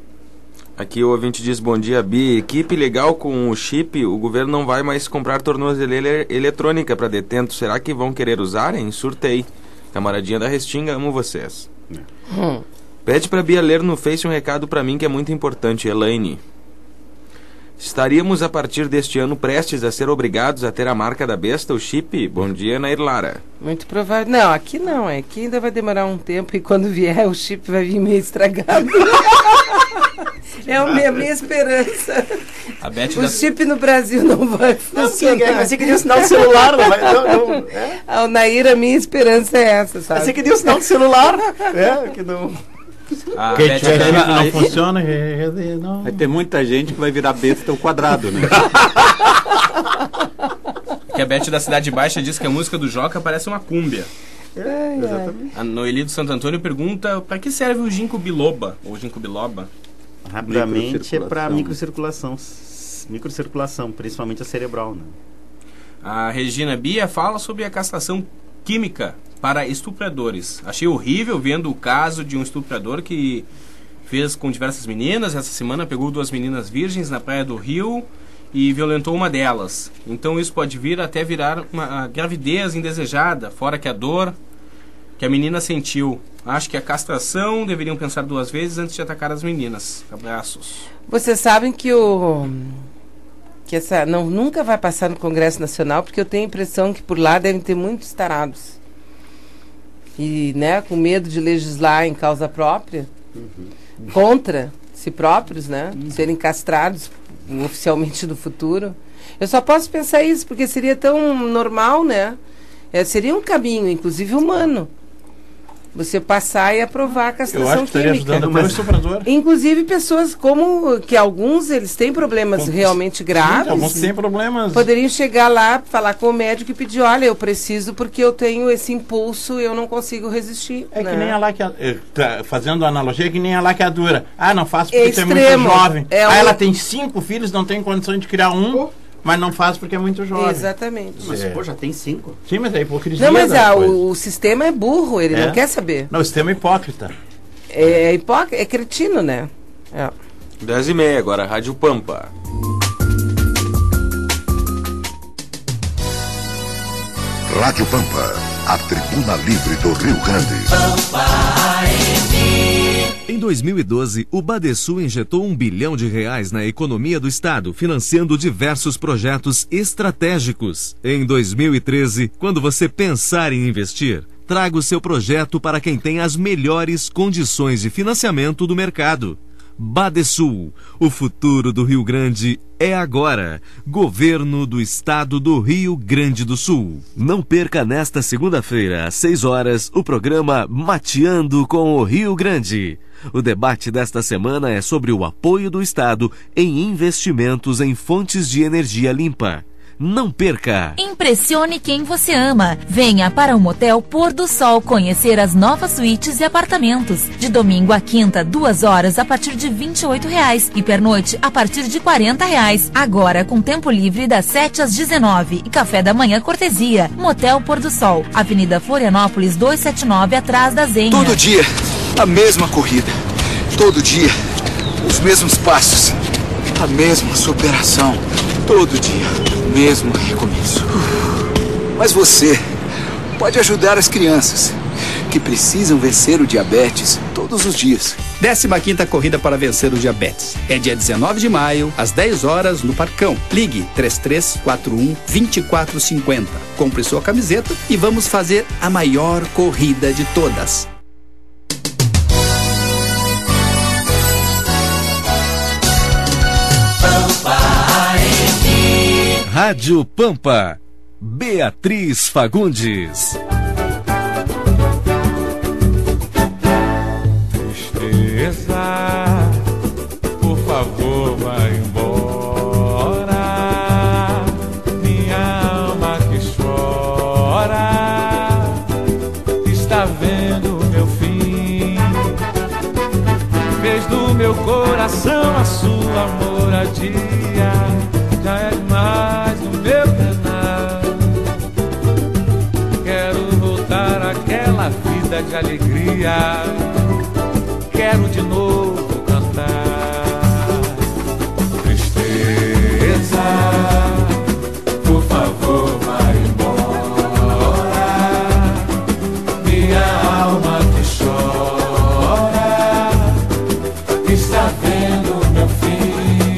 Aqui o ouvinte diz, bom dia, Bi. Equipe legal com o chip, o governo não vai mais comprar tornozeleira eletrônica para detentos. Será que vão querer usarem? Surtei. Camaradinha da Restinga, amo vocês. Hum. Pede pra Bia ler no Face um recado pra mim que é muito importante, Elaine. Estaríamos a partir deste ano prestes a ser obrigados a ter a marca da besta, o chip? Bom dia, Nair Lara. Muito provável. Não, aqui não. É que ainda vai demorar um tempo e quando vier o chip vai vir meio estragado. É a minha, minha esperança. A Beth O da... chip no Brasil não vai funcionar. Mas você queria o sinal do celular, não vai... Não, não, é? Ah, o Nair, a minha esperança é essa, sabe? Mas você queria o sinal do celular? É, que não... A Quem Beth tiver da- chip não aí- funciona, é- é- não. Vai ter muita gente que vai virar besta ao quadrado, né? que a Beth da Cidade Baixa diz que a música do Joca parece uma cúmbia. É, exatamente. A Noeli do Santo Antônio pergunta pra que serve o ginkgo biloba, ou ginkgo biloba? Rapidamente é para Microcirculação. microcirculação. S- Microcirculação, principalmente a cerebral, né? A Regina Bia fala sobre a castração química para estupradores. Achei horrível vendo o caso de um estuprador que fez com diversas meninas. Essa semana pegou duas meninas virgens na praia do Rio e violentou uma delas. Então isso pode vir até virar uma gravidez indesejada, fora que a dor que a menina sentiu. Acho que a castração deveriam pensar duas vezes antes de atacar as meninas. Abraços. Vocês sabem que o que essa não nunca vai passar no Congresso Nacional, porque eu tenho a impressão que por lá devem ter muitos tarados. E, né, com medo de legislar em causa própria, contra si próprios, né, serem castrados oficialmente no futuro. Eu só posso pensar isso, porque seria tão normal, né? É, seria um caminho, inclusive humano. você passar e aprovar a castração Eu acho que estaria química. ajudando até o estuprador. Inclusive pessoas como que alguns eles têm problemas Com- realmente graves. Sim, alguns têm problemas. Poderiam chegar lá, falar com o médico e pedir, olha, eu preciso porque eu tenho esse impulso, eu não consigo resistir. É né? que nem a laqueadura, eh, tá, fazendo analogia, é que nem a laqueadura. Ah, não faço porque É tu é muito extremo. jovem. É ah, um- ela tem cinco filhos, não tem condição de criar um, mas não faz porque é muito jovem. Exatamente. Mas, É. pô, já tem cinco. Sim, mas é hipocrisia. Não, mas da ah, coisa. o, o sistema é burro, ele É? não quer saber. Não, o sistema é hipócrita. É, hipó- é cretino, né? É. dez e meia agora, Rádio Pampa. Rádio Pampa, a tribuna livre do Rio Grande. Em dois mil e doze, o Badesul injetou um bilhão de reais na economia do estado, financiando diversos projetos estratégicos. Em dois mil e treze, quando você pensar em investir, traga o seu projeto para quem tem as melhores condições de financiamento do mercado. Badesul, o futuro do Rio Grande é agora. Governo do Estado do Rio Grande do Sul. Não perca nesta segunda-feira, às seis horas, o programa Mateando com o Rio Grande. O debate desta semana é sobre o apoio do Estado em investimentos em fontes de energia limpa. Não perca! Impressione quem você ama. Venha para o Motel Pôr do Sol conhecer as novas suítes e apartamentos. De domingo a quinta, duas horas a partir de vinte e oito reais e pernoite a partir de quarenta reais. Agora com tempo livre das sete às dezenove e café da manhã cortesia. Motel Pôr do Sol, Avenida Florianópolis duzentos e setenta e nove, atrás da Zenha. Todo dia, a mesma corrida. Todo dia, os mesmos passos. A mesma superação. Todo dia, o mesmo recomeço. Mas você pode ajudar as crianças que precisam vencer o diabetes todos os dias. décima quinta Corrida para Vencer o Diabetes. É dia dezenove de maio, às dez horas, no Parcão. Ligue três três quatro um, dois quatro cinco zero. Compre sua camiseta e vamos fazer a maior corrida de todas. Rádio Pampa. Beatriz Fagundes. Tristeza, por favor, vai embora. Minha alma que chora está vendo o meu fim. Fez do meu coração a sua moradia. Já é demais o meu penar. Quero voltar àquela vida de alegria. Quero de novo cantar. Tristeza, por favor, vai embora. Minha alma que chora está vendo o meu fim.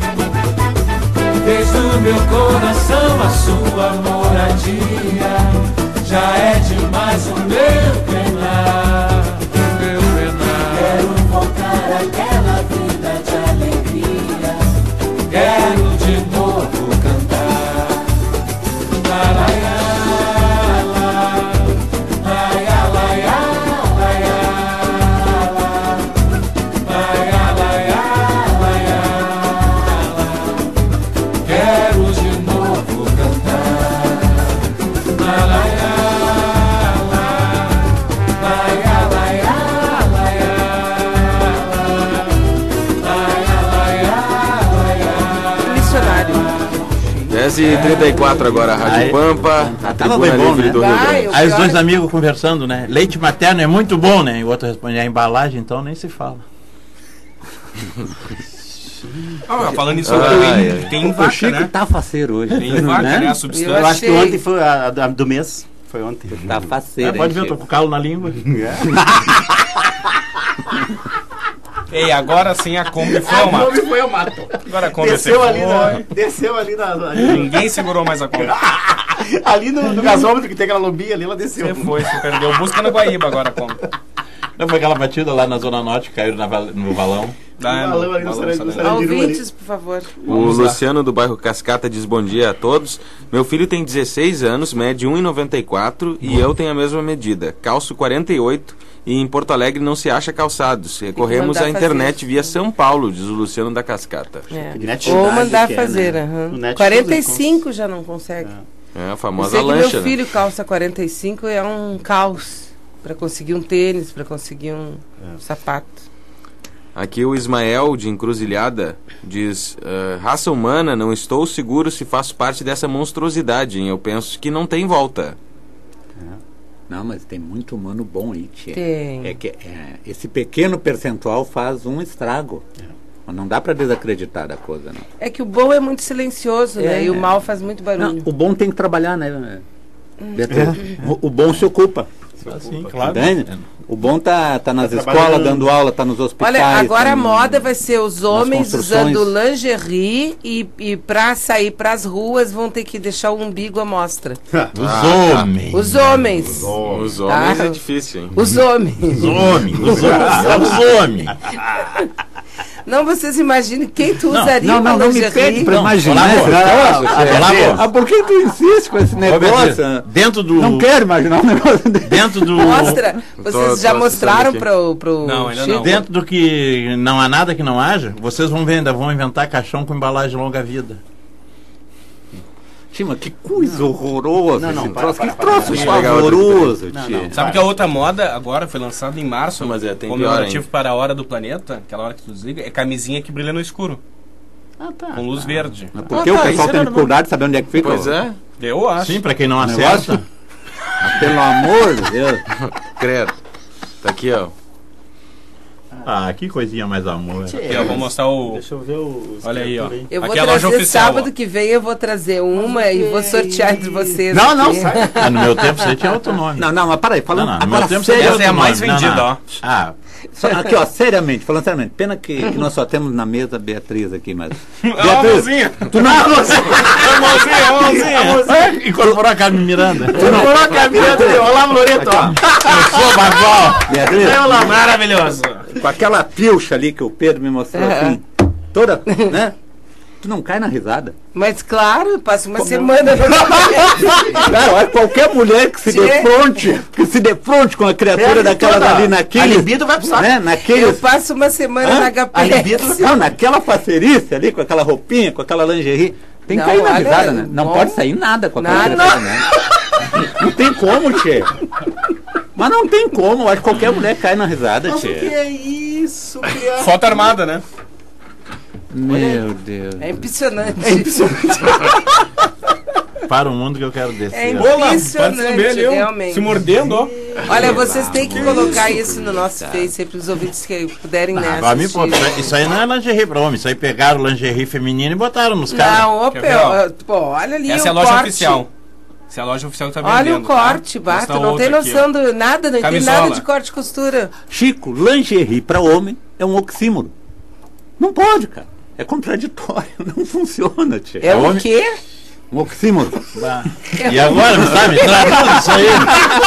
Fez do meu coração a sua moradia. Já é demais o meu penar. Meu penar. Quero voltar àquela vida de alegria. Quero de novo cantar. Laiá, laiá, laiá, laiá, laiá, laiá, laiá. Quero de novo cantar. Laiá, laiá, laiá, laiá, laiá, laiá, laiá. Missionário. dez e trinta e quatro agora, Rádio Aí- Pampa, a Tava tribuna bem bom, livre né? do Rio Grande. Aí os dois amigos conversando, né? Leite materno é muito bom, né? E o outro responde, a embalagem então nem se fala. Ah, falando nisso, Ah, tem, é. tem O vaca, Chico né? tá faceiro hoje. Tem vaca, né? A substância. Eu acho que ontem foi a, a do mês. Foi ontem. Tá faceiro, É, pode hein, ver, eu tô Chico? com o calo na língua. Ei, agora sim a Kombi foi ao mato. foi eu mato. Agora a Kombi Desceu você ali, foi. na, desceu ali na. Ali, Ninguém segurou mais a Kombi. ali no, no gasômetro que tem aquela lombinha ali, ela desceu. Você foi, você perdeu. Busca no Guaíba agora a Kombi. Não foi aquela batida lá na Zona Norte que caiu na val- no valão? Dá, valão ali no valão, Sarandi- no Sarandi. Sarandi. Ouvintes, por favor. O Vamos lá. Luciano do bairro Cascata diz bom dia a todos. Meu filho tem dezesseis anos, mede um e noventa e quatro e eu tenho a mesma medida. Calço quarenta e oito E em Porto Alegre não se acha calçados. Recorremos à internet fazer. via São Paulo, diz o Luciano da Cascata. É. Ou mandar fazer. É, né? uhum. quarenta e cinco já não consegue. É, é a famosa Eu sei lancha. Que meu filho né? calça quarenta e cinco é um caos para conseguir um tênis, para conseguir um é. sapato. Aqui o Ismael, de Encruzilhada, diz: uh, raça humana, não estou seguro se faço parte dessa monstruosidade, hein? Eu penso que não tem volta. Não, mas tem muito humano bom aí, tia. Tem. É que é, esse pequeno percentual faz um estrago. É. Mas não dá para desacreditar da coisa, não. É que o bom é muito silencioso, é. né? E o mal faz muito barulho. Não, o bom tem que trabalhar, né? Hum. É. O, o bom se ocupa. Sim, claro. Entende? O bom tá, tá nas tá escolas dando aula, tá nos hospitais. Olha, agora tá a moda vai ser os homens usando lingerie e, e pra sair pras ruas vão ter que deixar o umbigo à mostra. Os homens. Os homens. Os homens, os homens tá? é difícil, hein? Os homens. Os homens. Os homens. Os homens. Não, vocês imaginem quem tu usaria não, não, pra não, lingerie. Não, me pede pra imaginar. Ah, por que tu insiste com esse negócio? Dentro do... Não quero imaginar um negócio desse. Dentro do... Mostra. Vocês tô, já tô mostraram pro, pro Não, ainda não. Dentro do que não há nada que não haja, vocês vão ver, ainda vão inventar caixão com embalagem longa vida. Tima, que coisa horrorosa. Não, não, para, troço, para, que troço horroroso, tia. Sabe que a outra moda agora foi lançada em março, mas é, tem comemorativo para a hora do planeta, aquela hora que tu desliga, é camisinha que brilha no escuro. Ah, tá. Com luz tá. verde. Mas por que ah, o pessoal tá, tem dificuldade de saber onde é que fica? Pois é. Eu acho. Sim, para quem não acerta. Pelo amor de Deus. Credo. Tá aqui, ó. Ah, que coisinha mais amor. Aqui, ó, vou mostrar o... Deixa eu ver os... Olha aí, ó. Eu vou aqui é a loja trazer oficial, sábado ó. que vem, eu vou trazer uma e vou sortear entre vocês. Não, não, aqui. sai. Ah, no meu tempo você tinha outro nome. Não, não, mas para aí, falando não, não, agora tempo sério. Essa é a mais vendida, ó. Ah, só, aqui, ó, seriamente, falando seriamente, pena que, que nós só temos na mesa Beatriz aqui, mas... Beatriz, a mãozinha. Tu não... A mãozinha, a mãozinha. A mãozinha. Incorporou a Carmen Miranda. Tu não... Incorporou a Carmen Miranda. Olá, Loreto, ó. Eu sou Bagual. Beatriz. Olá, maravilhoso. Com aquela pilcha ali que o Pedro me mostrou, é. assim, toda, né? Tu não cai na risada. Mas claro, eu passo uma Como semana no Cara, olha, qualquer mulher que se defronte, que se defronte com a criatura é, daquelas toda, ali naquele... A libido vai precisar. Né, naquele, eu passo uma semana Hã? na H P S. A libido, não, naquela facerice ali, com aquela roupinha, com aquela lingerie. Tem que não, cair na olha, risada, né? Não bom. pode sair nada com aquela criatura, não. né? Não tem como, tchê. Mas não tem como, eu acho que qualquer mulher cai na risada, tchê. O que é isso, criança? Foto armada, né? Meu Deus. É impressionante. É impressionante. Para o mundo que eu quero descer. É impressionante, realmente. Se mordendo, ó. Olha, vocês têm que colocar isso no nosso Face aí para os ouvintes que puderem nessa. Agora me pô, isso aí não é lingerie para homem, isso aí pegaram lingerie feminino e botaram nos caras. Não, opa, pô, olha ali. Essa o é a loja corte. oficial. Essa é a loja oficial que tá vendendo. Olha o corte, tá? Bato, não tem noção do nada, não tem nada de corte e costura. Chico, lingerie para homem é um oxímoro. Não pode, cara. É contraditório, não funciona, tia. É o quê? Um oxímoro. E agora, me sabe, traduz isso aí.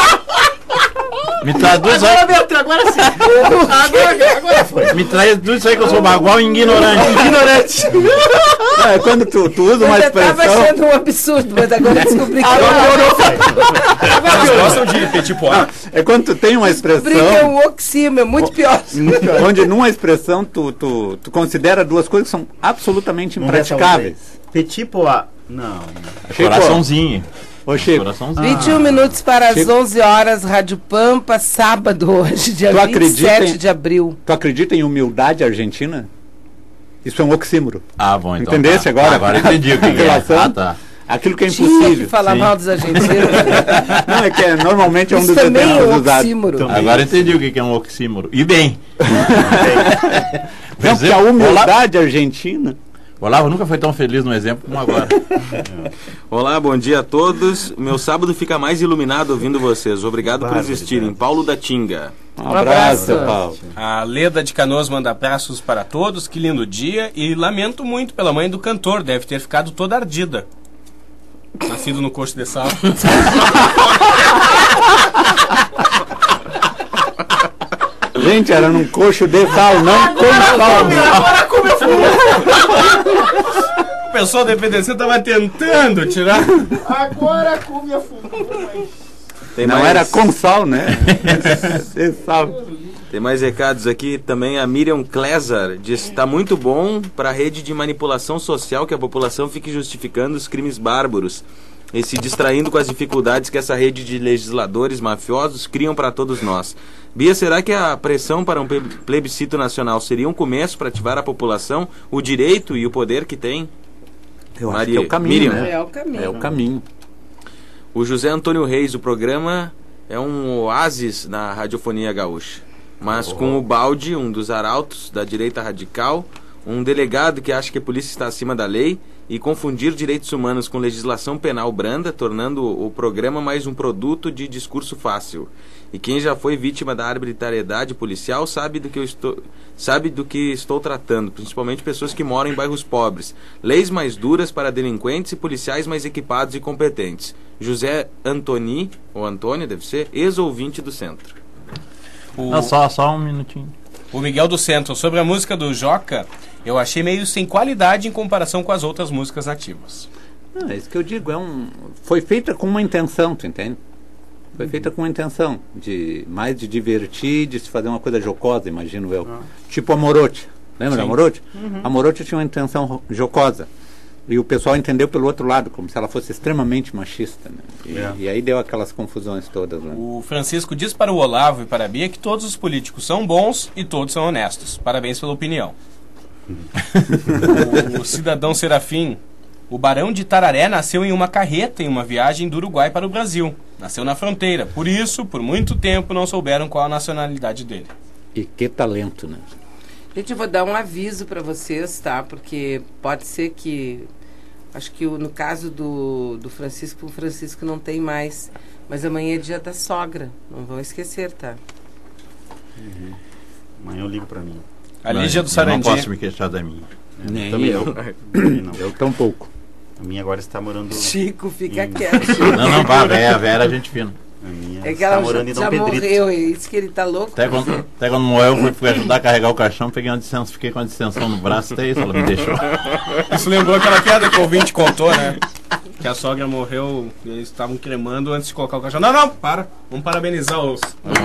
Me traduz agora, Beto, agora sim. agora, agora foi. Me traduz isso aí que eu sou bagual e ignorante. Ignorante. Não, é quando tu, tu usa uma expressão... Eu estava achando um absurdo, mas agora descobri que... Agora Vocês gostam de petit pois? É quando tu tem uma expressão... Descobri que é um oxímoro, é muito pior. Onde numa expressão tu, tu, tu considera duas coisas que são absolutamente impraticáveis. Petit pois. Não. Coraçãozinho. Ô, Chico. vinte e um ah. minutos para Chico. As onze horas, Rádio Pampa, sábado hoje, dia tu vinte e sete em, de abril. Tu acredita em humildade argentina? Isso é um oxímoro. Ah, bom, então. Entendesse tá. agora? Ah, agora entendi o que é. Ah, tá. Aquilo que é impossível. Tinha que falar Sim. mal dos argentinos. Não, é que é, normalmente é um Isso dos também exemplos é um usados. oxímoro. Agora entendi o que é um oxímoro. E bem. Não, porque a humildade Olá. argentina... O Olavo nunca foi tão feliz no exemplo como agora. Olá, bom dia a todos. Meu sábado fica mais iluminado ouvindo vocês. Obrigado Vai, por existirem. Paulo da Tinga. Um abraço, Paulo. A Leda de Canoas manda abraços para todos. Que lindo dia. E lamento muito pela mãe do cantor. Deve ter ficado toda ardida. Nascido no coxo de sal. Gente, era num coxo de sal, não com sal. Agora como eu fui. O pessoal da E P D C tava tentando tirar. Agora come a fundo. Tem Não mais... era com sol, né? Sem sal. Tem mais recados aqui. Também a Miriam Klesar diz que está muito bom para a rede de manipulação social que a população fique justificando os crimes bárbaros e se distraindo com as dificuldades que essa rede de legisladores mafiosos criam para todos nós. Bia, será que a pressão para um plebiscito nacional seria um começo para ativar a população, o direito e o poder que tem? Eu acho que é o caminho, né? É o caminho. É o caminho. O José Antônio Reis, o programa é um oásis na radiofonia gaúcha. Mas com o Baldi, um dos arautos da direita radical, um delegado que acha que a polícia está acima da lei e confundir direitos humanos com legislação penal branda, tornando o programa mais um produto de discurso fácil. E quem já foi vítima da arbitrariedade policial sabe do que eu estou, sabe do que estou tratando, principalmente pessoas que moram em bairros pobres. Leis mais duras para delinquentes e policiais mais equipados e competentes. José Antoni, ou Antônio deve ser, ex-ouvinte do Centro. O... Não, só, só um minutinho. O Miguel do Centro, sobre a música do Joca, eu achei meio sem qualidade em comparação com as outras músicas nativas. Não, é isso que eu digo, é um... foi feita com uma intenção, tu entende? Foi uhum. feita com uma intenção, de mais de divertir, de se fazer uma coisa jocosa, imagino eu. Ah. Tipo a Morote, lembra da Morote? Uhum. A Morote tinha uma intenção jocosa. E o pessoal entendeu pelo outro lado, como se ela fosse extremamente machista, né? E, é. e aí deu aquelas confusões todas, né? O Francisco diz para o Olavo e para a Bia que todos os políticos são bons e todos são honestos. Parabéns pela opinião. o, o cidadão Serafim, o Barão de Tararé nasceu em uma carreta em uma viagem do Uruguai para o Brasil. Nasceu na fronteira. Por isso, por muito tempo, não souberam qual a nacionalidade dele. E que talento, né? Gente, eu vou dar um aviso para vocês, tá? Porque pode ser que... Acho que o, no caso do, do Francisco, o Francisco não tem mais. Mas amanhã é dia da sogra. Não vão esquecer, tá? Uhum. Amanhã eu ligo pra mim. A Lígia do Sarandi. Eu não posso me queixar da minha. É, Nem também eu. Não. Eu tão pouco. A minha agora está morando... Chico, fica em... quieto. Não, não, vá, a Vera, a Vera a gente fina. A minha é que ela morando já, em Dom já Pedrito. morreu, é isso que ele tá louco. Até quando, até quando morreu, eu fui, fui ajudar a carregar o caixão, peguei uma distensão, fiquei com uma distensão no braço, até isso ela me deixou. Isso lembrou aquela piada que o ouvinte contou, né? Que a sogra morreu e eles estavam cremando antes de colocar o caixão. Não, não, para. Vamos parabenizar os...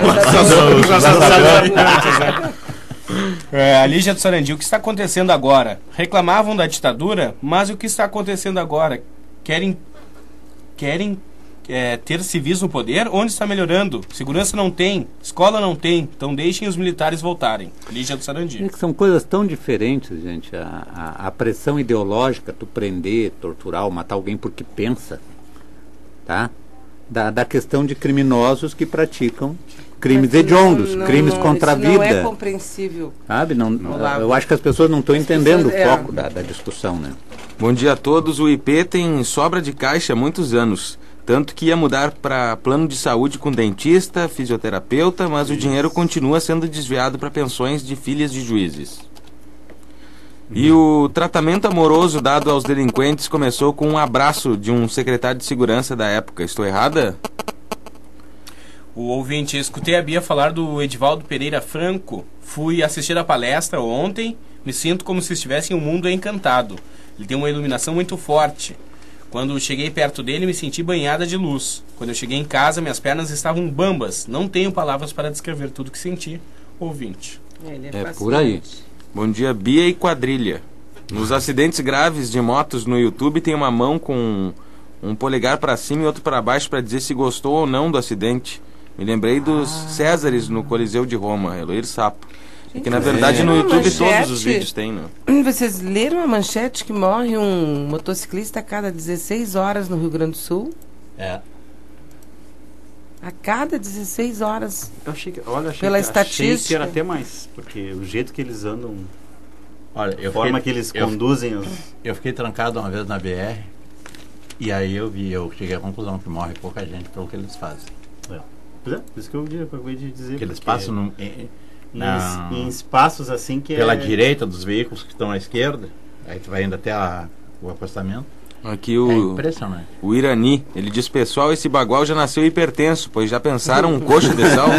É, a Lígia do Sarandi, o que está acontecendo agora? Reclamavam da ditadura, mas o que está acontecendo agora? Querem... Querem... É, ter civis no poder, onde está melhorando? Segurança não tem, escola não tem, então deixem os militares voltarem. Lígia do Sarandi. É que são coisas tão diferentes, gente. A, a, a pressão ideológica, tu prender, torturar ou matar alguém porque pensa, tá? Da, da questão de criminosos que praticam crimes hediondos, não, crimes não, contra a vida. Não é compreensível. Sabe? Não, não, eu acho que as pessoas não estão entendendo pessoas, o foco é. da, da discussão, né? Bom dia a todos. O I P tem sobra de caixa há muitos anos. Tanto que ia mudar para plano de saúde com dentista, fisioterapeuta, mas Isso. o dinheiro continua sendo desviado para pensões de filhas de juízes. Uhum. E o tratamento amoroso dado aos delinquentes começou com um abraço de um secretário de segurança da época. Estou errada? O ouvinte, escutei a Bia falar do Edivaldo Pereira Franco. Fui assistir a palestra ontem, me sinto como se estivesse em um mundo encantado. Ele tem uma iluminação muito forte. Quando cheguei perto dele, me senti banhada de luz. Quando eu cheguei em casa, minhas pernas estavam bambas. Não tenho palavras para descrever tudo que senti. Ouvinte. Ele é, é por aí. Bom dia, Bia e Quadrilha. Nos acidentes graves de motos no YouTube tem uma mão com um polegar para cima e outro para baixo para dizer se gostou ou não do acidente. Me lembrei dos ah. Césares no Coliseu de Roma, Eloir Sapo. É que na verdade é. no YouTube manchete, todos os vídeos tem, né? Vocês leram a manchete que morre um motociclista a cada dezesseis horas no Rio Grande do Sul? É. A cada dezesseis horas. Eu achei que, olha, achei pela que, estatística. Achei que era até mais, porque o jeito que eles andam, olha, eu a forma fiquei, que eles eu, conduzem... Os... Eu fiquei trancado uma vez na B R e aí eu vi, eu cheguei à conclusão que morre pouca gente pelo que eles fazem. É. Por isso que eu acabei de dizer. Que eles passam no... Em, Na, em, em espaços assim que pela é... direita dos veículos que estão à esquerda, aí tu vai indo até a, o acostamento. Aqui o, é impressionante. O Irani, ele diz: pessoal, esse bagual já nasceu hipertenso, pois já pensaram um coxa de sal?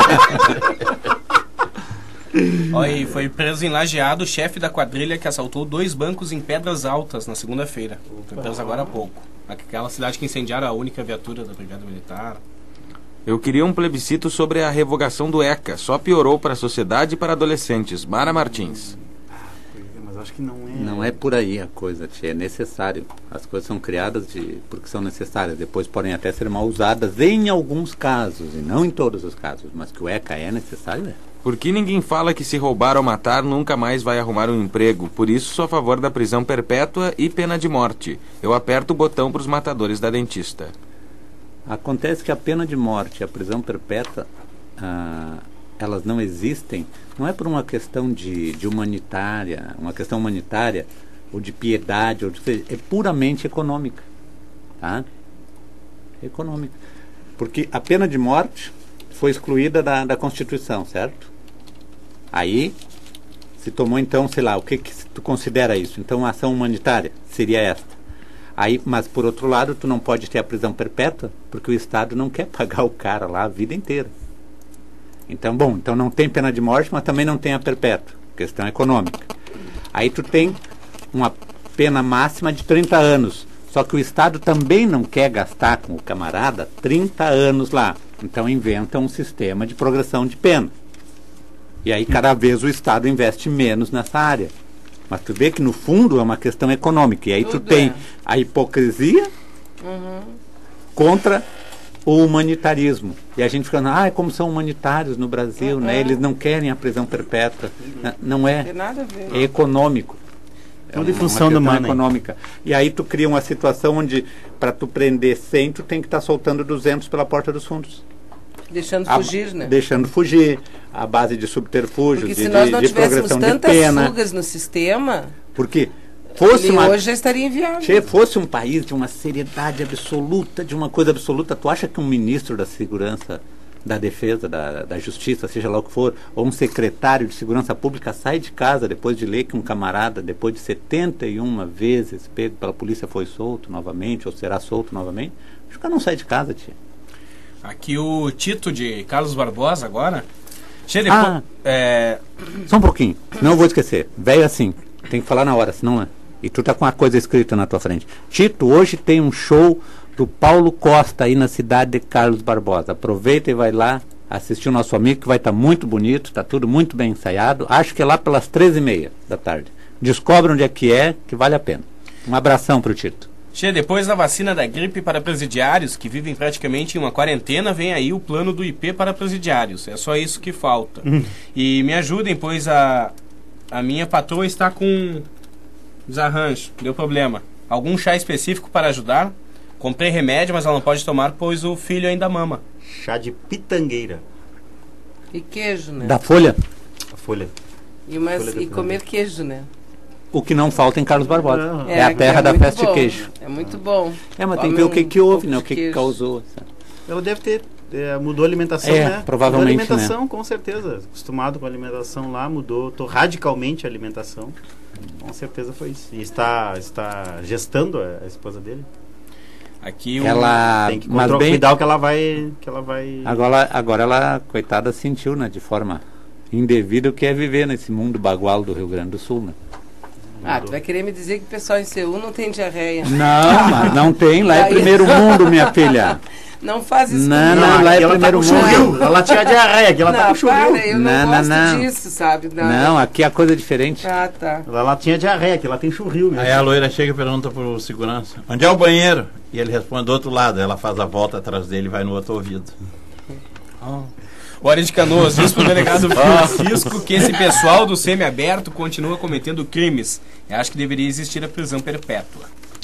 Olha, e foi preso em Lajeado o chefe da quadrilha que assaltou dois bancos em Pedras Altas na segunda-feira. Foi preso agora há pouco. Aquela cidade que incendiaram a única viatura da Brigada Militar. Eu queria um plebiscito sobre a revogação do ECA. Só piorou para a sociedade e para adolescentes. Mara Martins. Mas acho que não é... Não é por aí a coisa, tia. É necessário. As coisas são criadas de, porque são necessárias. Depois podem até ser mal usadas em alguns casos, e não em todos os casos. Mas que o ECA é necessário, é. Por que ninguém fala que se roubar ou matar nunca mais vai arrumar um emprego? Por isso sou a favor da prisão perpétua e pena de morte. Eu aperto o botão para os matadores da dentista. Acontece que a pena de morte e a prisão perpétua, ah, elas não existem, não é por uma questão de, de humanitária, uma questão humanitária, ou de piedade, ou de, é puramente econômica. Tá? Econômica. Porque a pena de morte foi excluída da, da Constituição, certo? Aí se tomou então, sei lá, o que, que tu considera isso? Então a ação humanitária seria esta. Aí, mas por outro lado, tu não pode ter a prisão perpétua, porque o Estado não quer pagar o cara lá a vida inteira. Então, bom, então não tem pena de morte, mas também não tem a perpétua, questão econômica. Aí tu tem uma pena máxima de trinta anos, só que o Estado também não quer gastar com o camarada trinta anos lá. Então inventa um sistema de progressão de pena. E aí cada vez o Estado investe menos nessa área. Mas tu vê que no fundo é uma questão econômica. E aí Tudo tu tem é. a hipocrisia uhum. contra o humanitarismo. E a gente fica, ah, como são humanitários no Brasil, uhum. né? Eles não querem a prisão perpétua. Uhum. Não é. Não tem nada a ver. É econômico. Tudo em função do money. Econômica. E aí tu cria uma situação onde para tu prender cem, tu tem que estar tá soltando duzentos pela porta dos fundos. Deixando a, fugir, né? Deixando fugir, a base de subterfúgios, porque de, se nós não de, de tivéssemos progressão tantas de pena. fugas no sistema, porque fosse uma, hoje já estaria inviável. Se fosse um país de uma seriedade absoluta, de uma coisa absoluta, tu acha que um ministro da segurança, da defesa, da, da justiça, seja lá o que for, ou um secretário de segurança pública sai de casa depois de ler que um camarada, depois de setenta e uma vezes pego pela polícia, foi solto novamente, ou será solto novamente? Acho que não sai de casa, tia. Aqui o Tito de Carlos Barbosa agora. Che, depois, ah, é... Só um pouquinho, não vou esquecer. Velho assim, tem que falar na hora, senão é. E tu tá com uma coisa escrita na tua frente. Tito, hoje tem um show do Paulo Costa aí na cidade de Carlos Barbosa. Aproveita e vai lá assistir o nosso amigo, que vai estar tá muito bonito, tá tudo muito bem ensaiado. Acho que é lá pelas treze e meia da tarde. Descobre onde é que é, que vale a pena. Um abração pro Tito. Che, depois da vacina da gripe para presidiários, que vivem praticamente em uma quarentena, vem aí o plano do I P para presidiários. É só isso que falta. Hum. E me ajudem, pois a, a minha patroa está com desarranjo, deu problema. Algum chá específico para ajudar? Comprei remédio, mas ela não pode tomar, pois o filho ainda mama. Chá de pitangueira. E queijo, né? Da folha? A folha. E, umas, folha e comer queijo, né? O que não falta em Carlos Barbosa. É, é a terra é da festa bom. de queijo. É muito bom. É, mas tem que ver o que, que houve, né? O que, que causou. Sabe? Ela deve ter... É, mudou a alimentação, é, né? Provavelmente, mudou a alimentação, né? Com certeza. Acostumado com a alimentação lá, mudou tô radicalmente a alimentação. Com certeza foi isso. E está, está gestando a, a esposa dele. Aqui o... ela tem que mas bem, cuidar o que ela vai que ela vai agora agora ela, coitada, sentiu, né, de forma indevida o que é viver nesse mundo bagual do Rio Grande do Sul, né? Ah, tu vai querer me dizer que o pessoal em Seul não tem diarreia? Não, mas não tem, lá é primeiro mundo, minha filha. Não faz isso não, comigo. Não, lá é primeiro tá mundo. Ela tinha diarreia, aqui ela não, tá com churril. Para, eu não, não gosto não, não. disso, sabe? Não, não, aqui a coisa é diferente. Ah, tá. Ela, ela tinha diarreia, aqui ela tem churril mesmo. Aí a loira chega e pergunta pro segurança, onde é o banheiro? E ele responde do outro lado, ela faz a volta atrás dele e vai no outro ouvido. Oh. O Ari de Canoas diz pro delegado Francisco que esse pessoal do semiaberto continua cometendo crimes. Eu acho que deveria existir a prisão perpétua.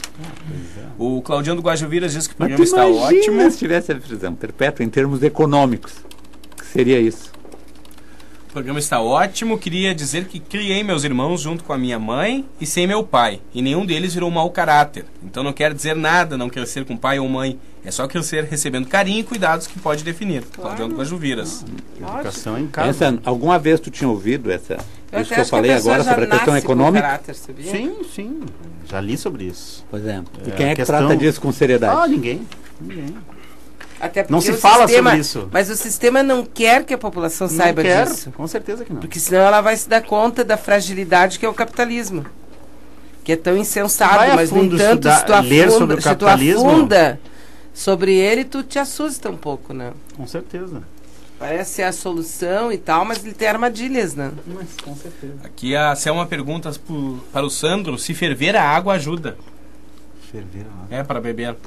O Claudiano do Guajuviras diz que o programa está ótimo. Se tivesse a prisão perpétua em termos econômicos, que seria isso? O programa está ótimo. Queria dizer que criei meus irmãos junto com a minha mãe e sem meu pai. E nenhum deles virou mau caráter. Então não quer dizer nada não crescer com pai ou mãe. É só crescer recebendo carinho e cuidados que pode definir. Claro. Claudiano do Guajuviras. Educação em casa. Essa, alguma vez tu tinha ouvido essa, eu isso que eu falei que agora sobre a questão econômica? Caráter, sim, sim. Já li sobre isso. Pois é. E é, quem é que questão... trata disso com seriedade? Ah, ninguém. Ninguém. Até porque não se o fala sistema, sobre isso. Mas o sistema não quer que a população não saiba quer, disso. Com certeza que não. Porque senão ela vai se dar conta da fragilidade que é o capitalismo. Que é tão insensado, mas no entanto, estudar, se tu afunda, ler sobre o se tu capitalismo, afunda sobre ele, tu te assusta um pouco, né? Com certeza. Parece ser a solução e tal, mas ele tem armadilhas, né? Mas com certeza. Aqui a Selma pergunta pro, para o Sandro se ferver a água ajuda. Ferver a água? É, para beber.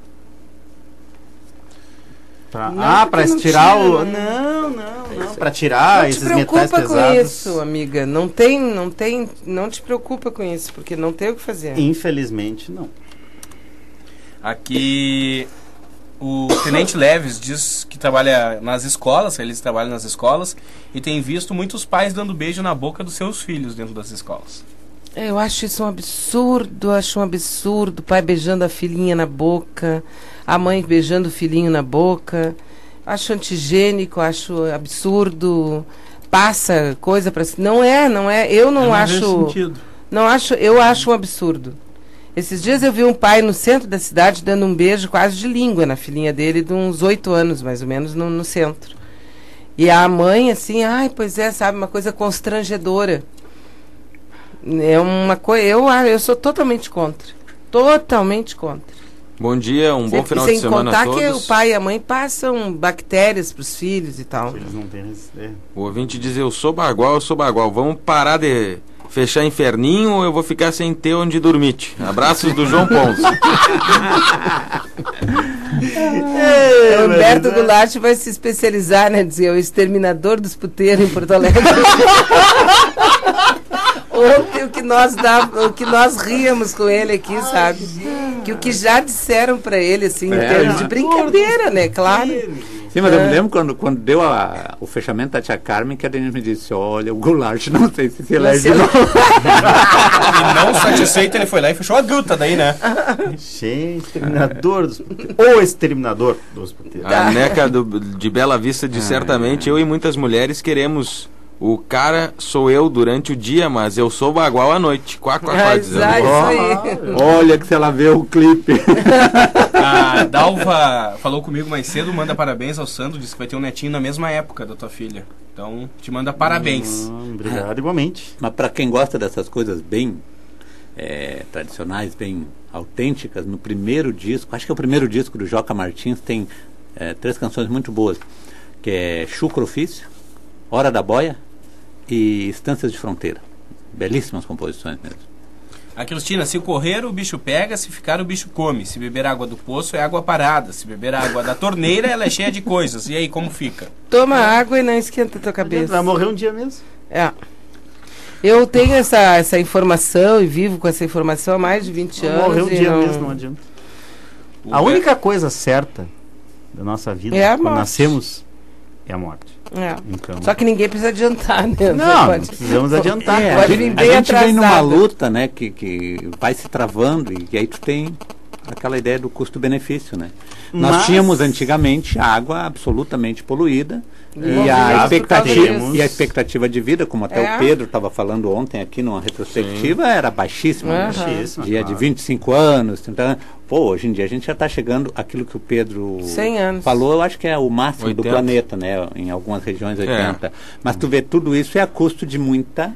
Pra, ah, pra tirar o... Não, não, não. Pra tirar não esses metais pesados. Não te preocupa com isso, amiga. Não tem, não tem... Não te preocupa com isso, porque não tem o que fazer. Infelizmente, não. Aqui... O Tenente Leves diz que trabalha nas escolas, eles trabalham nas escolas, e tem visto muitos pais dando beijo na boca dos seus filhos dentro das escolas. Eu acho isso um absurdo, acho um absurdo. O pai beijando a filhinha na boca, a mãe beijando o filhinho na boca. Acho antigênico, acho absurdo. Passa coisa para... Não é, não é. Eu não, não acho... Não acho, eu acho um absurdo. Esses dias eu vi um pai no centro da cidade dando um beijo quase de língua na filhinha dele, de uns oito anos, mais ou menos, no, no centro. E a mãe, assim, ai, pois é, sabe, uma coisa constrangedora. É uma coisa... Eu, eu sou totalmente contra. Totalmente contra. Bom dia, um bom Sem, final sem de semana a todos. Sem contar que o pai e a mãe passam bactérias para os filhos e tal. Eles não têm... É. O ouvinte diz, eu sou bagual, eu sou bagual. Vamos parar de... fechar inferninho ou eu vou ficar sem ter onde dormir? Abraços do João Ponce. É, Humberto Goulart vai se especializar, né? Dizer, o exterminador dos puteiros em Porto Alegre. Ontem o que nós dá, o que nós ríamos com ele aqui, ai, sabe? Gente. Que o que já disseram pra ele, assim, é, em termos de brincadeira, né? Claro. Sim, mas eu me lembro quando, quando deu a, o fechamento da tia Carmen, que a Denise me disse, olha, o Goulart não sei se se elege de novo. E não satisfeito, ele foi lá e fechou a gruta daí, né? Gente, exterminador dos puteiros. O exterminador dos puteiros. A Neca do, de Bela Vista diz, ah, certamente, é. eu e muitas mulheres queremos... O cara sou eu durante o dia, mas eu sou bagual à noite. Quá, quá, quá, ah, isso aí. Olha que se ela vê o clipe. A Dalva falou comigo mais cedo, manda parabéns ao Sandro, disse que vai ter um netinho na mesma época da tua filha. Então, te manda parabéns. Hum, obrigado, igualmente. Mas para quem gosta dessas coisas bem é, tradicionais, bem autênticas, no primeiro disco, acho que é o primeiro disco do Joca Martins, tem é, três canções muito boas, que é Chucro Ofício, Hora da Boia e Estâncias de Fronteira. Belíssimas composições mesmo. A Cristina, se correr o bicho pega, se ficar o bicho come. Se beber água do poço é água parada. Se beber água da torneira, ela é cheia de coisas. E aí, como fica? Toma água e não esquenta a tua cabeça. Vai morrer um dia mesmo. É. Eu tenho essa, essa informação e vivo com essa informação há mais de vinte anos. Morrer um dia não... mesmo, não adianta. O a é... única coisa certa da nossa vida, é quando nascemos, é a morte. É. Então... Só que ninguém precisa adiantar, né? Não, pode... não precisamos adiantar. É, pode a vir gente, bem a gente atrasado. vem numa luta, né, que, que vai se travando e, e aí tu tem aquela ideia do custo-benefício, né? Mas... Nós tínhamos antigamente água absolutamente poluída e, e, a expectativa, e a expectativa de vida, como até é. o Pedro estava falando ontem aqui numa retrospectiva, Sim. era baixíssima. Uhum. Baixíssima, dia claro. de vinte e cinco anos, trinta anos. Pô, hoje em dia a gente já está chegando aquilo que o Pedro falou, eu acho que é o máximo oitenta do planeta, né? Em algumas regiões oitenta. É. Mas tu vê, tudo isso é a custo de muita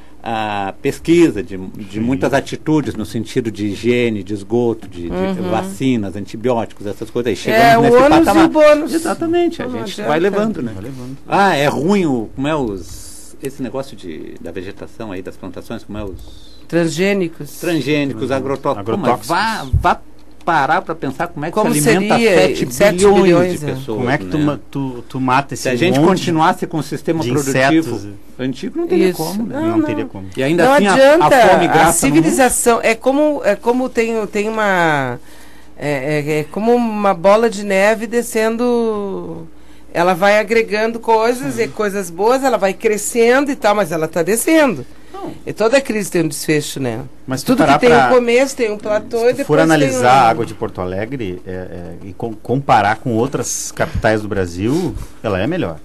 a pesquisa, de, de muitas atitudes no sentido de higiene, de esgoto, de, uhum. de vacinas, antibióticos, essas coisas aí. Chegamos é, nesse o ônus patamar. E o bônus. Exatamente, a gente vai levando, né? Vai levando. Ah, é ruim o, como é os, esse negócio de, da vegetação aí, das plantações, como é os... Transgênicos. Transgênicos, agrotóxicos. Agrotóxicos. Pô, mas vá, vá parar para pensar como é que como se alimenta sete bilhões, bilhões de pessoas. Como é que tu, né? tu, tu mata esse Se a gente continuasse com o sistema produtivo antigo, não teria Isso. como. Né? Não, não, não teria como. E ainda não assim adianta, a, a fome grata a civilização é como é como tem tem uma é, é, é como uma bola de neve descendo. Ela vai agregando coisas, e coisas boas, ela vai crescendo e tal, mas ela está descendo. Não. E toda crise tem um desfecho, né? Mas tudo que tem pra, um começo, tem um platô e depois se for analisar tem um... a água de Porto Alegre é, é, e com, comparar com outras capitais do Brasil, ela é melhor.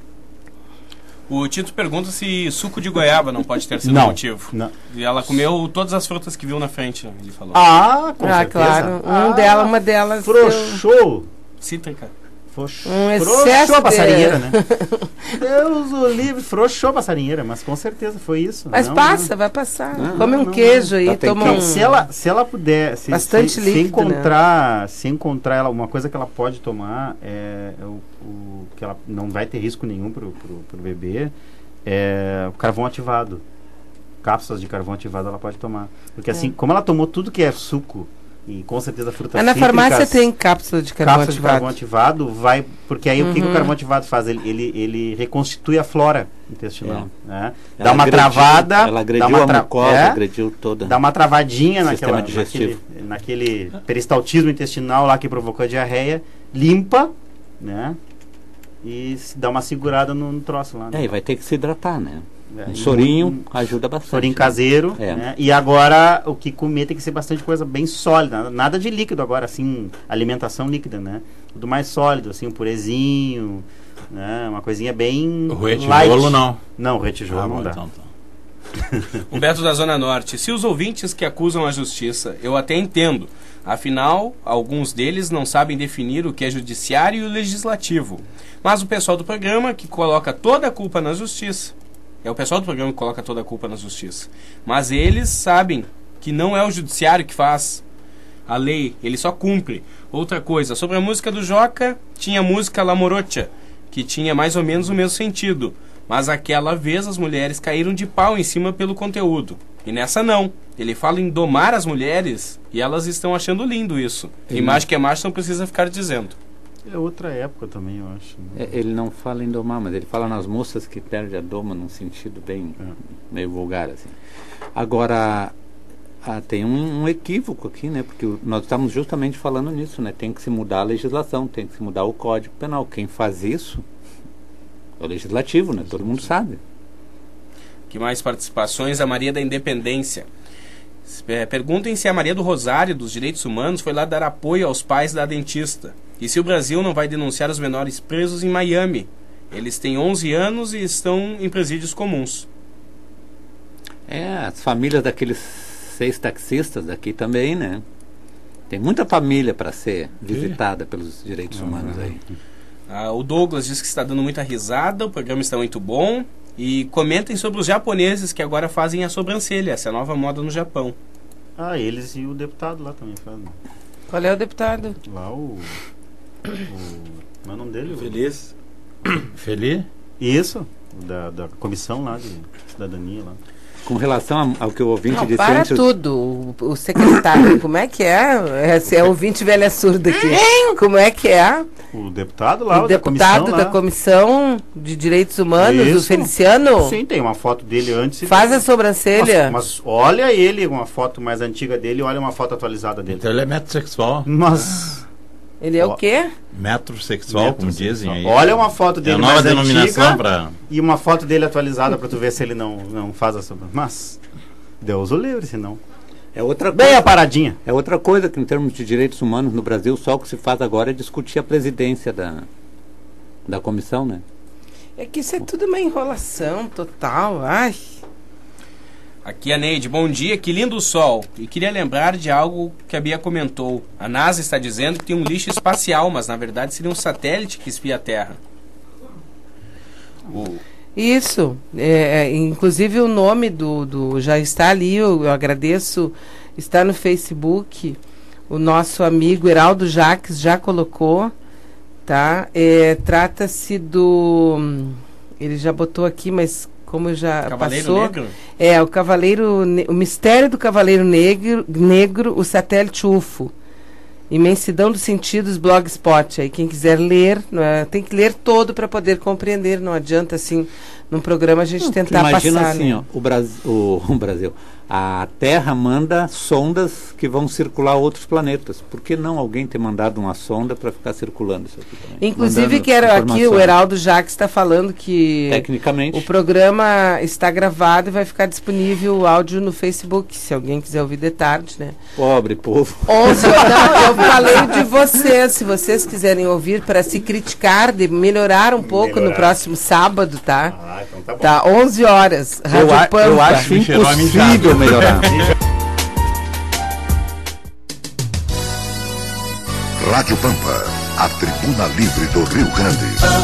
O Tito pergunta se suco de goiaba não pode ter sido não, motivo. Não. E ela comeu todas as frutas que viu na frente, ele falou. Ah, com ah, certeza. claro. Um ah, dela, uma delas... Frouxou. Cítrica. Frouxou, Um frouxou excesso a passarinheira, de- né? Deus o livre, frouxou a passarinheira, mas com certeza foi isso. Mas Não, passa, não. vai passar. Não, Come não, um não, queijo não. aí, Tá, tem toma que- um... Se ela, se ela puder, se, Bastante se, líquido, se encontrar, se encontrar ela, uma coisa que ela pode tomar, é, é o, o que ela não vai ter risco nenhum pro, pro, pro bebê, é o carvão ativado. Cápsulas de carvão ativado ela pode tomar. Porque assim, É. como ela tomou tudo que é suco, e com certeza frutas Ah, na cítricas, farmácia tem cápsula de carvão cápsula de ativado. carvão ativado, vai, porque aí o que, que Uhum. o carvão ativado faz? Ele, ele, ele reconstitui a flora intestinal. Né? Dá Ela uma agrediu- travada. ela agrediu dá uma a tra- mucosa, é, agrediu toda Dá uma travadinha o naquela, sistema digestivo. naquele, naquele peristaltismo intestinal lá que provocou a diarreia, limpa, né? E se dá uma segurada no, no troço lá. Né? É, e vai ter que se hidratar, né? É, Um e sorinho muito- ajuda bastante. Sorinho né? caseiro, É. né? E agora o que comer tem que ser bastante coisa bem sólida, nada de líquido agora, assim, alimentação líquida, né? Tudo mais sólido, assim, um purezinho, né? Uma coisinha bem O retijolo light. não. Não, o retijolo Ah, não bom, dá. então tá. Humberto da Zona Norte. Se os ouvintes que acusam a justiça, eu até entendo. Afinal, alguns deles não sabem definir o que é judiciário e o legislativo. Mas o pessoal do programa que coloca toda a culpa na justiça. É o pessoal do programa que coloca toda a culpa na justiça. Mas eles sabem que não é o judiciário que faz a lei, ele só cumpre. Outra coisa, sobre a música do Joca, tinha a música La Morocha, que tinha mais ou menos o mesmo sentido. Mas aquela vez as mulheres caíram de pau em cima pelo conteúdo. E nessa não. Ele fala em domar as mulheres e elas estão achando lindo isso. Ele Imagem que é macho não precisa ficar dizendo. É outra época também, eu acho. né? É, ele não fala em domar, mas ele fala nas moças que perdem a doma num sentido bem meio vulgar, assim. Agora, ah, tem um, um equívoco aqui, né? Porque o- nós estamos justamente falando nisso, né? Tem que se mudar a legislação, tem que se mudar o Código Penal. Quem faz isso é o Legislativo, né? Todo mundo sabe. Que mais participações? A Maria da Independência. É, perguntem se a Maria do Rosário, dos Direitos Humanos, foi lá dar apoio aos pais da dentista. E se o Brasil não vai denunciar os menores presos em Miami. Eles têm onze anos e estão em presídios comuns. É, as famílias daqueles seis taxistas daqui também, né? Tem muita família para ser visitada pelos direitos humanos aí. Ah, o Douglas diz que está dando muita risada, o programa está muito bom. E comentem sobre os japoneses que agora fazem a sobrancelha, essa é a nova moda no Japão. Ah, eles e o deputado lá também fazem. Qual é o deputado? Lá o... o como é o nome dele? Feliz. Feliz? Isso, o da, da comissão lá de cidadania lá. Com relação a- ao que o ouvinte Não, disse para antes... tudo. O, o secretário, como é que é? É, se é ouvinte velha surda aqui. Como é que é? O deputado lá, o o deputado da da comissão, comissão de Direitos Humanos, o Isso. Feliciano? Sim, tem uma foto dele antes. e Faz depois. a sobrancelha. Mas, mas olha ele, uma foto mais antiga dele, olha uma foto atualizada dele. Então ele é metrosexual. Mas... Ele é o quê? Metrosexual, como dizem aí. Olha uma foto dele é a nova mais denominação antiga para... e uma foto dele atualizada pra tu ver se ele não, não faz a sobrancelha. Mas, Deus o livre, senão. É outra Bem coisa, a paradinha. É outra coisa que, em termos de direitos humanos no Brasil, só o que se faz agora é discutir a presidência da, da comissão, né? É que isso é tudo uma enrolação total. Ai. Aqui a Neide, bom dia, que lindo o sol. E queria lembrar de algo que a Bia comentou. A NASA está dizendo que tem um lixo espacial, mas na verdade seria um satélite que espia a Terra. O... Isso. É, é, inclusive o nome do, do. Já está ali, eu, eu agradeço. Está no Facebook. O nosso amigo Heraldo Jaques já colocou. Tá? É, trata-se do. Ele já botou aqui, mas como já Cavaleiro passou. Negro? É, o Cavaleiro. Ne- O Mistério do Cavaleiro Negro, Negro o satélite U F O. Imensidão dos Sentidos, Blogspot. Aí quem quiser ler, não é, tem que ler todo para poder compreender. Não adianta assim, num programa a gente Tu tentar imagina passar. assim, né? ó, o, Brasil, o, o Brasil, a Terra manda sondas que vão circular outros planetas. Por que não alguém ter mandado uma sonda para ficar circulando isso aqui também? Inclusive, Mandando que era aqui o informações. Heraldo Jacques está falando que Tecnicamente. o programa está gravado e vai ficar disponível o áudio no Facebook, se alguém quiser ouvir de tarde, né? Pobre povo. onze, não, eu falei de vocês, se vocês quiserem ouvir para se criticar, de melhorar um pouco Melhorar. no próximo sábado, tá? Ah, então tá bom. Tá, onze horas, Eu, Rádio a- Pampa. eu acho impossível melhorar. Rádio Pampa, a Tribuna Livre do Rio Grande.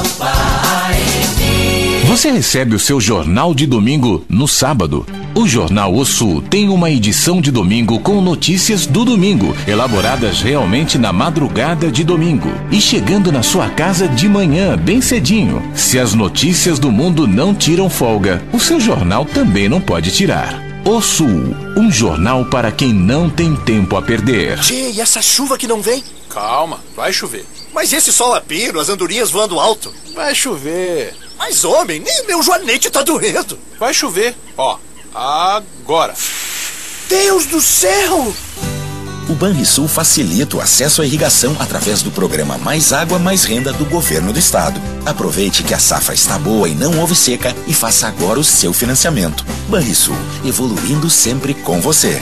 Você recebe o seu jornal de domingo no sábado. O Jornal O Sul tem uma edição de domingo com notícias do domingo, elaboradas realmente na madrugada de domingo e chegando na sua casa de manhã, bem cedinho. Se as notícias do mundo não tiram folga, o seu jornal também não pode tirar. O Sul, um jornal para quem não tem tempo a perder. Tchê, e essa chuva que não vem? Calma, vai chover. Mas esse sol a pino, as andorinhas voando alto. Vai chover. Mas, homem, nem meu joanete tá doendo. Vai chover. Ó, agora. Deus do céu! O Banrisul facilita o acesso à irrigação através do programa Mais Água, Mais Renda do Governo do Estado. Aproveite que a safra está boa e não houve seca e faça agora o seu financiamento. Banrisul, evoluindo sempre com você.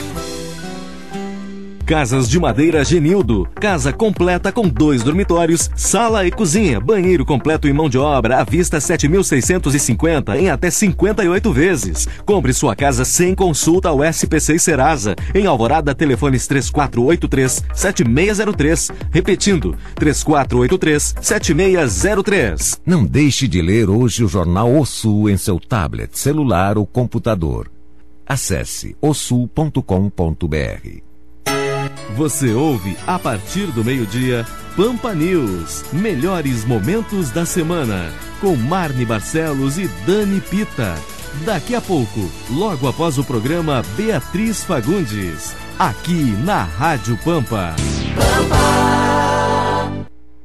Casas de Madeira Genildo. Casa completa com dois dormitórios, sala e cozinha, banheiro completo e mão de obra, à vista sete mil seiscentos e cinquenta em até cinquenta e oito vezes. Compre sua casa sem consulta ao S P C e Serasa. Em Alvorada, telefones três quatro oito três, sete seis zero três. Repetindo, três quatro oito três, sete seis zero três. Não deixe de ler hoje o Jornal O Sul em seu tablet, celular ou computador. Acesse o sul ponto com ponto br. Você ouve, a partir do meio-dia, Pampa News. Melhores momentos da semana. Com Marne Barcelos e Dani Pita. Daqui a pouco, logo após o programa Beatriz Fagundes. Aqui na Rádio Pampa. Pampa.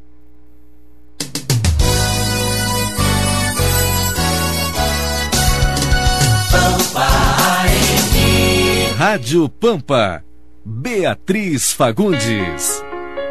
Pampa. Rádio Pampa. Beatriz Fagundes.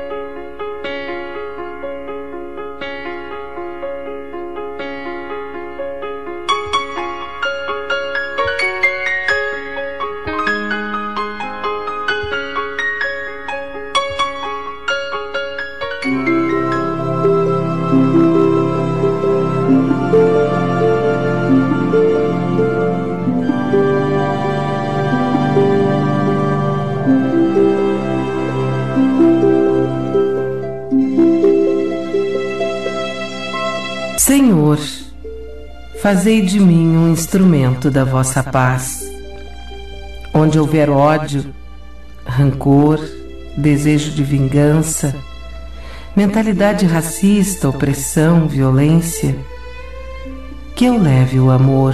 Senhor, fazei de mim um instrumento da vossa paz. Onde houver ódio, rancor, desejo de vingança, mentalidade racista, opressão, violência, que eu leve o amor.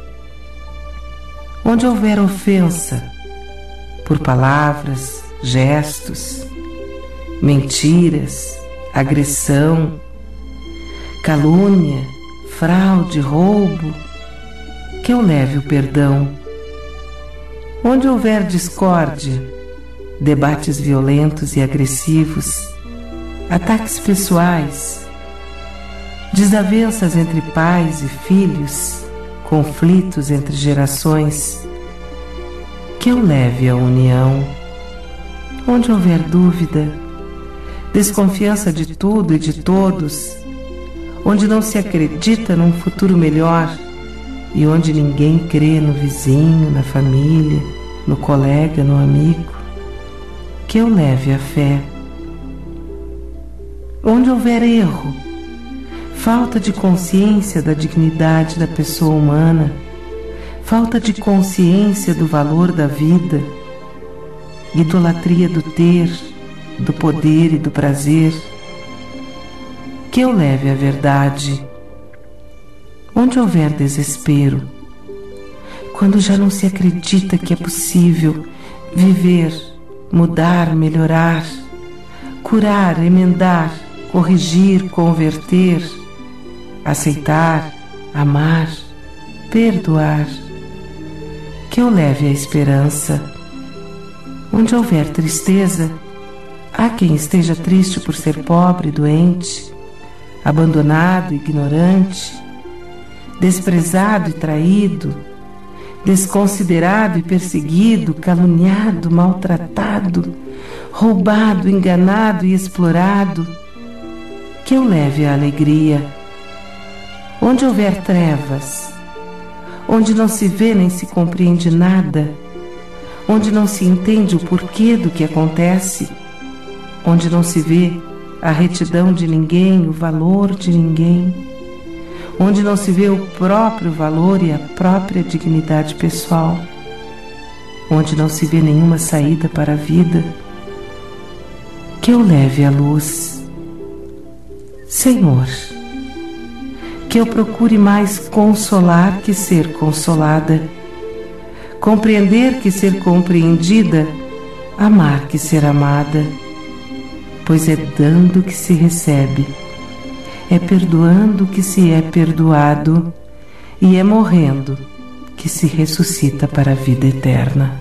Onde houver ofensa, por palavras, gestos, mentiras, agressão, calúnia, fraude, roubo, que eu leve o perdão. Onde houver discórdia, debates violentos e agressivos, ataques pessoais, desavenças entre pais e filhos, conflitos entre gerações, que eu leve a união. Onde houver dúvida, desconfiança de tudo e de todos, onde não se acredita num futuro melhor e onde ninguém crê no vizinho, na família, no colega, no amigo, que eu leve a fé. Onde houver erro, falta de consciência da dignidade da pessoa humana, falta de consciência do valor da vida, idolatria do ter, do poder e do prazer, que eu leve a verdade. Onde houver desespero, quando já não se acredita que é possível viver, mudar, melhorar, curar, emendar, corrigir, converter, aceitar, amar, perdoar, que eu leve a esperança. Onde houver tristeza, há quem esteja triste por ser pobre, doente, abandonado, ignorante, desprezado e traído, desconsiderado e perseguido, caluniado, maltratado, roubado, enganado e explorado, que eu leve a alegria. Onde houver trevas, onde não se vê nem se compreende nada, onde não se entende o porquê do que acontece, onde não se vê a retidão de ninguém, o valor de ninguém, onde não se vê o próprio valor e a própria dignidade pessoal, onde não se vê nenhuma saída para a vida, que eu leve a luz. Senhor, que eu procure mais consolar que ser consolada, compreender que ser compreendida, amar que ser amada, pois é dando que se recebe, é perdoando que se é perdoado, e é morrendo que se ressuscita para a vida eterna.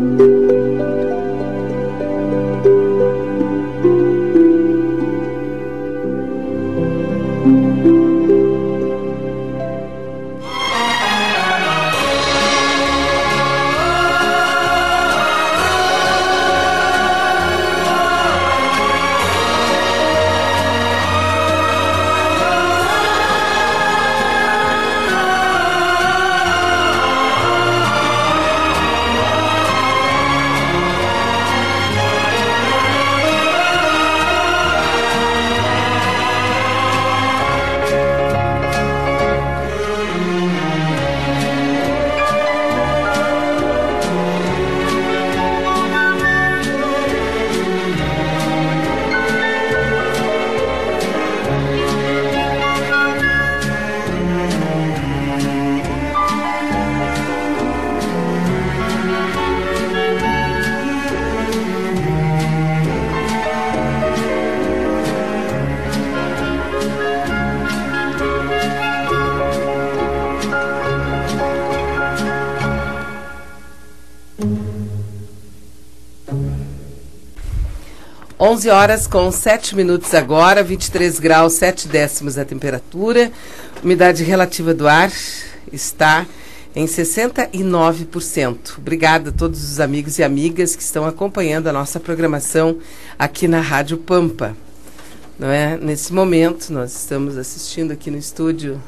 onze horas com sete minutos agora, vinte e três graus, sete décimos a temperatura. Umidade relativa do ar está em sessenta e nove por cento. Obrigada a todos os amigos e amigas que estão acompanhando a nossa programação aqui na Rádio Pampa. Não é? Nesse momento, nós estamos assistindo aqui no estúdio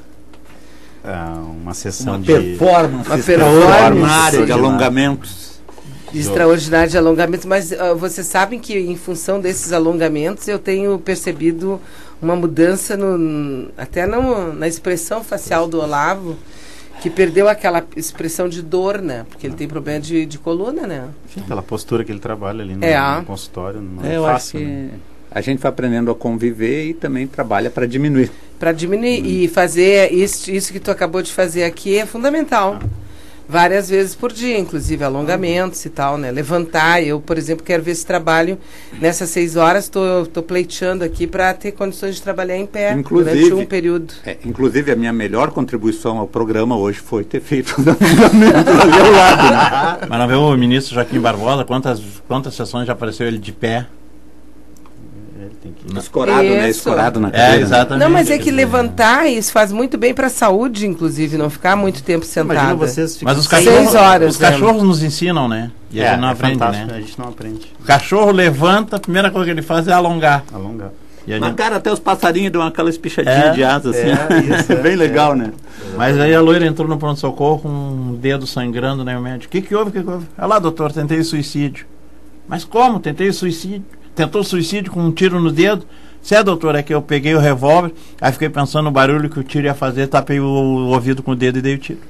ah, uma sessão uma de... Performance uma performance de alongamentos. Extraordinário de alongamentos, mas uh, vocês sabem que em função desses alongamentos eu tenho percebido uma mudança no, até no, na expressão facial do Olavo, que perdeu aquela expressão de dor, né? Porque ele tem problema de, de coluna, né? Sim, aquela postura que ele trabalha ali no, é. no consultório. Não é, é eu fácil, acho que né? A gente vai aprendendo a conviver e também trabalha para diminuir. Para diminuir hum. e fazer isso, isso que tu acabou de fazer aqui é fundamental. Ah. Várias vezes por dia, inclusive alongamentos e tal, né? Levantar, eu, por exemplo, quero ver esse trabalho nessas seis horas, estou pleiteando aqui para ter condições de trabalhar em pé inclusive, durante um período. É, inclusive, a minha melhor contribuição ao programa hoje foi ter feito os alongamentos ao meu lado. Né? Mas não vê o ministro Joaquim Barbosa, quantas, quantas sessões já apareceu ele de pé? Escorado, né? Escorado na cadeira. É, exatamente. Não, mas é que levantar isso faz muito bem para a saúde, inclusive, não ficar muito tempo sentado. Mas os cachorros, horas, os cachorros nos ensinam, né? E é, a gente não é aprende, né? A gente não aprende. O cachorro levanta, a primeira coisa que ele faz é alongar. Alongar. E a Na gente... cara, até os passarinhos dão aquela espichadinha é, de asa, assim. É, isso, é, bem legal, é. né? Mas aí a loira entrou no pronto-socorro com um dedo sangrando, né? O médico, o que que houve? O que que houve? Ah lá, doutor, tentei suicídio. Mas como? Tentei suicídio? Tentou suicídio com um tiro no dedo? Se é, doutor, é que eu peguei o revólver, aí fiquei pensando no barulho que o tiro ia fazer, tapei o, o ouvido com o dedo e dei o tiro.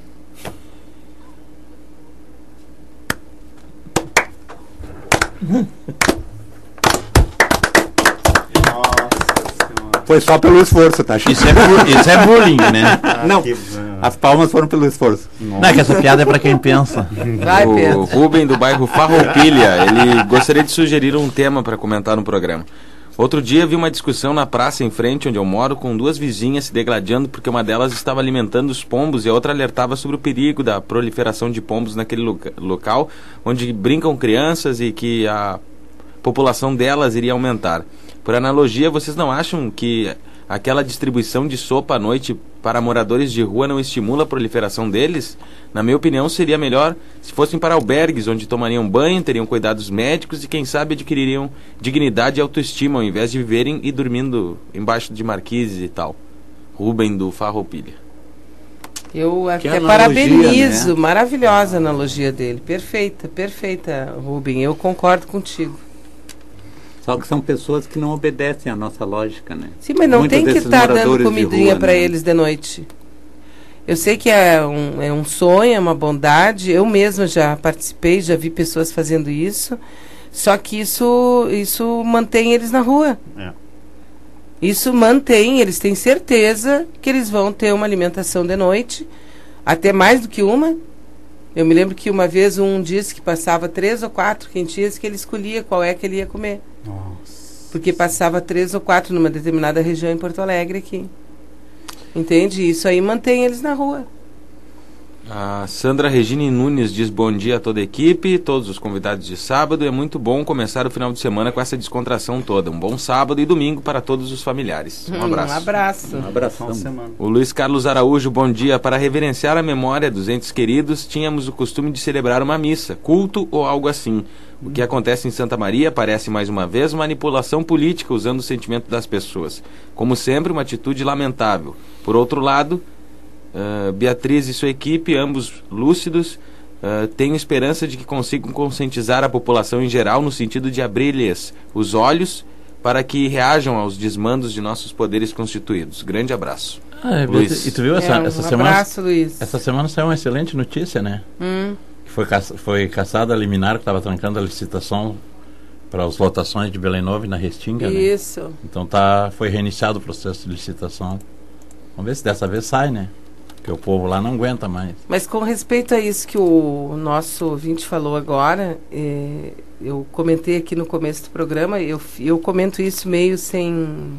Foi só pelo esforço, tá? Isso é, bu isso é bullying, né? Não, as palmas foram pelo esforço. Não, é que essa piada é pra quem pensa. Vai, o Rubem, do bairro Farroupilha, ele gostaria de sugerir um tema para comentar no programa. Outro dia vi uma discussão na praça em frente onde eu moro, com duas vizinhas se degladiando porque uma delas estava alimentando os pombos e a outra alertava sobre o perigo da proliferação de pombos naquele loca local onde brincam crianças e que a população delas iria aumentar. Por analogia, vocês não acham que aquela distribuição de sopa à noite para moradores de rua não estimula a proliferação deles? Na minha opinião, seria melhor se fossem para albergues, onde tomariam banho, teriam cuidados médicos e, quem sabe, adquiririam dignidade e autoestima, ao invés de viverem e dormindo embaixo de marquises e tal. Rubem, do Farroupilha. Eu até analogia, parabenizo, né? Maravilhosa a analogia dele. Perfeita, perfeita, Rubem. Eu concordo contigo. Só que são pessoas que não obedecem à nossa lógica, né? Sim, mas não Muitos tem que desses estar dando moradores de comidinha rua, para né? eles de noite. Eu sei que é um, é um sonho, é uma bondade. Eu mesma já participei, já vi pessoas fazendo isso. Só que isso, isso mantém eles na rua. É. Isso mantém, eles têm certeza que eles vão ter uma alimentação de noite, até mais do que uma. Eu me lembro que uma vez um disse que passava três ou quatro quentinhas que ele escolhia qual é que ele ia comer. Nossa. Porque passava três ou quatro numa determinada região em Porto Alegre aqui. Entende? Isso aí mantém eles na rua. A Sandra Regine Nunes diz bom dia a toda a equipe, todos os convidados de sábado. É muito bom começar o final de semana com essa descontração toda. Um bom sábado e domingo para todos os familiares. Um abraço. Um abraço. Um abração. O Luiz Carlos Araújo, bom dia. Para reverenciar a memória dos entes queridos, tínhamos o costume de celebrar uma missa, culto ou algo assim. O que acontece em Santa Maria parece, mais uma vez, manipulação política usando o sentimento das pessoas. Como sempre, uma atitude lamentável. Por outro lado, Uh, Beatriz e sua equipe, ambos lúcidos, uh, tenho esperança de que consigam conscientizar a população em geral no sentido de abrir-lhes os olhos para que reajam aos desmandos de nossos poderes constituídos. Grande abraço. Ah, é, Luiz. E tu viu essa, É, um essa semana? abraço, Luiz. Essa semana saiu uma excelente notícia, né? Hum. Que foi, caça, foi caçada a liminar que estava trancando a licitação para as lotações de Belém Novo e na Restinga. Isso. Né? Então tá, foi reiniciado o processo de licitação. Vamos ver se dessa vez sai, né? Porque o povo lá não aguenta mais. Mas com respeito a isso que o nosso ouvinte falou agora, eh, eu comentei aqui no começo do programa, eu, eu comento isso meio sem...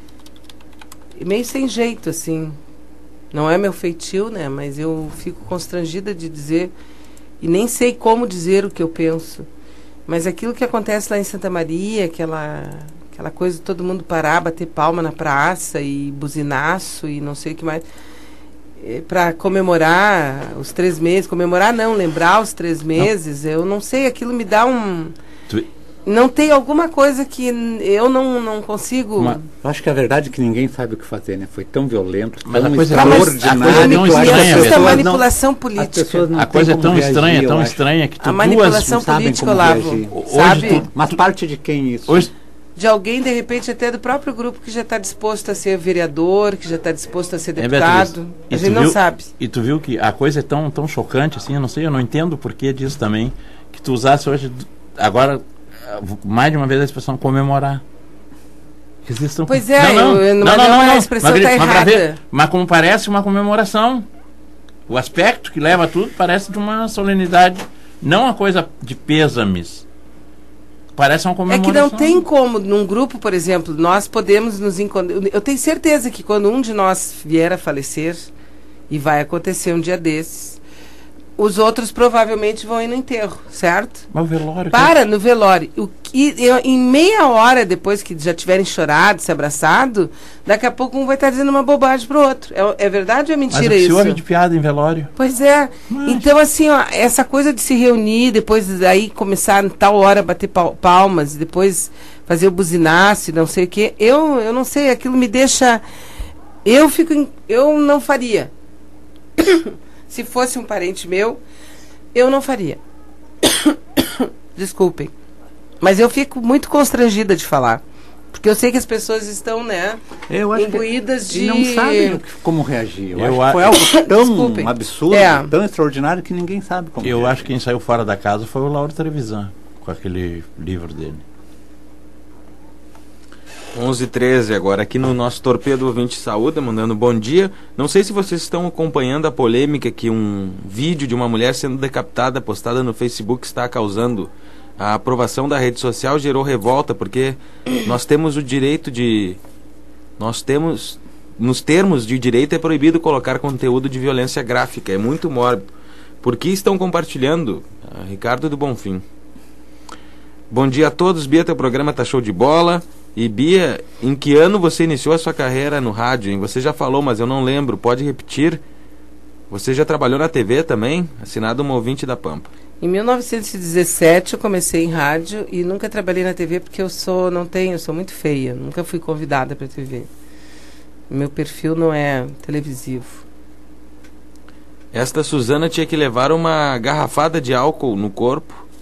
meio sem jeito, assim. Não é meu feitio, né? Mas eu fico constrangida de dizer, e nem sei como dizer o que eu penso. Mas aquilo que acontece lá em Santa Maria, aquela, aquela coisa de todo mundo parar, bater palma na praça e buzinaço e não sei o que mais... para comemorar os três meses, comemorar não, lembrar os três meses, não. Eu não sei, aquilo me dá um... Tu... Não tem alguma coisa que eu não, não consigo... Uma, eu acho que a verdade é que ninguém sabe o que fazer, né? Foi tão violento, mas tão a coisa extraordinário. É tão estranha, isso é manipulação não, política. A coisa é tão reagir, estranha, tão estranha que tu a manipulação duas política, Olavo, sabe? Tu, mas parte de quem isso? Hoje, de alguém, de repente, até do próprio grupo que já está disposto a ser vereador, que já está disposto a ser deputado. É, a gente não viu, sabe. E tu viu que a coisa é tão, tão chocante, assim, eu não sei, eu não entendo o porquê disso também, que tu usasse hoje, agora, mais de uma vez a expressão comemorar. Estão... Pois é, não, não, eu, não, não, não, não, a expressão está errada. Ver, mas como parece uma comemoração, o aspecto que leva a tudo parece de uma solenidade, não uma coisa de pêsames. Parece uma comemoração. É que não tem como, num grupo, por exemplo, nós podemos nos encontrar. Eu tenho certeza que quando um de nós vier a falecer, e vai acontecer um dia desses, os outros provavelmente vão ir no enterro, certo? Mas o velório... Para, no velório. O que, eu, em meia hora depois que já tiverem chorado, se abraçado, daqui a pouco um vai estar dizendo uma bobagem pro outro. É, é verdade ou é mentira Mas isso? Mas se de piada em velório. Pois é. Mas... Então, assim, ó, essa coisa de se reunir, depois daí começar em tal hora a bater palmas, e depois fazer o buzinaço e não sei o quê, eu, eu não sei, aquilo me deixa... Eu fico... Em, eu não faria. Se fosse um parente meu, eu não faria. Desculpem. Mas eu fico muito constrangida de falar. Porque eu sei que as pessoas estão, né, eu acho imbuídas que de... não sabem como reagir. Eu, eu acho que foi algo tão Desculpem. absurdo, é. tão extraordinário que ninguém sabe como Eu reagir. acho que quem saiu fora da casa foi o Lauro Trevisan, com aquele livro dele. onze e treze agora, aqui no nosso Torpedo Ouvinte Saúde, mandando bom dia. Não sei se vocês estão acompanhando a polêmica que um vídeo de uma mulher sendo decapitada postada no Facebook está causando. A aprovação da rede social gerou revolta, porque nós temos o direito de... Nós temos... Nos termos de direito é proibido colocar conteúdo de violência gráfica. É muito mórbido. Por que estão compartilhando? Ah, Ricardo do Bonfim. Bom dia a todos. Bia, teu programa tá show de bola. E Bia, em que ano você iniciou a sua carreira no rádio, hein? Você já falou, mas eu não lembro. Pode repetir? Você já trabalhou na T V também? Assinado uma ouvinte da Pampa. Em mil novecentos e dezessete eu comecei em rádio e nunca trabalhei na T V porque eu sou, não tenho, eu sou muito feia. Nunca fui convidada para T V. Meu perfil não é televisivo. Esta Suzana tinha que levar uma garrafada de álcool no corpo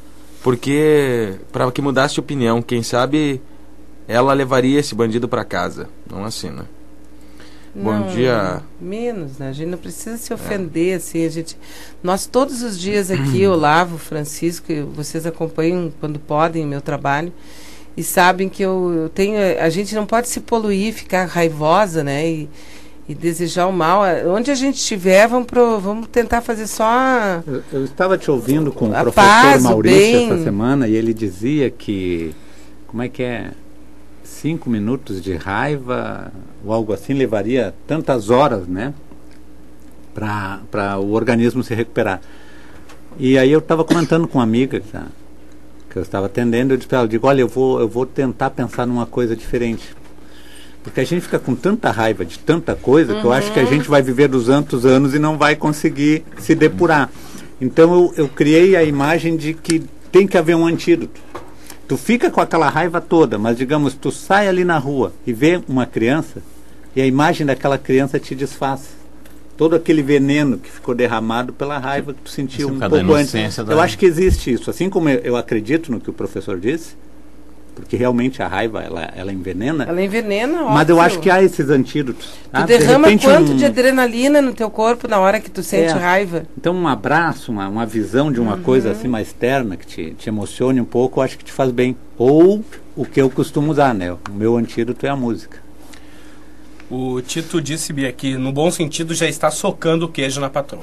porque para que mudasse de opinião, quem sabe ela levaria esse bandido para casa, não assim, né? Bom Não, dia. Menos, né? A gente não precisa se ofender, é. assim, a gente... Nós todos os dias aqui, Olavo, Francisco, vocês acompanham quando podem meu trabalho, e sabem que eu, eu tenho... A gente não pode se poluir, ficar raivosa, né? E, e desejar o mal. Onde a gente estiver, vamos, pro, vamos tentar fazer só... A, eu, eu estava te ouvindo com o professor paz, Maurício bem... essa semana, e ele dizia que... Como é que é? Cinco minutos de raiva, ou algo assim, levaria tantas horas, né? Para o organismo se recuperar. E aí eu estava comentando com uma amiga que, tá, que eu estava atendendo, eu disse para ela, eu digo, olha, eu vou, eu vou tentar pensar numa coisa diferente. Porque a gente fica com tanta raiva de tanta coisa, uhum. que eu acho que a gente vai viver duzentos anos e não vai conseguir se depurar. Então eu, eu criei a imagem de que tem que haver um antídoto. Tu fica com aquela raiva toda, mas digamos, tu sai ali na rua e vê uma criança e a imagem daquela criança te desfaz. Todo aquele veneno que ficou derramado pela raiva que tu sentiu um pouco antes. Eu acho que existe isso. Assim como eu, eu acredito no que o professor disse, porque realmente a raiva, ela, ela envenena. Ela envenena, óbvio. Mas eu acho que há esses antídotos. Tu ah, derrama de quanto um... de adrenalina no teu corpo na hora que tu sente é. raiva. Então um abraço, uma, uma visão de uma uhum. coisa assim mais externa, que te, te emocione um pouco, eu acho que te faz bem. Ou o que eu costumo usar, né? O meu antídoto é a música. O Tito disse, Bia, que no bom sentido já está socando o queijo na patroa.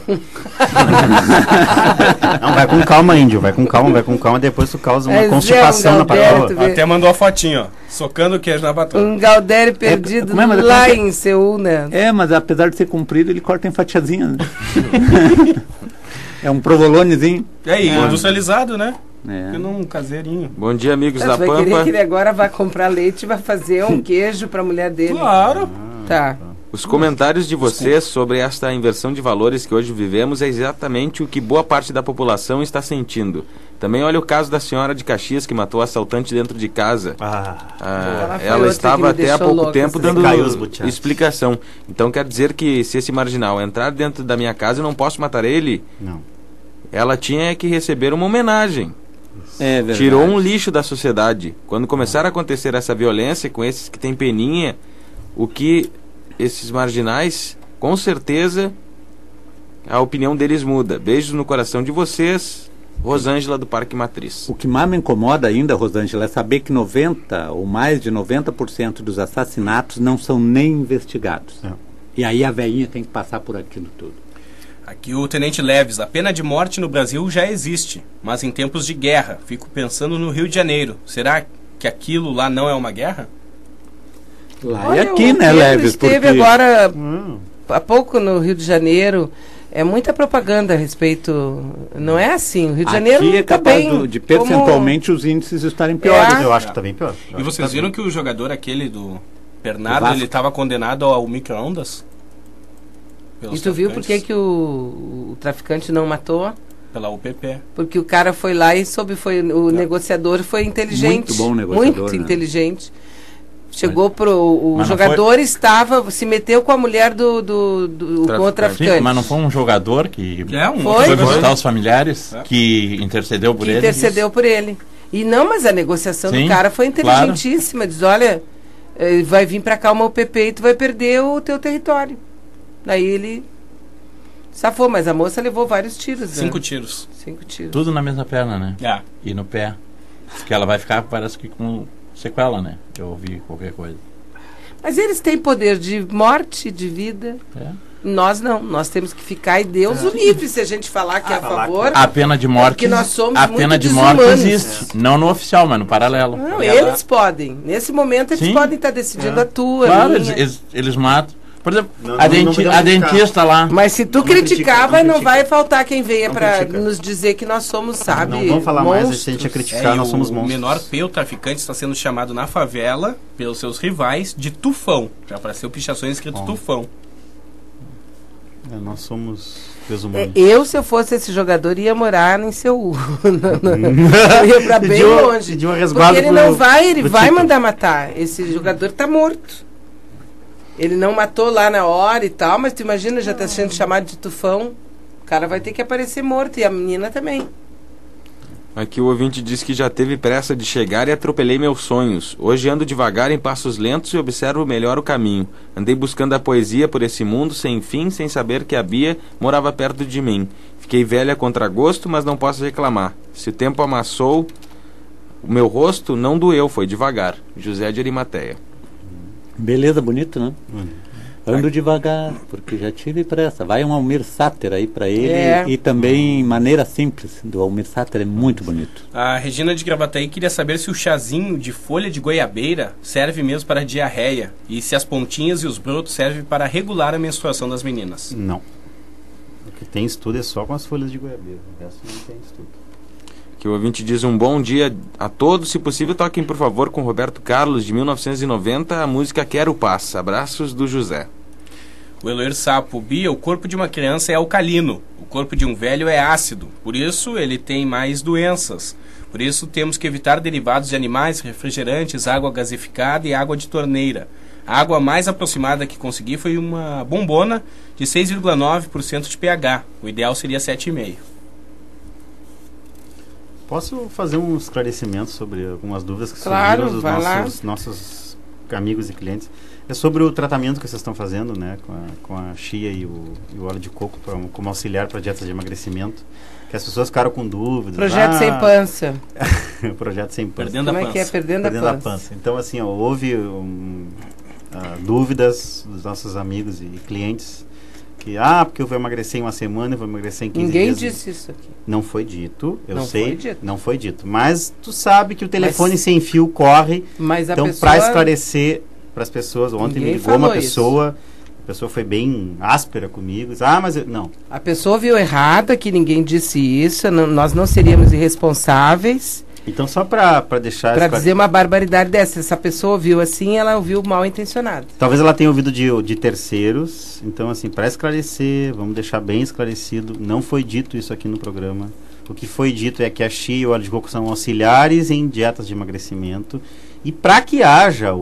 Não, vai com calma, índio, vai com calma, vai com calma, depois tu causa uma é constipação um na patroa. Até mandou a fotinho, ó, socando o queijo na patroa. Um Galdério perdido é, mas, lá é, em Seul, né? É, mas apesar de ser comprido, ele corta em fatiazinha, né? É um provolonezinho. É, e é. industrializado, né? É. Um caseirinho. Bom dia, amigos Mas da vai Pampa. querer que ele agora vai comprar leite e vai fazer um queijo para a mulher dele. Claro. Ah, tá. Os comentários de vocês sobre esta inversão de valores que hoje vivemos é exatamente o que boa parte da população está sentindo. Também olha o caso da senhora de Caxias que matou o assaltante dentro de casa. Ah, ah, ela ela estava até há pouco tempo dando explicação. Então quer dizer que se esse marginal entrar dentro da minha casa eu não posso matar ele? Não. Ela tinha que receber uma homenagem. É verdade. Tirou um lixo da sociedade. Quando começar a acontecer essa violência com esses que têm peninha, o que esses marginais, com certeza a opinião deles muda. Beijos no coração de vocês, Rosângela do Parque Matriz. O que mais me incomoda ainda, Rosângela, é saber que noventa ou mais de noventa por cento dos assassinatos não são nem investigados. É. E aí a velhinha tem que passar por aquilo tudo. Aqui o Tenente Leves, a pena de morte no Brasil já existe, mas em tempos de guerra. Fico pensando no Rio de Janeiro. Será que aquilo lá não é uma guerra? Lá Olha, é aqui, né, Leves? Esteve porque... agora hum. há pouco no Rio de Janeiro. É muita propaganda a respeito. Não é assim. O Rio de aqui Janeiro é tá capaz bem, do, de percentualmente como... os índices estarem piores. É. Eu acho que está bem pior. Eu e vocês tá viram bem. que o jogador aquele do Bernardo, ele estava condenado ao micro-ondas? E tu viu por que, que o, o traficante não matou? Pela U P P. Porque o cara foi lá e soube, foi, o é. negociador foi inteligente. Muito bom negociador. Muito né? inteligente. Chegou mas, pro. O jogador foi... estava. Se meteu com a mulher do. do, do com o traficante. Sim, mas não foi um jogador que é, um foi, foi visitar os familiares é. que intercedeu por que ele? Intercedeu isso. por ele. E não, mas a negociação Sim, do cara foi inteligentíssima. Claro. Diz: olha, vai vir pra cá uma U P P e tu vai perder o teu território. Daí ele. Safou, mas a moça levou vários tiros. Cinco né? tiros. Cinco tiros. Tudo na mesma perna, né? É. E no pé. Porque ela vai ficar, parece que com sequela, né? Eu ouvi qualquer coisa. Mas eles têm poder de morte, de vida. É. Nós não. Nós temos que ficar e Deus é. o livre se a gente falar que ah, é a favor. A pena de morte. Porque nós somos a muito pena de desumanos. morte existe. É. Não no oficial, mas no paralelo. Não, eles podem. Nesse momento eles Sim. podem estar decidindo é. a tua. Claro, a eles, eles, eles matam. Por exemplo, não, a, não, denti não a dentista lá. Mas se tu não criticava, critica, não, não vai faltar quem venha para critica. nos dizer que nós somos, sabe, Não vamos falar monstros. mais, se a gente criticar, é, nós somos o monstros. O menor P, o traficante, está sendo chamado na favela, pelos seus rivais, de Tufão. Já apareceu pichações escrito Bom. Tufão. É, nós somos é, eu, se eu fosse esse jogador, ia morar em Seul. Eu ia pra bem de uma, longe. De uma porque ele não vai, ele vai tipo. mandar matar. Esse jogador tá morto. Ele não matou lá na hora e tal, mas tu imagina, já tá sendo chamado de Tufão. O cara vai ter que aparecer morto, e a menina também. Aqui o ouvinte diz que já teve pressa de chegar e atropelei meus sonhos. Hoje ando devagar em passos lentos e observo melhor o caminho. Andei buscando a poesia por esse mundo sem fim, sem saber que a Bia morava perto de mim. Fiquei velha contra gosto, mas não posso reclamar. Se o tempo amassou o meu rosto, não doeu, foi devagar. José de Arimateia. Beleza, bonito, né? Hum. Ando devagar, porque já tive pressa. Vai um Almir Sater aí pra ele. É. E também Maneira Simples, do Almir Sater, é muito bonito. A Regina de Gravataí queria saber se o chazinho de folha de goiabeira serve mesmo para diarreia. E se as pontinhas e os brotos servem para regular a menstruação das meninas. Não. O que tem estudo é só com as folhas de goiabeira. O resto não tem estudo. Que o ouvinte diz um bom dia a todos. Se possível, toquem por favor com Roberto Carlos, de mil novecentos e noventa, a música Quero Paz. Abraços do José. O Eloir Sapo, Bia, o corpo de uma criança é alcalino, o corpo de um velho é ácido, por isso ele tem mais doenças. Por isso temos que evitar derivados de animais, refrigerantes, água gasificada e água de torneira. A água mais aproximada que consegui foi uma bombona de seis vírgula nove por cento de pH. O ideal seria sete vírgula cinco por cento. Posso fazer um esclarecimento sobre algumas dúvidas que claro, surgiram dos nossos, nossos amigos e clientes? É sobre o tratamento que vocês estão fazendo, né, com a, com a chia e o, e o óleo de coco pra, como auxiliar para dietas de emagrecimento. Que as pessoas ficaram com dúvidas. Projeto ah, Sem Pança. Projeto Sem Pança. Perdendo como a pança. é que é? Perdendo, Perdendo a, a pança. pança. Então, assim, ó, houve um, uh, dúvidas dos nossos amigos e clientes que, ah, porque eu vou emagrecer em uma semana, eu vou emagrecer em quinze Ninguém dias. Ninguém disse isso aqui. Não foi dito, eu não sei. Foi dito. Não foi dito. Mas tu sabe que o telefone mas, sem fio corre. Mas a então, pessoa... para esclarecer para as pessoas, ontem Ninguém me ligou uma pessoa, isso. a pessoa foi bem áspera comigo. Disse, ah, mas eu, não. A pessoa viu errado, que ninguém disse isso, não, nós não seríamos irresponsáveis. Então, só para deixar... Para dizer uma barbaridade dessa, essa pessoa ouviu assim, ela ouviu mal intencionado. Talvez ela tenha ouvido de, de terceiros. Então, assim, para esclarecer, vamos deixar bem esclarecido, não foi dito isso aqui no programa. O que foi dito é que a chia e o óleo de coco são auxiliares em dietas de emagrecimento. E para que haja o,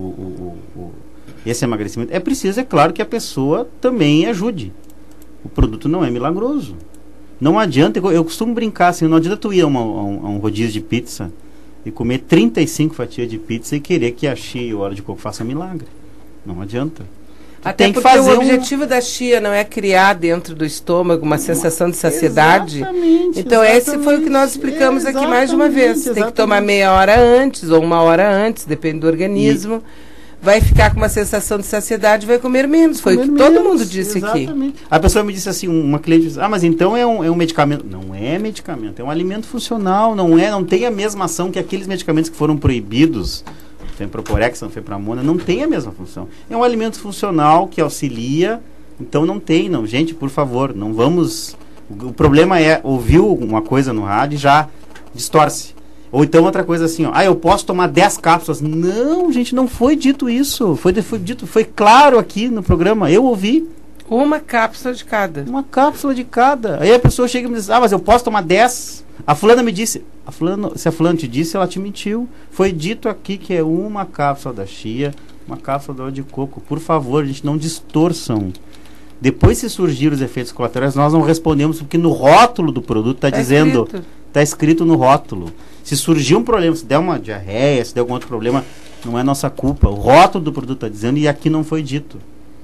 o, o, o, esse emagrecimento, é preciso, é claro, que a pessoa também ajude. O produto não é milagroso. Não adianta, eu, eu costumo brincar assim, não adianta tu ir a, uma, a, um, a um rodízio de pizza e comer trinta e cinco fatias de pizza e querer que a chia e o óleo de coco façam milagre. Não adianta. Tu Até tem porque que fazer o objetivo um... da chia não é criar dentro do estômago uma sensação de saciedade. Exatamente, então exatamente, esse foi o que nós explicamos aqui mais de uma vez. Exatamente. Tem que tomar meia hora antes ou uma hora antes, depende do organismo. E... vai ficar com uma sensação de saciedade, vai comer menos. Foi comer o que menos, todo mundo disse exatamente. Aqui. A pessoa me disse assim, uma cliente disse, ah, mas então é um, é um medicamento. Não é medicamento, é um alimento funcional, não é, não tem a mesma ação que aqueles medicamentos que foram proibidos. Fenproporex, Fenpramona, não tem a mesma função. É um alimento funcional que auxilia, então não tem, não. Gente, por favor, não vamos... O, o problema é, ouviu uma coisa no rádio e já distorce. Ou então outra coisa assim, ó, ah, eu posso tomar dez cápsulas. Não, gente, não foi dito isso. Foi, foi dito, foi claro aqui no programa, eu ouvi. Uma cápsula de cada. Uma cápsula de cada. Aí a pessoa chega e me diz, ah, mas eu posso tomar dez? A fulana me disse, a fulana, se a fulana te disse, ela te mentiu. Foi dito aqui que é uma cápsula da chia, uma cápsula do óleo de coco. Por favor, gente, não distorçam. Depois, se surgir os efeitos colaterais, nós não respondemos, porque no rótulo do produto está tá dizendo, está escrito no rótulo. Se surgir um problema, se der uma diarreia, se der algum outro problema, não é nossa culpa. O rótulo do produto está dizendo e aqui não foi dito.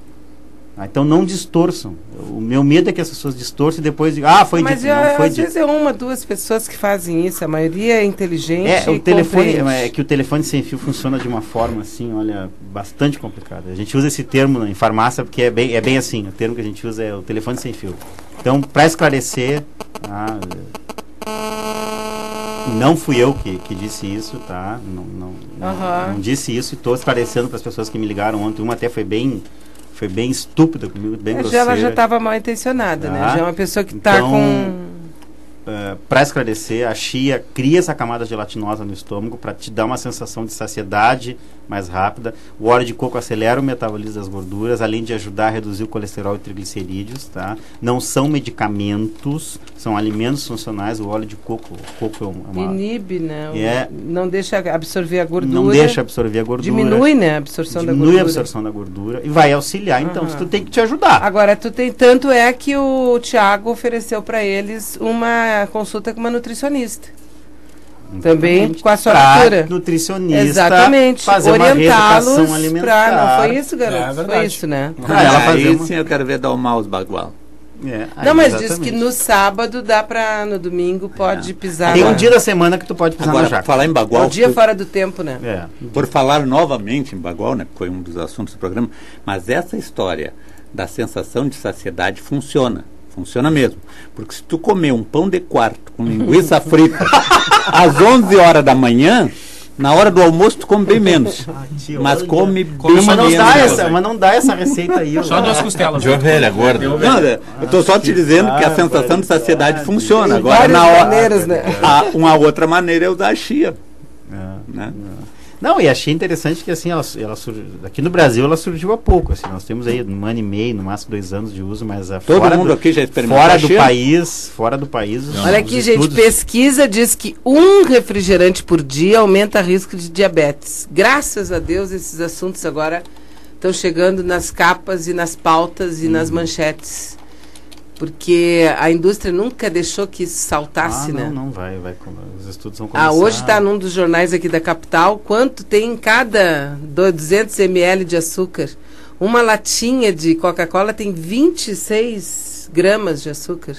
Ah, então não distorçam. O meu medo é que as pessoas distorçam e depois digam, ah, foi Mas dito, eu, não foi às dito. vezes é uma, duas pessoas que fazem isso, a maioria é inteligente. É, o e telefone, é que o telefone sem fio funciona de uma forma assim, olha, bastante complicada. A gente usa esse termo em farmácia porque é bem, é bem assim, o termo que a gente usa é o telefone sem fio. Então, para esclarecer, ah, não fui eu que, que disse isso, tá? Não, não, uhum. não, não disse isso e estou esclarecendo para as pessoas que me ligaram ontem. Uma até foi bem... Foi bem estúpida comigo, bem é, grosseira. Ela já estava mal intencionada, tá? né? Já é uma pessoa que está então, com... Uh, para esclarecer, a chia cria essa camada gelatinosa no estômago para te dar uma sensação de saciedade mais rápida. O óleo de coco acelera o metabolismo das gorduras, além de ajudar a reduzir o colesterol e triglicerídeos, tá? Não são medicamentos, são alimentos funcionais. O óleo de coco, o coco é uma... Inibe, né? É, não deixa absorver a gordura. Não deixa absorver a gordura. Diminui, né, a absorção da gordura. Diminui a absorção da gordura e vai auxiliar. Então, uhum. tu tem que te ajudar. Agora, tu tem tanto é que o Tiago ofereceu para eles uma consulta com uma nutricionista. Também com a sua pra altura. nutricionista. Exatamente. Fazer orientá-los uma alimentar. Pra, não foi isso, garoto? É, foi isso, né? Ah, ela fazia sim, eu quero ver domar os bagual. É, não, mas exatamente. diz que no sábado dá pra, no domingo pode é. pisar. Tem lá. um dia da semana que tu pode pisar Agora, na jaca. falar em bagual. É um dia por, fora do tempo, né? É. Por falar novamente em bagual, né? Foi um dos assuntos do programa. Mas essa história da sensação de saciedade funciona. Funciona mesmo. Porque se tu comer um pão de quarto com linguiça frita às onze horas da manhã, na hora do almoço tu come bem menos. Ah, tio, mas come bem mas não menos. Dá essa, mas não dá essa receita aí. Só duas costelas. De ovelha, gorda. Não, eu tô só te dizendo que a sensação de saciedade funciona. Agora, na hora, maneiras, né? a, uma outra maneira é usar a chia. É, né? Não, e achei interessante que assim, ela, ela surgiu, aqui no Brasil ela surgiu há pouco, assim, nós temos aí um ano e meio, no máximo dois anos de uso, mas a todo fora mundo do, aqui já experimentou fora a do chia? país, fora do país. Os, Olha aqui, os gente, estudos... pesquisa diz que um refrigerante por dia aumenta o risco de diabetes. Graças a Deus esses assuntos agora estão chegando nas capas e nas pautas e hum. nas manchetes. Porque a indústria nunca deixou que isso saltasse, ah, não, né? não, vai, vai. Os estudos vão começar. Ah, hoje está num dos jornais aqui da capital, quanto tem em cada duzentos mililitros de açúcar. Uma latinha de Coca-Cola tem vinte e seis gramas de açúcar.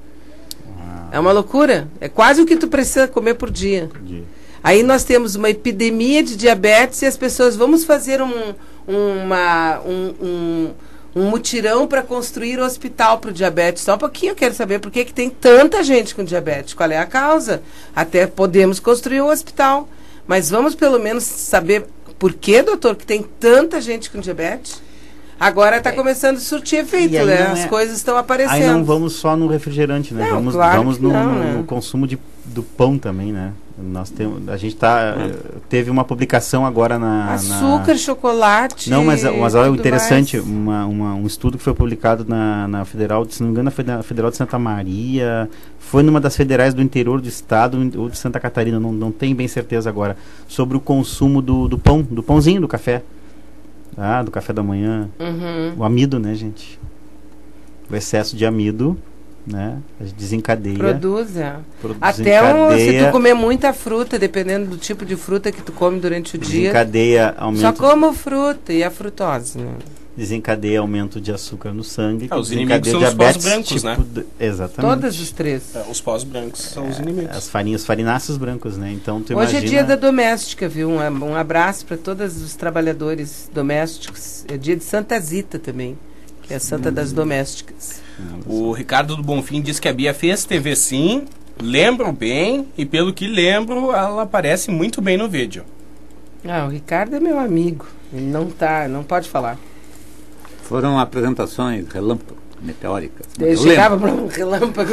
Ah. É uma loucura. É quase o que tu precisa comer por dia. Por dia. Aí nós temos uma epidemia de diabetes e as pessoas, vamos fazer um, uma... Um, um, um mutirão para construir o hospital para o diabetes. Só um pouquinho eu quero saber por que que tem tanta gente com diabetes. Qual é a causa? Até podemos construir o hospital. Mas vamos pelo menos saber por que, doutor, que tem tanta gente com diabetes? Agora está começando a surtir efeito, né? As é... coisas estão aparecendo. Aí não vamos só no refrigerante, né? Não, vamos claro vamos no, não, no, né? no consumo de, do pão também, né? Nós temos, a gente tá, hum. teve uma publicação agora na... Açúcar, na... chocolate... Não, mas, mas olha, interessante, uma, uma, um estudo que foi publicado na, na Federal, se não me engano, na Federal de Santa Maria, foi numa das federais do interior do estado, ou de Santa Catarina, não, não tenho bem certeza agora, sobre o consumo do, do pão, do pãozinho, do café. Ah, do café da manhã. Uhum. O amido, né, gente? O excesso de amido... Né? Desencadeia. Produz, é. Até um, se tu comer muita fruta, dependendo do tipo de fruta que tu come durante o dia. Desencadeia aumento. Só como fruta e a frutose. Né? Desencadeia aumento de açúcar no sangue. É, os inimigos são os pós brancos, tipo né? De, exatamente. Todos os três. É, os pós brancos são é, os inimigos. As farinhas, farináceos brancos, né? Então tu Hoje imagina... é dia da doméstica, viu? Um, um abraço para todos os trabalhadores domésticos. É dia de Santa Zita também, que é a santa hum. das domésticas. O Ricardo do Bonfim disse que a Bia fez T V sim, lembro bem, e pelo que lembro, ela aparece muito bem no vídeo. Ah, o Ricardo é meu amigo, ele não tá, não pode falar. Foram apresentações relâmpago, meteóricas. Ele chegava para um relâmpago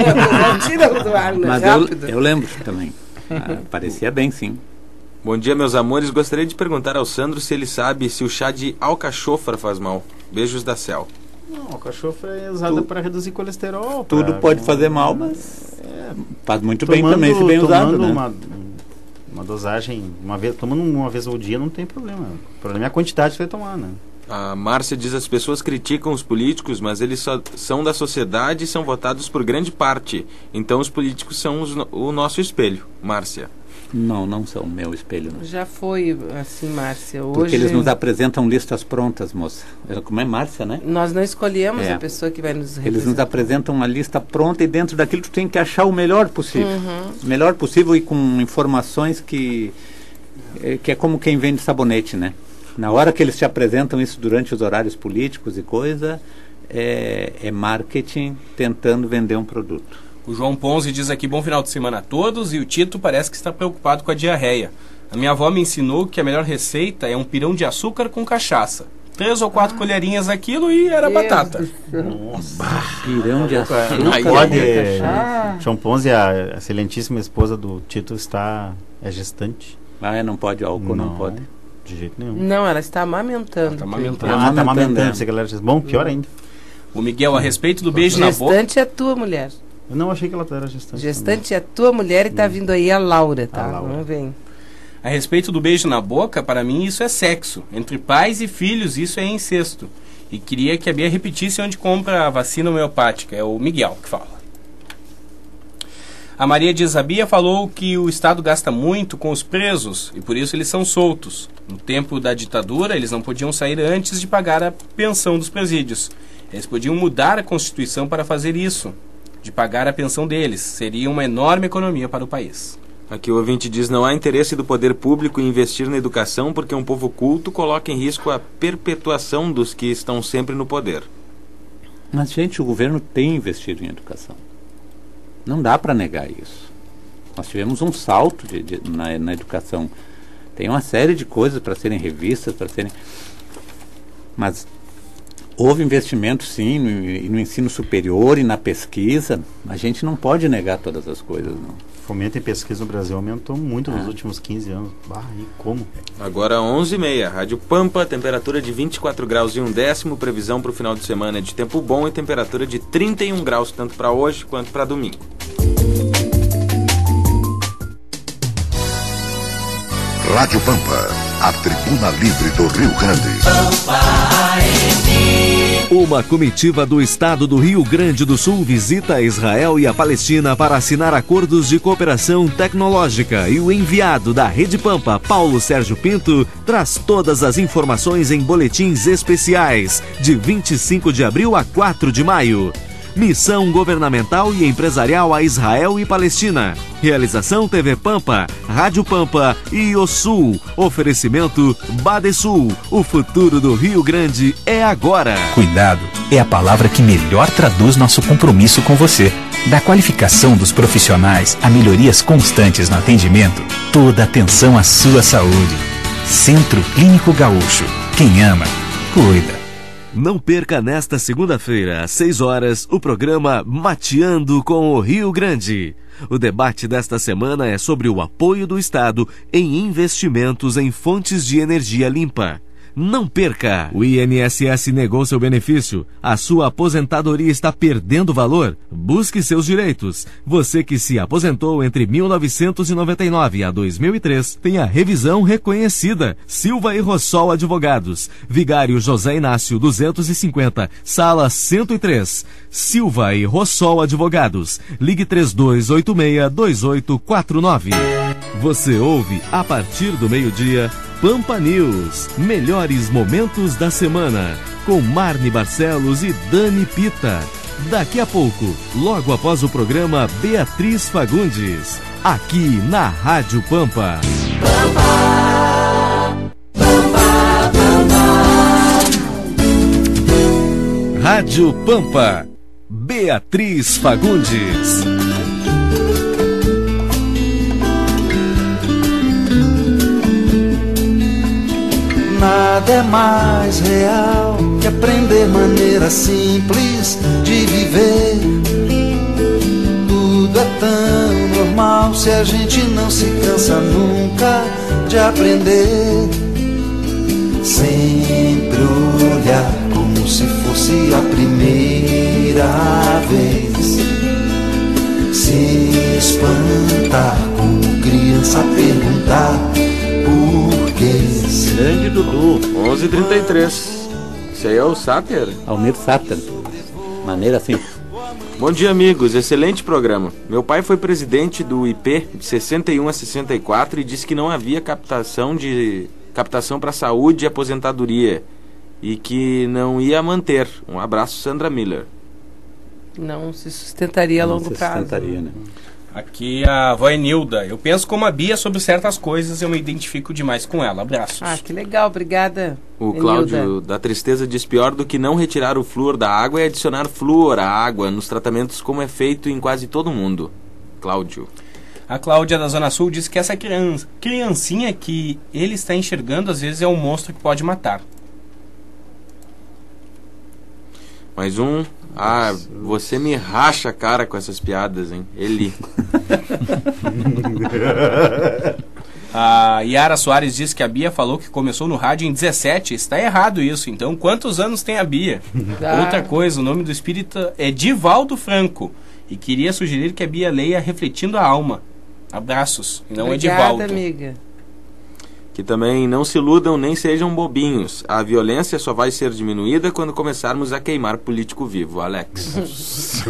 e tira do ar, né? Mas rápido. Eu, eu lembro também, ah, parecia bem sim. Bom dia, meus amores, gostaria de perguntar ao Sandro se ele sabe se o chá de alcachofra faz mal. Beijos da Cel. Não, a alcachofra é usada para reduzir colesterol. Tudo pra, pode um, fazer mal, mas é, faz muito tomando, bem também se bem usado, né? Uma, uma dosagem, uma vez, tomando uma vez ao dia não tem problema. O problema é a quantidade que você vai tomar, né? A Márcia diz: as pessoas criticam os políticos, mas eles só são da sociedade e são votados por grande parte. Então os políticos são os, o nosso espelho. Márcia. Não, não são meu espelho. Não. Já foi assim, Márcia. Hoje... Porque eles nos apresentam listas prontas, moça. Como é Márcia, né? Nós não escolhemos é. a pessoa que vai nos representar. Eles nos apresentam uma lista pronta e dentro daquilo tu tem que achar o melhor possível. Uhum. O melhor possível e com informações que... que é como quem vende sabonete, né? Na hora que eles te apresentam isso durante os horários políticos e coisa, é, é marketing tentando vender um produto. O João Ponzi diz aqui: bom final de semana a todos, e o Tito parece que está preocupado com a diarreia. A minha avó me ensinou que a melhor receita é um pirão de açúcar com cachaça. Três ou quatro ah. colherinhas daquilo e era Deus batata. Nossa, pirão de açúcar. Não pode. João Ponzi, a, a excelentíssima esposa do Tito, está é gestante. Ah, é, não pode álcool, não, não pode. De jeito nenhum. Não, ela está amamentando. Está amamentando. Ah, está amamentando. Se a galera diz, bom, pior ainda. O Miguel, a respeito do beijo na boca... Gestante é tua mulher. Eu não achei que ela era gestante. Gestante também. É tua mulher e está hum. vindo aí a Laura, tá? A Laura. Vamos ver. A respeito do beijo na boca, para mim isso é sexo. Entre pais e filhos, isso é incesto. E queria que a Bia repetisse onde compra a vacina homeopática. É o Miguel que fala. A Maria diz, a Bia falou que o Estado gasta muito com os presos e por isso eles são soltos. No tempo da ditadura, eles não podiam sair antes de pagar a pensão dos presídios. Eles podiam mudar a Constituição para fazer isso, de pagar a pensão deles. Seria uma enorme economia para o país. Aqui o ouvinte diz, não há interesse do poder público em investir na educação porque um povo culto coloca em risco a perpetuação dos que estão sempre no poder. Mas, gente, o governo tem investido em educação. Não dá para negar isso. Nós tivemos um salto de, de, na, na educação. Tem uma série de coisas para serem revistas, para serem... Mas houve investimento, sim, no, no ensino superior e na pesquisa. A gente não pode negar todas as coisas, não. Fomento em pesquisa no Brasil aumentou muito ah. nos últimos quinze anos. Bah, e como? Agora onze e meia, Rádio Pampa, temperatura de vinte e quatro graus e um décimo, previsão para o final de semana de tempo bom e temperatura de trinta e um graus, tanto para hoje quanto para domingo. Rádio Pampa, a tribuna livre do Rio Grande. Uma comitiva do estado do Rio Grande do Sul visita Israel e a Palestina para assinar acordos de cooperação tecnológica e o enviado da Rede Pampa, Paulo Sérgio Pinto, traz todas as informações em boletins especiais de vinte e cinco de abril a quatro de maio. Missão governamental e empresarial a Israel e Palestina. Realização T V Pampa, Rádio Pampa e O Sul. Oferecimento Badesul. O futuro do Rio Grande é agora. Cuidado é a palavra que melhor traduz nosso compromisso com você. Da qualificação dos profissionais a melhorias constantes no atendimento, toda atenção à sua saúde. Centro Clínico Gaúcho. Quem ama, cuida. Não perca nesta segunda-feira, às seis horas, o programa Mateando com o Rio Grande. O debate desta semana é sobre o apoio do Estado em investimentos em fontes de energia limpa. Não perca! O I N S S negou seu benefício. A sua aposentadoria está perdendo valor? Busque seus direitos. Você que se aposentou entre mil novecentos e noventa e nove a dois mil e três tem a revisão reconhecida. Silva e Rossol Advogados. Vigário José Inácio duzentos e cinquenta, sala cento e três. Silva e Rossol Advogados. Ligue três dois oito seis, dois oito quatro nove. Você ouve, a partir do meio-dia, Pampa News, melhores momentos da semana, com Marne Barcelos e Dani Pita. Daqui a pouco, logo após o programa Beatriz Fagundes, aqui na Rádio Pampa. Pampa, Pampa, Pampa. Rádio Pampa, Beatriz Fagundes. Nada é mais real que aprender maneira simples de viver. Tudo é tão normal se a gente não se cansa nunca de aprender. Sempre olhar como se fosse a primeira vez. Se espantar como criança perguntar por quê. Grande Dudu. onze e trinta e três. Esse aí é o Sáter? Almir Sáter. Maneira assim. Bom dia, amigos. Excelente programa. Meu pai foi presidente do I P de sessenta e um a sessenta e quatro e disse que não havia captação de captação para saúde e aposentadoria e que não ia manter. Um abraço, Sandra Miller. Não se sustentaria a não longo se prazo. Sustentaria, né? Aqui a avó Enilda. Eu penso como a Bia sobre certas coisas, eu me identifico demais com ela. Abraços. Ah, que legal, obrigada. O Cláudio da Tristeza diz: pior do que não retirar o flúor da água é adicionar flúor à água nos tratamentos, como é feito em quase todo mundo. Cláudio. A Cláudia da Zona Sul diz que essa criança, criancinha que ele está enxergando às vezes é um monstro que pode matar. Mais um. Ah, você me racha a cara com essas piadas, hein? Ele. A Yara Soares diz que a Bia falou que começou no rádio em dezessete. Está errado isso. Então, quantos anos tem a Bia? Ah. Outra coisa, o nome do espírita é Divaldo Franco. E queria sugerir que a Bia leia Refletindo a Alma. Abraços. Não Obrigada, é Divaldo. Amiga. Que também não se iludam nem sejam bobinhos. A violência só vai ser diminuída quando começarmos a queimar político vivo. Alex.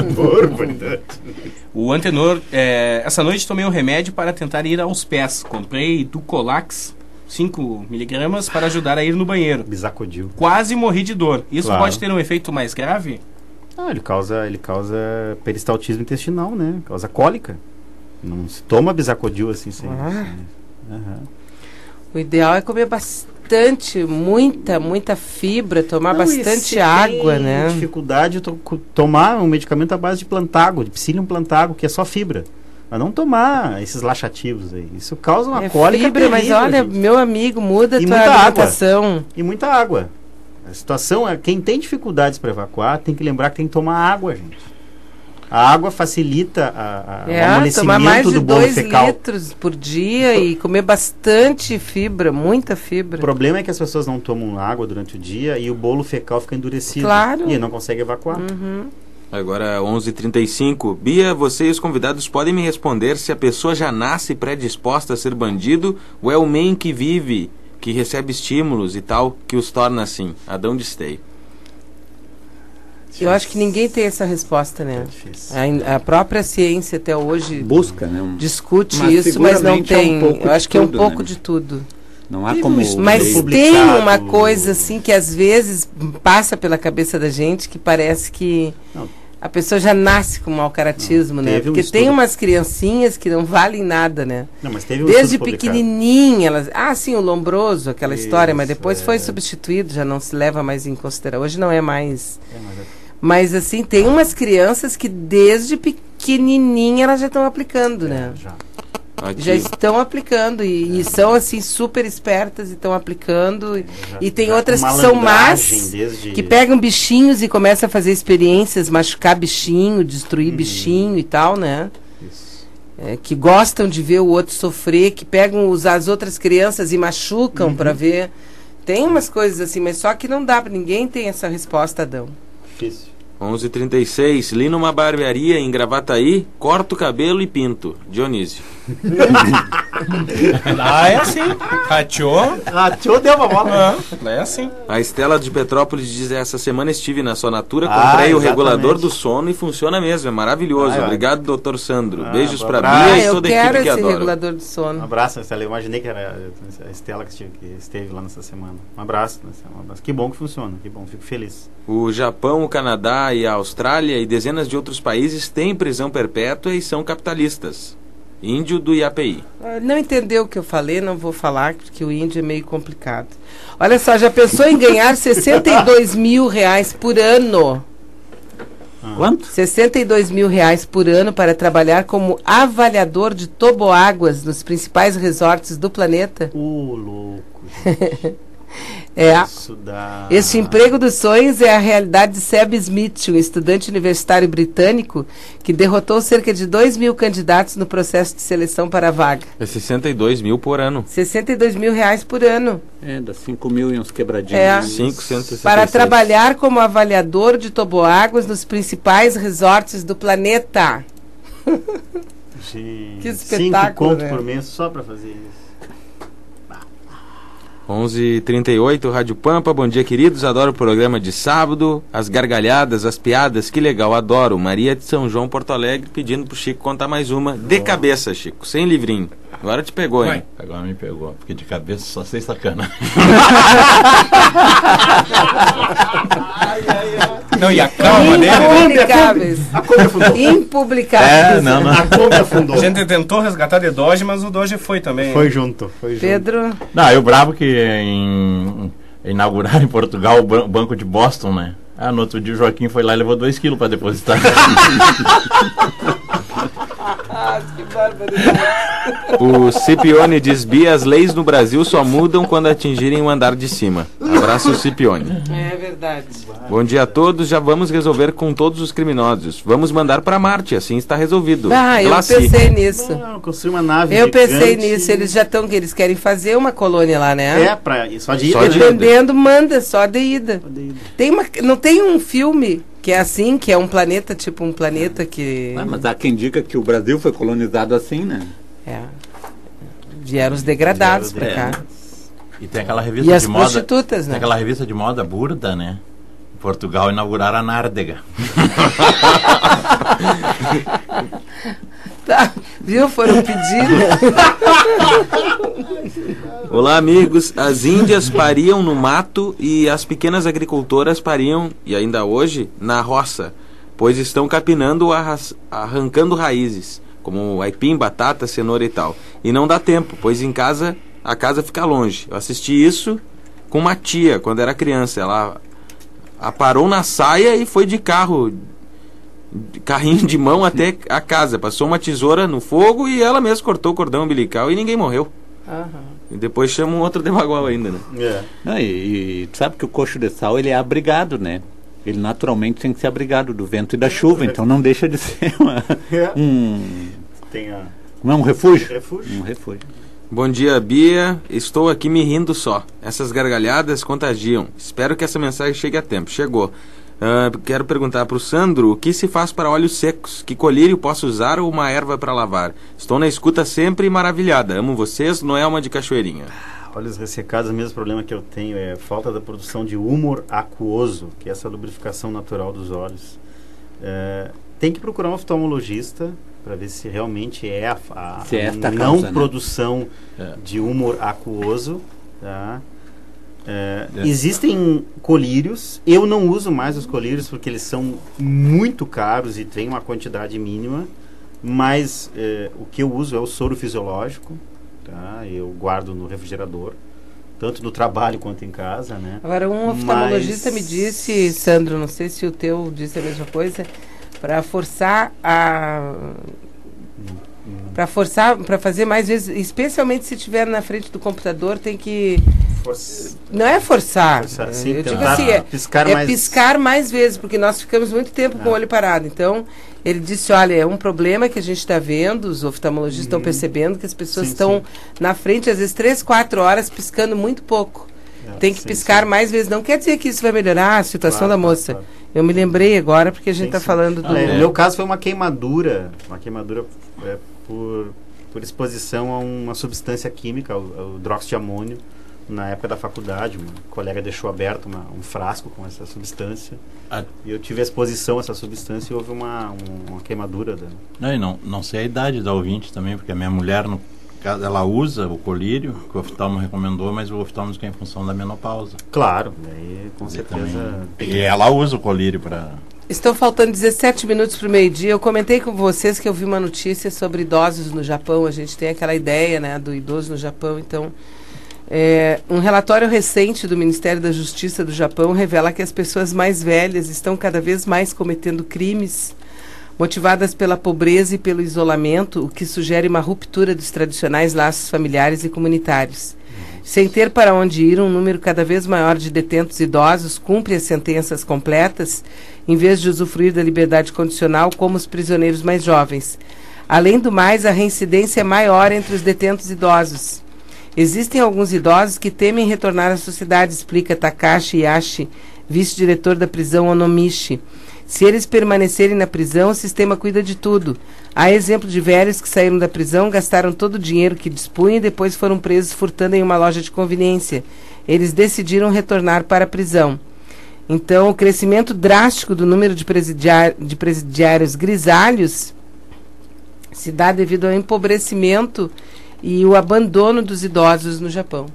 O Antenor, é, essa noite tomei um remédio para tentar ir aos pés. Comprei Ducolax cinco miligramas para ajudar a ir no banheiro. Bisacodil. Quase morri de dor. Isso Claro. pode ter um efeito mais grave? Ah, ele causa, ele causa peristaltismo intestinal, né? Causa cólica. Não se toma bisacodil assim sem... Ah. sem- Aham. O ideal é comer bastante, muita, muita fibra, tomar Não, e bastante se água, tem né? dificuldade de to tomar um medicamento à base de plantago, de Psyllium plantago, que é só fibra. Mas não tomar esses laxativos aí. Isso causa uma É cólica fibra, mas terrível, olha, gente. meu amigo, muda a E tua muita água. alimentação. E muita água. A situação é, quem tem dificuldades para evacuar, tem que lembrar que tem que tomar água, gente. A água facilita a, a, É, o amolecimento tomar mais de do bolo dois fecal. litros por dia e comer bastante fibra, muita fibra. O problema é que as pessoas não tomam água durante o dia e o bolo fecal fica endurecido. Claro. E não consegue evacuar. Uhum. Agora, onze e trinta e cinco. Bia, você e os convidados podem me responder se a pessoa já nasce predisposta a ser bandido ou é o meio que vive, que recebe estímulos e tal, que os torna assim. Adão de Esteio. Eu acho que ninguém tem essa resposta, né? A, a própria ciência até hoje busca, né? Um... discute Mas isso, mas não seguramente é um tem. pouco eu acho de que é um tudo, pouco né? de tudo. Não há como... Mas tem uma coisa assim que às vezes passa pela cabeça da gente que parece que Não. a pessoa já nasce com mau caratismo, né? teve um Porque tem estudo- umas criancinhas que não valem nada, né? Não, mas teve um Desde estudo publicado. pequenininha, elas... Ah, sim, o lombroso, aquela história, mas Isso, depois é. foi substituído, já não se leva mais em consideração. Hoje não é mais... É, mas é- Mas assim, tem umas crianças que desde pequenininha elas já estão aplicando, né? Já. Aqui. Já estão aplicando e, e são assim super espertas e estão aplicando. E, Já- e tem já outras com que são malandragem más, desde- que pegam bichinhos e começam a fazer experiências, machucar bichinho, destruir Uhum. bichinho e tal, né? É, que gostam de ver o outro sofrer, que pegam os, as outras crianças e machucam Uhum. para ver. Tem umas coisas assim, mas só que não dá para ninguém tem essa resposta, Adão. Difícil. onze e trinta e seis. Li numa barbearia em Gravataí, corto o cabelo e pinto. Dionísio. Lá é assim. Rachou. Rachou, deu uma bola. Lá é assim. A Estela de Petrópolis diz: essa semana estive na Sonatura, Ah, comprei o exatamente. regulador do sono e funciona mesmo, é maravilhoso. Ah, é. Obrigado, doutor Sandro. Ah, Beijos um pra abraço. Bia Ah, e eu toda a quero equipe que esse adora. regulador de Um sono. abraço, Estela. Eu imaginei que era a Estela que esteve, que esteve lá nessa semana. Um abraço, né, Estela? Um abraço. Que bom que funciona, que bom, fico feliz. O Japão, o Canadá e a Austrália e dezenas de outros países têm prisão perpétua e são capitalistas. Índio do I A P I. Ah, não entendeu o que eu falei, não vou falar, porque o índio é meio complicado. Olha só, já pensou em ganhar sessenta e dois mil reais por ano? Quanto? sessenta e dois mil reais por ano para trabalhar como avaliador de toboáguas nos principais resorts do planeta? Ô, louco, É. Isso dá... Este emprego dos sonhos é a realidade de Seb Smith, um estudante universitário britânico que derrotou cerca de dois mil candidatos no processo de seleção para a vaga. É sessenta e dois mil por ano. sessenta e dois mil reais por ano. É, dá cinco mil e uns quebradinhos. É. quinhentos e sessenta e seis. Para trabalhar como avaliador de toboáguas nos principais resorts do planeta. Gente, Que cinco espetáculo, conto né? por mês só pra fazer isso. onze e trinta e oito, Rádio Pampa, bom dia, queridos, adoro o programa de sábado, as gargalhadas, as piadas, que legal, adoro. Maria de São João, Porto Alegre, pedindo pro Chico contar mais uma, de cabeça, Chico, sem livrinho. Agora te pegou, hein? Agora me pegou, porque de cabeça só sei sacana. Não, e a calma dele, né? Impublicáveis. A Kombi afundou. Impublicáveis. É, não, não. A Kombi A afundou. gente tentou resgatar de Doge, mas o Doge foi também. Foi junto, foi junto. Pedro, Não, eu bravo que em, inauguraram em Portugal o ban- Banco de Boston, né? Ah, no outro dia o Joaquim foi lá e levou dois quilos para depositar. ah, que barbaridade. O Cipione diz: Bia, as leis no Brasil só mudam quando atingirem o andar de cima. Abraço, Cipione. É verdade. Bom dia a todos, já vamos resolver com todos os criminosos. Vamos mandar para Marte, assim está resolvido. Ah, eu Glaci. pensei nisso. Não, construir uma nave Eu pensei gigante. nisso, eles já estão que eles querem fazer uma colônia lá, né? É, pra, só de ida, Só né? de ida. Dependendo, manda só de ida. Só de ida. Tem uma, não tem um filme que é assim, que é um planeta, tipo um planeta que... Ah, mas há quem diga que o Brasil foi colonizado assim, né? É. Vieram os degradados para cá. E tem aquela revista e as de moda. Prostitutas, né? Tem aquela revista de moda Burda, né? Em Portugal inauguraram a Nárdega. Tá, viu? Foram pedidos. Olá, amigos. As índias pariam no mato e as pequenas agricultoras pariam, e ainda hoje, na roça, pois estão capinando, arras- arrancando raízes, como aipim, batata, cenoura e tal. E não dá tempo, pois em casa, a casa fica longe. Eu assisti isso com uma tia, quando era criança. Ela aparou na saia e foi de carro, de carrinho de mão até a casa. Passou uma tesoura no fogo e ela mesma cortou o cordão umbilical e ninguém morreu. Aham. E depois chama um outro demagogo ainda, né? É. Não, e, e tu sabe que o coxo de sal, ele é abrigado, né? Ele naturalmente tem que ser abrigado do vento e da chuva, então não deixa de ser uma, um... Tem a... Não é um refúgio? Refúgio. Um refúgio. Bom dia, Bia. Estou aqui me rindo só. Essas gargalhadas contagiam. Espero que essa mensagem chegue a tempo. Chegou. Uh, quero perguntar para o Sandro o que se faz para óleos secos. Que colírio posso usar ou uma erva para lavar? Estou na escuta sempre maravilhada. Amo vocês, Noelma de Cachoeirinha. Olhos ressecados, o mesmo problema que eu tenho é falta da produção de humor aquoso, que é essa lubrificação natural dos olhos. É, tem que procurar um oftalmologista para ver se realmente é a, a, se é esta não causa, produção né? de humor aquoso. Tá? É, É. Existem colírios, eu não uso mais os colírios porque eles são muito caros e têm uma quantidade mínima, mas é, o que eu uso é o soro fisiológico, tá? Eu guardo no refrigerador, tanto no trabalho quanto em casa, né? Agora, um oftalmologista Mas... me disse, Sandro, não sei se o teu disse a mesma coisa, para forçar a... Para forçar, para fazer mais vezes, especialmente se estiver na frente do computador, tem que... Força. Não é forçar. Forçar, sim, eu digo tentar assim, é, piscar é mais- piscar mais vezes, porque nós ficamos muito tempo com o olho parado. Então, ele disse, olha, é um problema que a gente está vendo, os oftalmologistas estão percebendo que as pessoas Sim, estão sim. na frente, às vezes, três, quatro horas, piscando muito pouco. É, Tem que sim, piscar sim. mais vezes. Não quer dizer que isso vai melhorar a situação Claro, da claro, moça. claro. Eu me lembrei agora, porque a gente Sim, está sim. falando do... Ah, é, no meu caso foi uma queimadura, uma queimadura é, por, por exposição a uma substância química, o, o dióxido de amônio, na época da faculdade. Um colega deixou aberto uma, um frasco com essa substância Ah. e eu tive a exposição a essa substância e houve uma, um, uma queimadura. Da... Não, e não, não sei a idade da ouvinte também, porque a minha mulher, no caso, ela usa o colírio, que o oftalmo recomendou, mas o oftalmo diz que é em função da menopausa. Claro, daí com certeza... Também, e ela usa o colírio para... Estão faltando dezessete minutos para o meio-dia. Eu comentei com vocês que eu vi uma notícia sobre idosos no Japão. A gente tem aquela ideia, né, do idoso no Japão. Então, é, um relatório recente do Ministério da Justiça do Japão revela que as pessoas mais velhas estão cada vez mais cometendo crimes motivadas pela pobreza e pelo isolamento, o que sugere uma ruptura dos tradicionais laços familiares e comunitários. Sem ter para onde ir, um número cada vez maior de detentos idosos cumpre as sentenças completas, em vez de usufruir da liberdade condicional como os prisioneiros mais jovens. Além do mais, a reincidência é maior entre os detentos idosos. Existem alguns idosos que temem retornar à sociedade, explica Takashi Yashi, vice-diretor da prisão Onomichi. Se eles permanecerem na prisão, o sistema cuida de tudo. Há exemplo de velhos que saíram da prisão, gastaram todo o dinheiro que dispunham e depois foram presos furtando em uma loja de conveniência. Eles decidiram retornar para a prisão. Então, o crescimento drástico do número de, presidiar, de presidiários grisalhos se dá devido ao empobrecimento e o abandono dos idosos no Japão.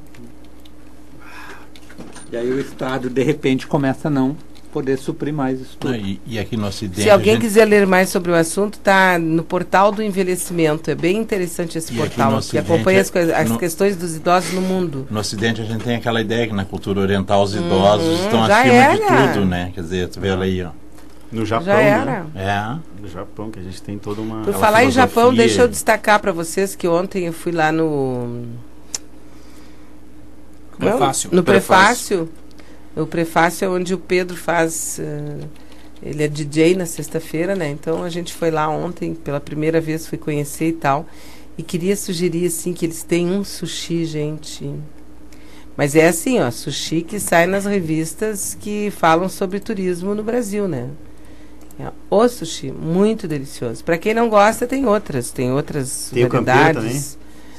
E aí o Estado, de repente, começa a não poder suprir mais isso tudo. Não, e, e aqui no Ocidente... Se alguém a gente- quiser ler mais sobre o assunto, está no portal do envelhecimento. É bem interessante esse E aqui portal, no que Ocidente acompanha é- as, coisas- as no- questões dos idosos no mundo. No Ocidente a gente tem aquela ideia que na cultura oriental os idosos Uhum, estão já acima era. de tudo, né? Quer dizer, tu vê ela aí, ó. No Japão, Já era. né? É. No Japão, que a gente tem toda uma... Por Aquela falar em Japão, filosofia- deixa eu destacar para vocês que ontem eu fui lá no... Como é o- Prefácio. No Prefácio. prefácio. O prefácio é onde o Pedro faz... eh, ele é D J na sexta-feira, né? Então a gente foi lá ontem, pela primeira vez fui conhecer e tal. E queria sugerir, assim, que eles têm um sushi, gente. Mas é assim, ó, sushi que sai nas revistas que falam sobre turismo no Brasil, né? É, o sushi, muito delicioso. Para quem não gosta, tem outras. Tem outras Tem o campeiro variedades.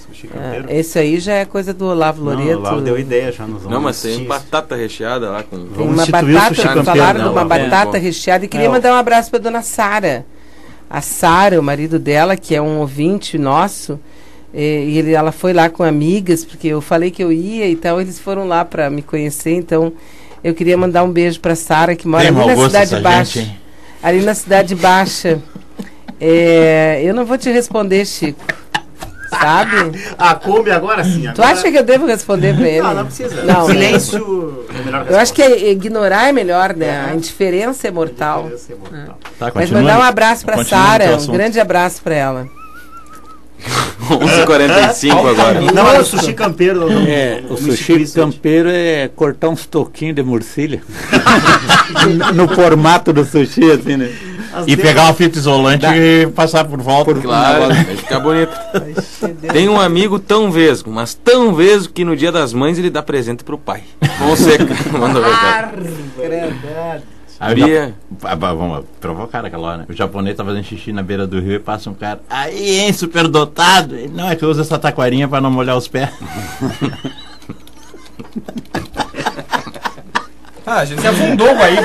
Sushi campeiro. É, esse aí já é coisa do Olavo Loreto. Não, o Olavo deu ideia já nos Não, mas tem batata recheada lá com... Tem uma batata, falaram de uma batata recheada e queria É, mandar um abraço para dona Sara. A Sara, o marido dela, que é um ouvinte nosso, e, e ele, ela foi lá com amigas, porque eu falei que eu ia, então eles foram lá para me conhecer, então eu queria mandar um beijo para Sara, que mora Tem ali na mau gosto Cidade essa Baixa. gente, hein? Ali na Cidade Baixa. É, eu não vou te responder, Chico. Sabe? Ah, come agora sim. Agora... Tu acha que eu devo responder pra ele? Não, não precisa. Não, Silêncio é a melhor Eu acho que é, ignorar é melhor, né? É. A indiferença é mortal. Indiferença é mortal. É. Tá, Mas continua, mandar um abraço pra Sara, um grande abraço pra ela. onze e quarenta e cinco agora. Não, mas o sushi campeiro. Não, é, não, o sushi campeiro é cortar uns toquinhos de murcilha. no, no formato do sushi, assim, né? As e pegar uma fita isolante da... e passar por volta. Por claro, vai ficar bonito. Tem um amigo tão vesgo, mas tão vesgo que no dia das mães ele dá presente pro pai. Fonseca, manda ver. Bia. Ja... Vamos provocar aquela hora, né? O japonês tá fazendo xixi na beira do rio e passa um cara. Aí, hein, superdotado. Não, é que usa essa taquarinha pra não molhar os pés. Ah, a gente se afundou o Guaíba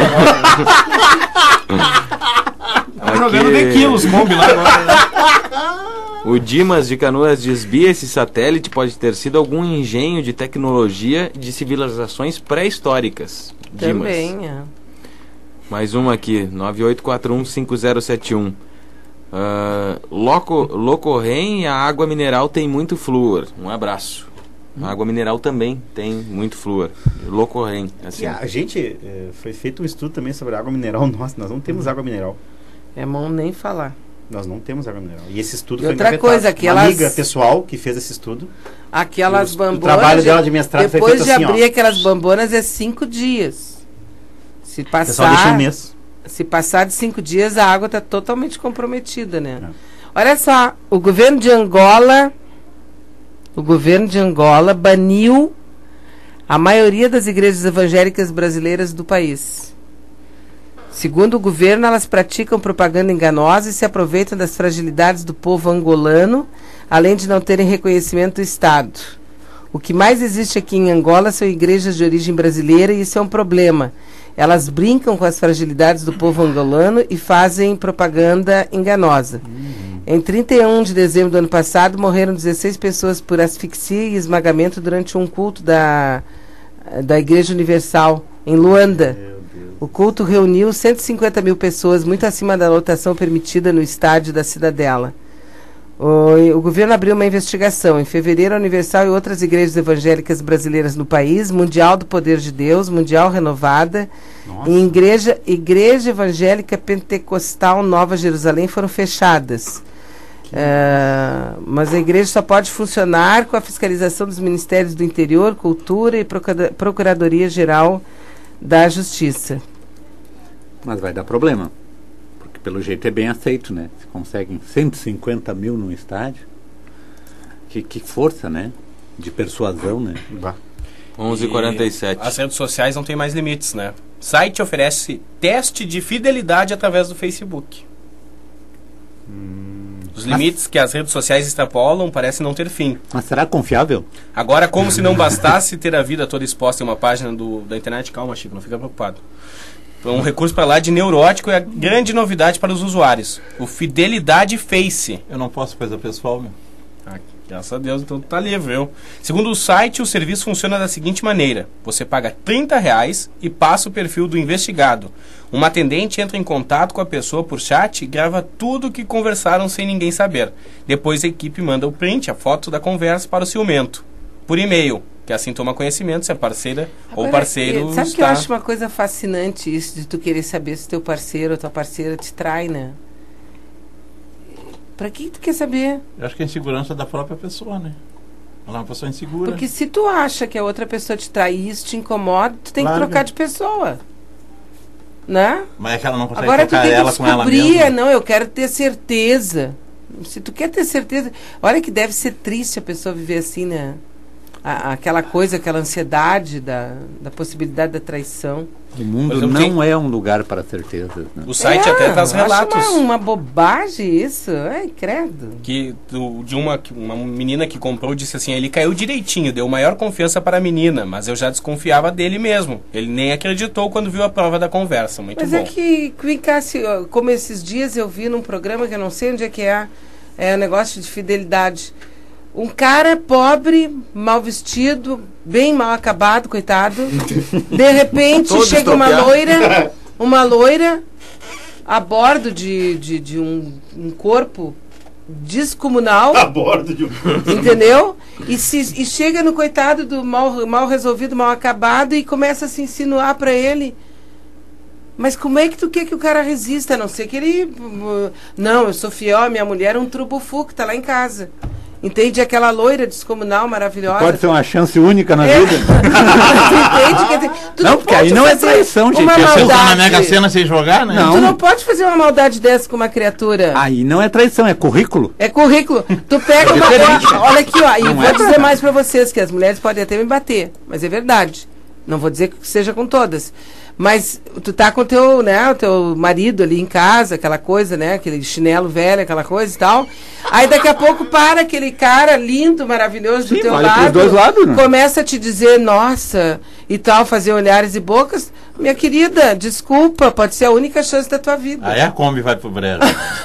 agora. Tá jogando de quilos, Kombi lá agora. O Dimas de Canoas diz: Bia, esse satélite pode ter sido algum engenho de tecnologia de civilizações pré-históricas. Dimas. Também, é. Mais uma aqui, nove oito quatro um cinco zero sete um. Uh, Loco, Locorém e a água mineral tem muito flúor. Um abraço. A água mineral também tem muito flúor. Locorém. Assim. A gente, é, foi feito um estudo também sobre água mineral. Nossa, nós não temos água mineral. É bom nem falar. Nós não temos água mineral. E esse estudo e foi outra coisa, aquelas... Uma amiga pessoal que fez esse estudo. Aquelas o, bambonas... O trabalho dela de mestrado depois foi feito de assim, abrir ó. aquelas bambonas é cinco dias. Se passar... Só deixa um mês. Se passar de cinco dias, a água está totalmente comprometida, né? É. Olha só, o governo de Angola... O governo de Angola baniu a maioria das igrejas evangélicas brasileiras do país. Segundo o governo, elas praticam propaganda enganosa e se aproveitam das fragilidades do povo angolano, além de não terem reconhecimento do Estado. O que mais existe aqui em Angola são igrejas de origem brasileira e isso é um problema. Elas brincam com as fragilidades do povo angolano e fazem propaganda enganosa. Uhum. Em trinta e um de dezembro do ano passado, morreram dezesseis pessoas por asfixia e esmagamento durante um culto da, da Igreja Universal, em Luanda. O culto reuniu cento e cinquenta mil pessoas, muito acima da lotação permitida no estádio da Cidadela. O, o governo abriu uma investigação. Em fevereiro, a Universal e outras igrejas evangélicas brasileiras no país, Mundial do Poder de Deus, Mundial Renovada, Nossa. e Igreja, Igreja Evangélica Pentecostal Nova Jerusalém foram fechadas. Uh, mas a igreja só pode funcionar com a fiscalização dos Ministérios do Interior, Cultura e Procura- Procuradoria-Geral da Justiça. Mas vai dar problema. Pelo jeito é bem aceito, né? Se conseguem cento e cinquenta mil num estádio, que, que força, né? De persuasão, né? onze e quarenta e sete. As redes sociais não têm mais limites, né? Site oferece teste de fidelidade através do Facebook. Hum. Os limites Mas... que as redes sociais extrapolam parecem não ter fim. Mas será confiável? Agora, como se não bastasse ter a vida toda exposta em uma página do, da internet, calma, Chico, não fica preocupado. Um recurso para lá de neurótico é a grande novidade para os usuários. O Fidelidade Face. Eu não posso coisa pessoal, meu. Ah, graças a Deus, então tá livre, viu? Segundo o site, o serviço funciona da seguinte maneira. Você paga trinta reais e passa o perfil do investigado. Uma atendente entra em contato com a pessoa por chat e grava tudo o que conversaram sem ninguém saber. Depois a equipe manda o print, a foto da conversa para o ciumento. Por e-mail. Que assim toma conhecimento se a parceira Agora, ou parceiro sabe está... que eu acho uma coisa fascinante isso de tu querer saber se teu parceiro ou tua parceira te trai, né? Pra que tu quer saber? Eu acho que é insegurança da própria pessoa, né? Ela é uma pessoa insegura. Porque se tu acha que a outra pessoa te trai e isso te incomoda, tu tem claro. que trocar de pessoa. Né? Mas é que ela não consegue Agora trocar tu tem ela que com ela descobrir, mesma. Não, eu quero ter certeza. Se tu quer ter certeza... Olha que deve ser triste a pessoa viver assim, né? a, aquela coisa, aquela ansiedade da, da possibilidade da traição. O mundo exemplo, não tem... é um lugar para certezas. Né? O site é, até traz relatos. Acho uma, uma bobagem isso. Ai, credo. Que do, de uma, uma menina que comprou disse assim: ele caiu direitinho, deu maior confiança para a menina, mas eu já desconfiava dele mesmo. Ele nem acreditou quando viu a prova da conversa. Muito mas bom. Mas é que, Quincassi, como esses dias eu vi num programa que eu não sei onde é que é, é um negócio de fidelidade. Um cara pobre, mal vestido, bem mal acabado, coitado. De repente Todo chega uma estropiado. loira, uma loira a bordo de, de, de um, um corpo descomunal. A bordo de um corpo. Entendeu? E, se, e chega no coitado do mal, mal resolvido, mal acabado e começa a se insinuar para ele. Mas como é que tu quer que o cara resista? A não ser que ele... uh, Não, eu sou fiel à minha mulher, um trubufu que tá lá em casa. Entende? Aquela loira descomunal, maravilhosa. Pode ser uma chance única na É. vida. Entende? Quer dizer, tu Não, porque aí não é fazer traição, gente. uma É maldade. sentar na Mega Sena sem jogar, né? Não. Tu não pode fazer uma maldade dessa com uma criatura. Aí não é traição, é currículo. É currículo. Tu pega É uma... diferente. Olha aqui, ó. E Não vou é? dizer mais pra vocês, que as mulheres podem até me bater. Mas é verdade. Não vou dizer que seja com todas. Mas tu tá com o teu, né, o teu marido ali em casa, aquela coisa, né, aquele chinelo velho, aquela coisa e tal. Aí daqui a pouco para aquele cara lindo, maravilhoso do Sim, teu vale pros lado, dois lados, né? começa a te dizer, nossa, e tal, fazer olhares e bocas. Minha querida, desculpa, pode ser a única chance da tua vida. Aí a Kombi vai pro brejo.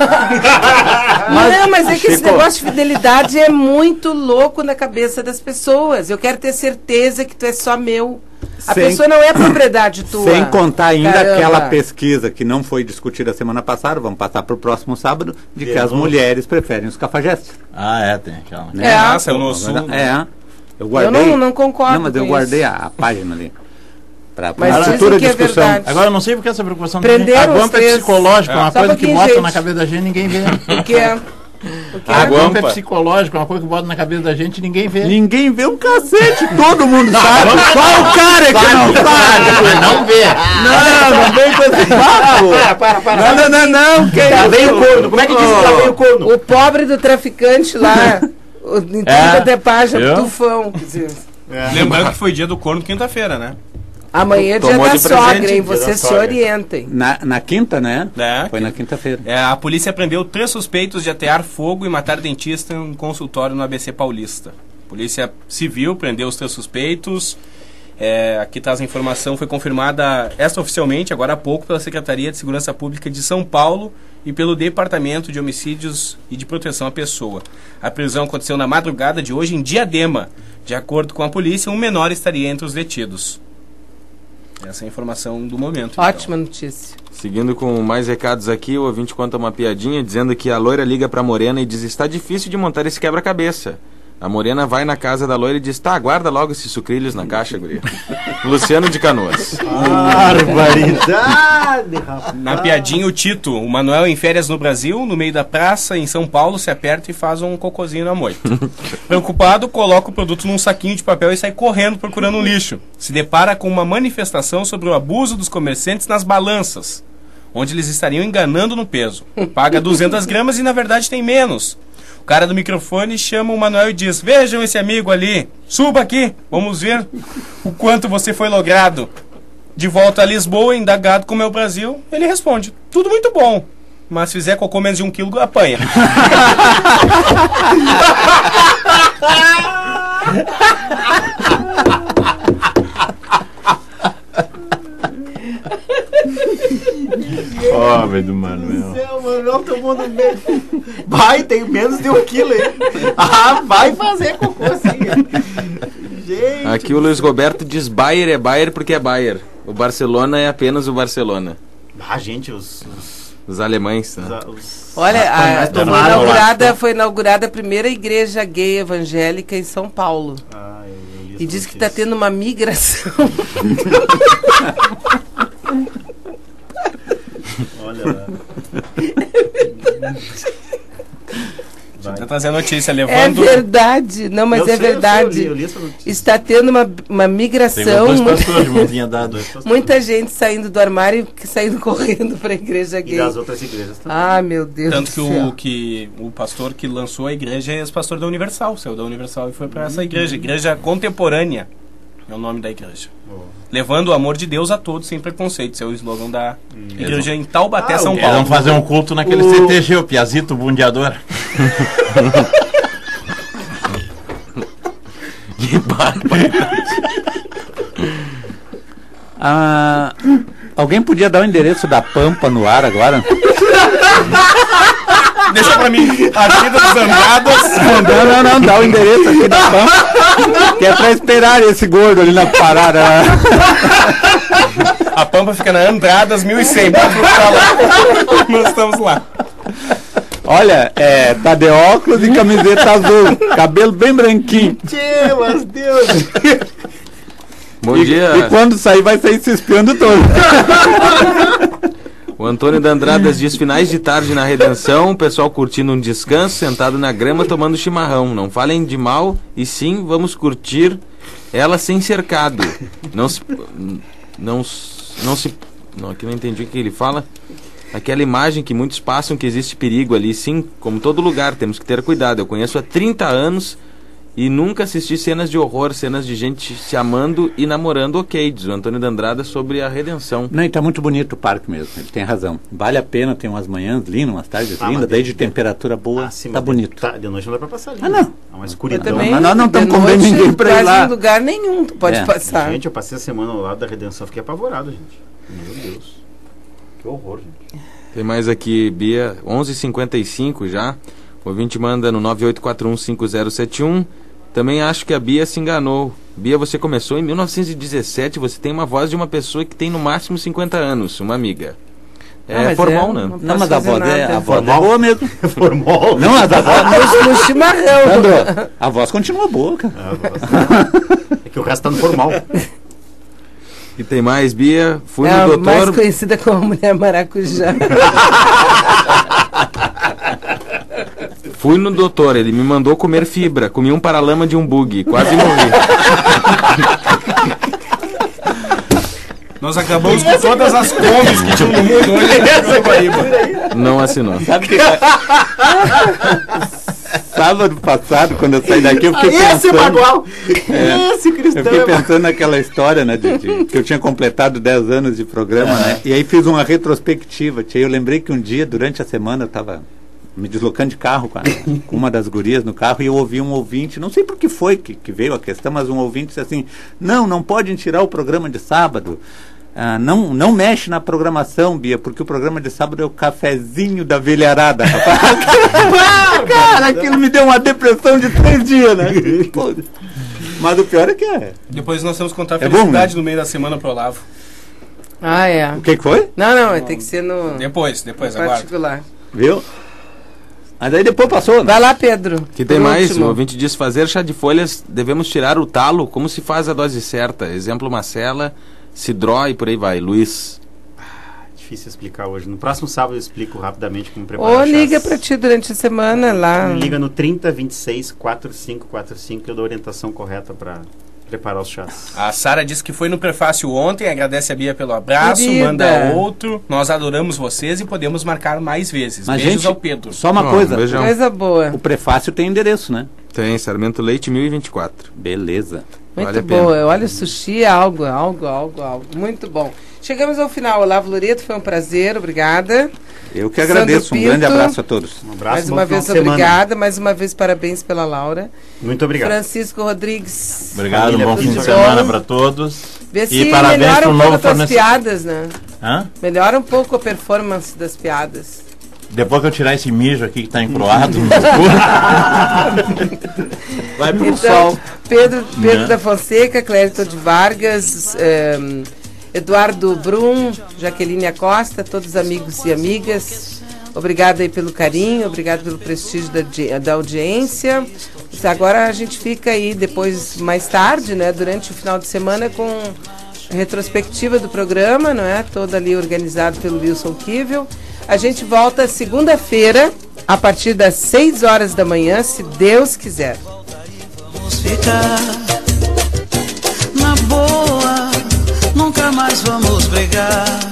Não, mas é que esse Chico- negócio de fidelidade é muito louco na cabeça das pessoas. Eu quero ter certeza que tu é só meu. A Sem- pessoa não é propriedade tua. Sem contar ainda Caramba. aquela pesquisa que não foi discutida semana passada, vamos passar para o próximo sábado, de que De as novo. mulheres preferem os cafajestes. Ah, é, tem aquela. Né? É. Ah, saiu no sul. É. Eu Eu guardei. não, não concordo Não, mas eu com guardei isso. a, a página ali. Para Mas dizem futura que é discussão. verdade. Agora eu não sei porque essa preocupação Prenderam A os guampa é três. psicológica, é uma Só um coisa que pouquinho, bota gente. na cabeça da gente e ninguém vê. O que é? O que A é? guampa é guampa. psicológica, é uma coisa que bota na cabeça da gente e ninguém vê. Ninguém vê um cacete, todo mundo sabe. Só o cara é que não sabe. Mas não vê. Não, não vem com esse papo. Para, para, para. Não, não, não, não. Que Lá isso? vem o corno. Como é que diz que lá vem o corno? O pobre do traficante lá, o, em tudo É, quanto é página, viu? tufão. Quer dizer, Lembrando que foi dia do corno quinta-feira, né? amanhã é dia Tomou da de presente, sogra, hein? dia da Vocês se sogra. orientem. Na, na quinta, né? É. Foi na quinta-feira. É, a polícia prendeu três suspeitos de atear fogo e matar dentista em um consultório no A B C Paulista. Polícia Civil prendeu os três suspeitos. É, aqui traz a informação, foi confirmada extraoficialmente, agora há pouco, pela Secretaria de Segurança Pública de São Paulo e pelo Departamento de Homicídios e de Proteção à Pessoa. A prisão aconteceu na madrugada de hoje em Diadema. De acordo com a polícia, um menor estaria entre os detidos. Essa é a informação do momento. então. Ótima notícia. Seguindo com mais recados aqui, o ouvinte conta uma piadinha dizendo que a loira liga pra Morena e diz: está difícil de montar esse quebra-cabeça. A Morena vai na casa da loira e diz: tá, aguarda logo esses sucrilhos na caixa, guria. Luciano de Canoas. Barbaridade, rapaz. Na piadinha, o Tito, o Manuel em férias no Brasil, no meio da praça, em São Paulo, se aperta e faz um cocôzinho na moita. Preocupado, coloca o produto num saquinho de papel e sai correndo procurando um lixo. Se depara com uma manifestação sobre o abuso dos comerciantes nas balanças, onde eles estariam enganando no peso. Paga duzentas gramas e na verdade tem menos. O cara do microfone chama o Manuel e diz: vejam esse amigo ali, suba aqui, vamos ver o quanto você foi logrado. De volta a Lisboa, indagado como é o Brasil, ele responde: tudo muito bom, mas se fizer cocô menos de um quilo, apanha. Pobre do Manuel. Céu, mano, todo mundo bem. Vai, tem menos de um quilo aí. Ah, vai fazer cocô assim. Gente. Aqui o Luiz Roberto diz: Bayer é Bayer porque é Bayer. O Barcelona é apenas o Barcelona. Ah, gente, os. Os, Os alemães, né? os, os Olha, a, mas foi, tomaram inaugurada, lá. foi inaugurada a primeira igreja gay evangélica em São Paulo. Ah, eu, eu li E essa diz que está notícia. tendo uma migração. Olha lá. Deixa eu trazer a notícia, É levando... verdade, não, mas Eu é sei, eu verdade. sei, eu li, eu li essa notícia. Está tendo uma, uma migração. Tem dois muito- pastores, mãozinha dada. Muita gente saindo do armário e saindo correndo para a igreja gay. das outras igrejas também. Ah, meu Deus Tanto do que céu. o, que o pastor que lançou a igreja é ex-pastor da Universal. Saiu da Universal e foi para essa igreja. Igreja Contemporânea é o nome da igreja. Levando o amor de Deus a todos sem preconceito. Esse é o slogan da igreja em Taubaté, Ah, São eles Paulo. vão fazer um culto naquele O- C T G, o Piazito Bundeador. Que barbaridade. Ah, alguém podia dar o endereço da Pampa no ar agora? Deixa pra mim. Avenida dos Andradas. Não, não, não, dá o endereço aqui da Pampa. Que é pra esperar esse gordo ali na parada. A Pampa fica na Andradas mil e cem. Pode procurar lá. Nós estamos lá. Olha, é, tá de óculos e camiseta azul. Cabelo bem branquinho. Deus, Deus. Bom e, dia. E quando sair, vai sair se espiando todo. O Antônio da Andradas diz: finais de tarde na Redenção, o pessoal curtindo um descanso, sentado na grama tomando chimarrão. Não falem de mal, e sim, vamos curtir ela sem cercado. Não se... Não, não se... Não, aqui não entendi o que ele fala. Aquela imagem que muitos passam que existe perigo ali. Sim, como todo lugar, temos que ter cuidado. Eu conheço há trinta anos e nunca assisti cenas de horror, cenas de gente se amando e namorando, ok, diz o Antônio da Andrada sobre a Redenção. Não, e tá muito bonito o parque mesmo, ele tem razão. Vale a pena, tem umas manhãs lindas, umas tardes Ah, lindas, mas daí de- de temperatura boa, Ah, sim, tá mas bonito. Tá, de noite não dá pra passar ali. Ah, não. É uma escuridão. Eu também, Mas nós não de estamos convidando noite, ninguém pra ir quase lá. em lugar nenhum tu pode É. passar. Gente, eu passei a semana ao lado da Redenção, fiquei apavorado, gente. Meu Deus. Que horror, gente. Tem mais aqui, Bia, onze e cinquenta e cinco já. O ouvinte manda no nove oito quatro um cinco zero sete um. Também acho que a Bia se enganou. Bia, você começou em mil novecentos e dezessete, você tem uma voz de uma pessoa que tem no máximo cinquenta anos, uma amiga. É Ah, mas formal, é, né? não Não, posso mas a fazer voz, é, nada. a voz é boa mesmo. Formal. Não, a da voz... No, no chimarrão. Sandro, a voz continua boa, cara. É que o resto tá no formal. E tem mais, Bia, fui É a no mais doutor... conhecida como mulher maracujá. Fui no doutor, ele me mandou comer fibra, comi um paralama de um bug, quase morri. Nós acabamos com todas as combis que tinham no mundo hoje no Guaíba. Não assinou. Sabe que... Sábado passado, quando eu saí daqui, eu fiquei Ah, esse pensando... bagual! É, Esse cristão! eu fiquei pensando naquela história, né, de, de- que eu tinha completado dez anos de programa, É. né? E aí fiz uma retrospectiva. Tia, eu lembrei que um dia, durante a semana, eu estava me deslocando de carro com, a- com uma das gurias no carro e eu ouvi um ouvinte, não sei por que foi que, que veio a questão, mas um ouvinte disse assim: não, não podem tirar o programa de sábado. Ah, não, não mexe na programação, Bia, porque o programa de sábado é o cafezinho da velharada. Ah, cara, aquilo me deu uma depressão de três dias, né? Pô, mas o pior é que é. Depois nós temos que contar a É bom, felicidade né? no meio da semana pro Olavo. Ah, é. O que, que foi? Não, não, vai ter que ser no Depois, depois, no aguarda. particular. Viu? Mas aí depois passou, né? Vai lá, Pedro. Que tem Por mais, último. o ouvinte diz: fazer chá de folhas, devemos tirar o talo, como se faz a dose certa. Exemplo, macela, cidró e por aí vai. Luiz. Difícil explicar hoje. No próximo sábado eu explico rapidamente como preparar Ou chás. liga pra ti durante a semana lá. Liga no trinta, vinte e seis, quarenta e cinco quarenta e cinco que eu dou a orientação correta para preparar os chás. A Sara disse que foi no prefácio ontem, agradece a Bia pelo abraço, Querida. manda outro. Nós adoramos vocês e podemos marcar mais vezes. Mas, Beijos gente, ao Pedro. só uma Ó, coisa. um beijão. Coisa boa. O prefácio tem endereço, né? Tem, Sarmento Leite mil e vinte e quatro. Beleza. Muito Vale a pena. boa. Olha, o sushi é algo, algo, algo, algo. Muito bom. Chegamos ao final. Olavo Loreto, foi um prazer. Obrigada. Eu que agradeço. Sandro Um grande Pinto. abraço a todos. Um abraço, Mais bom uma final vez, de semana. obrigada. Mais uma vez, parabéns pela Laura. Muito obrigado. Francisco Rodrigues. Obrigado, Família, bom fim tudo de de semana bom. para todos. Vê se E parabéns melhora pro um novo pouco as tuas fornecedor. piadas, né? Hã? Melhora um pouco a performance das piadas. Depois que eu tirar esse mijo aqui que tá encroado no meu corpo, vai pro Então, sol. Pedro, Pedro Né? da Fonseca, Clérito de Vargas, ehm, Eduardo Brum, Jaqueline Acosta, todos os amigos e amigas. Obrigada aí pelo carinho, obrigado pelo prestígio da, audi- da audiência. Agora a gente fica aí depois, mais tarde, né, durante o final de semana, com a retrospectiva do programa, não é? Toda ali organizado pelo Wilson Kivel. A gente volta segunda-feira, a partir das seis horas da manhã, se Deus quiser. Vamos ficar na boa, nunca mais vamos brigar.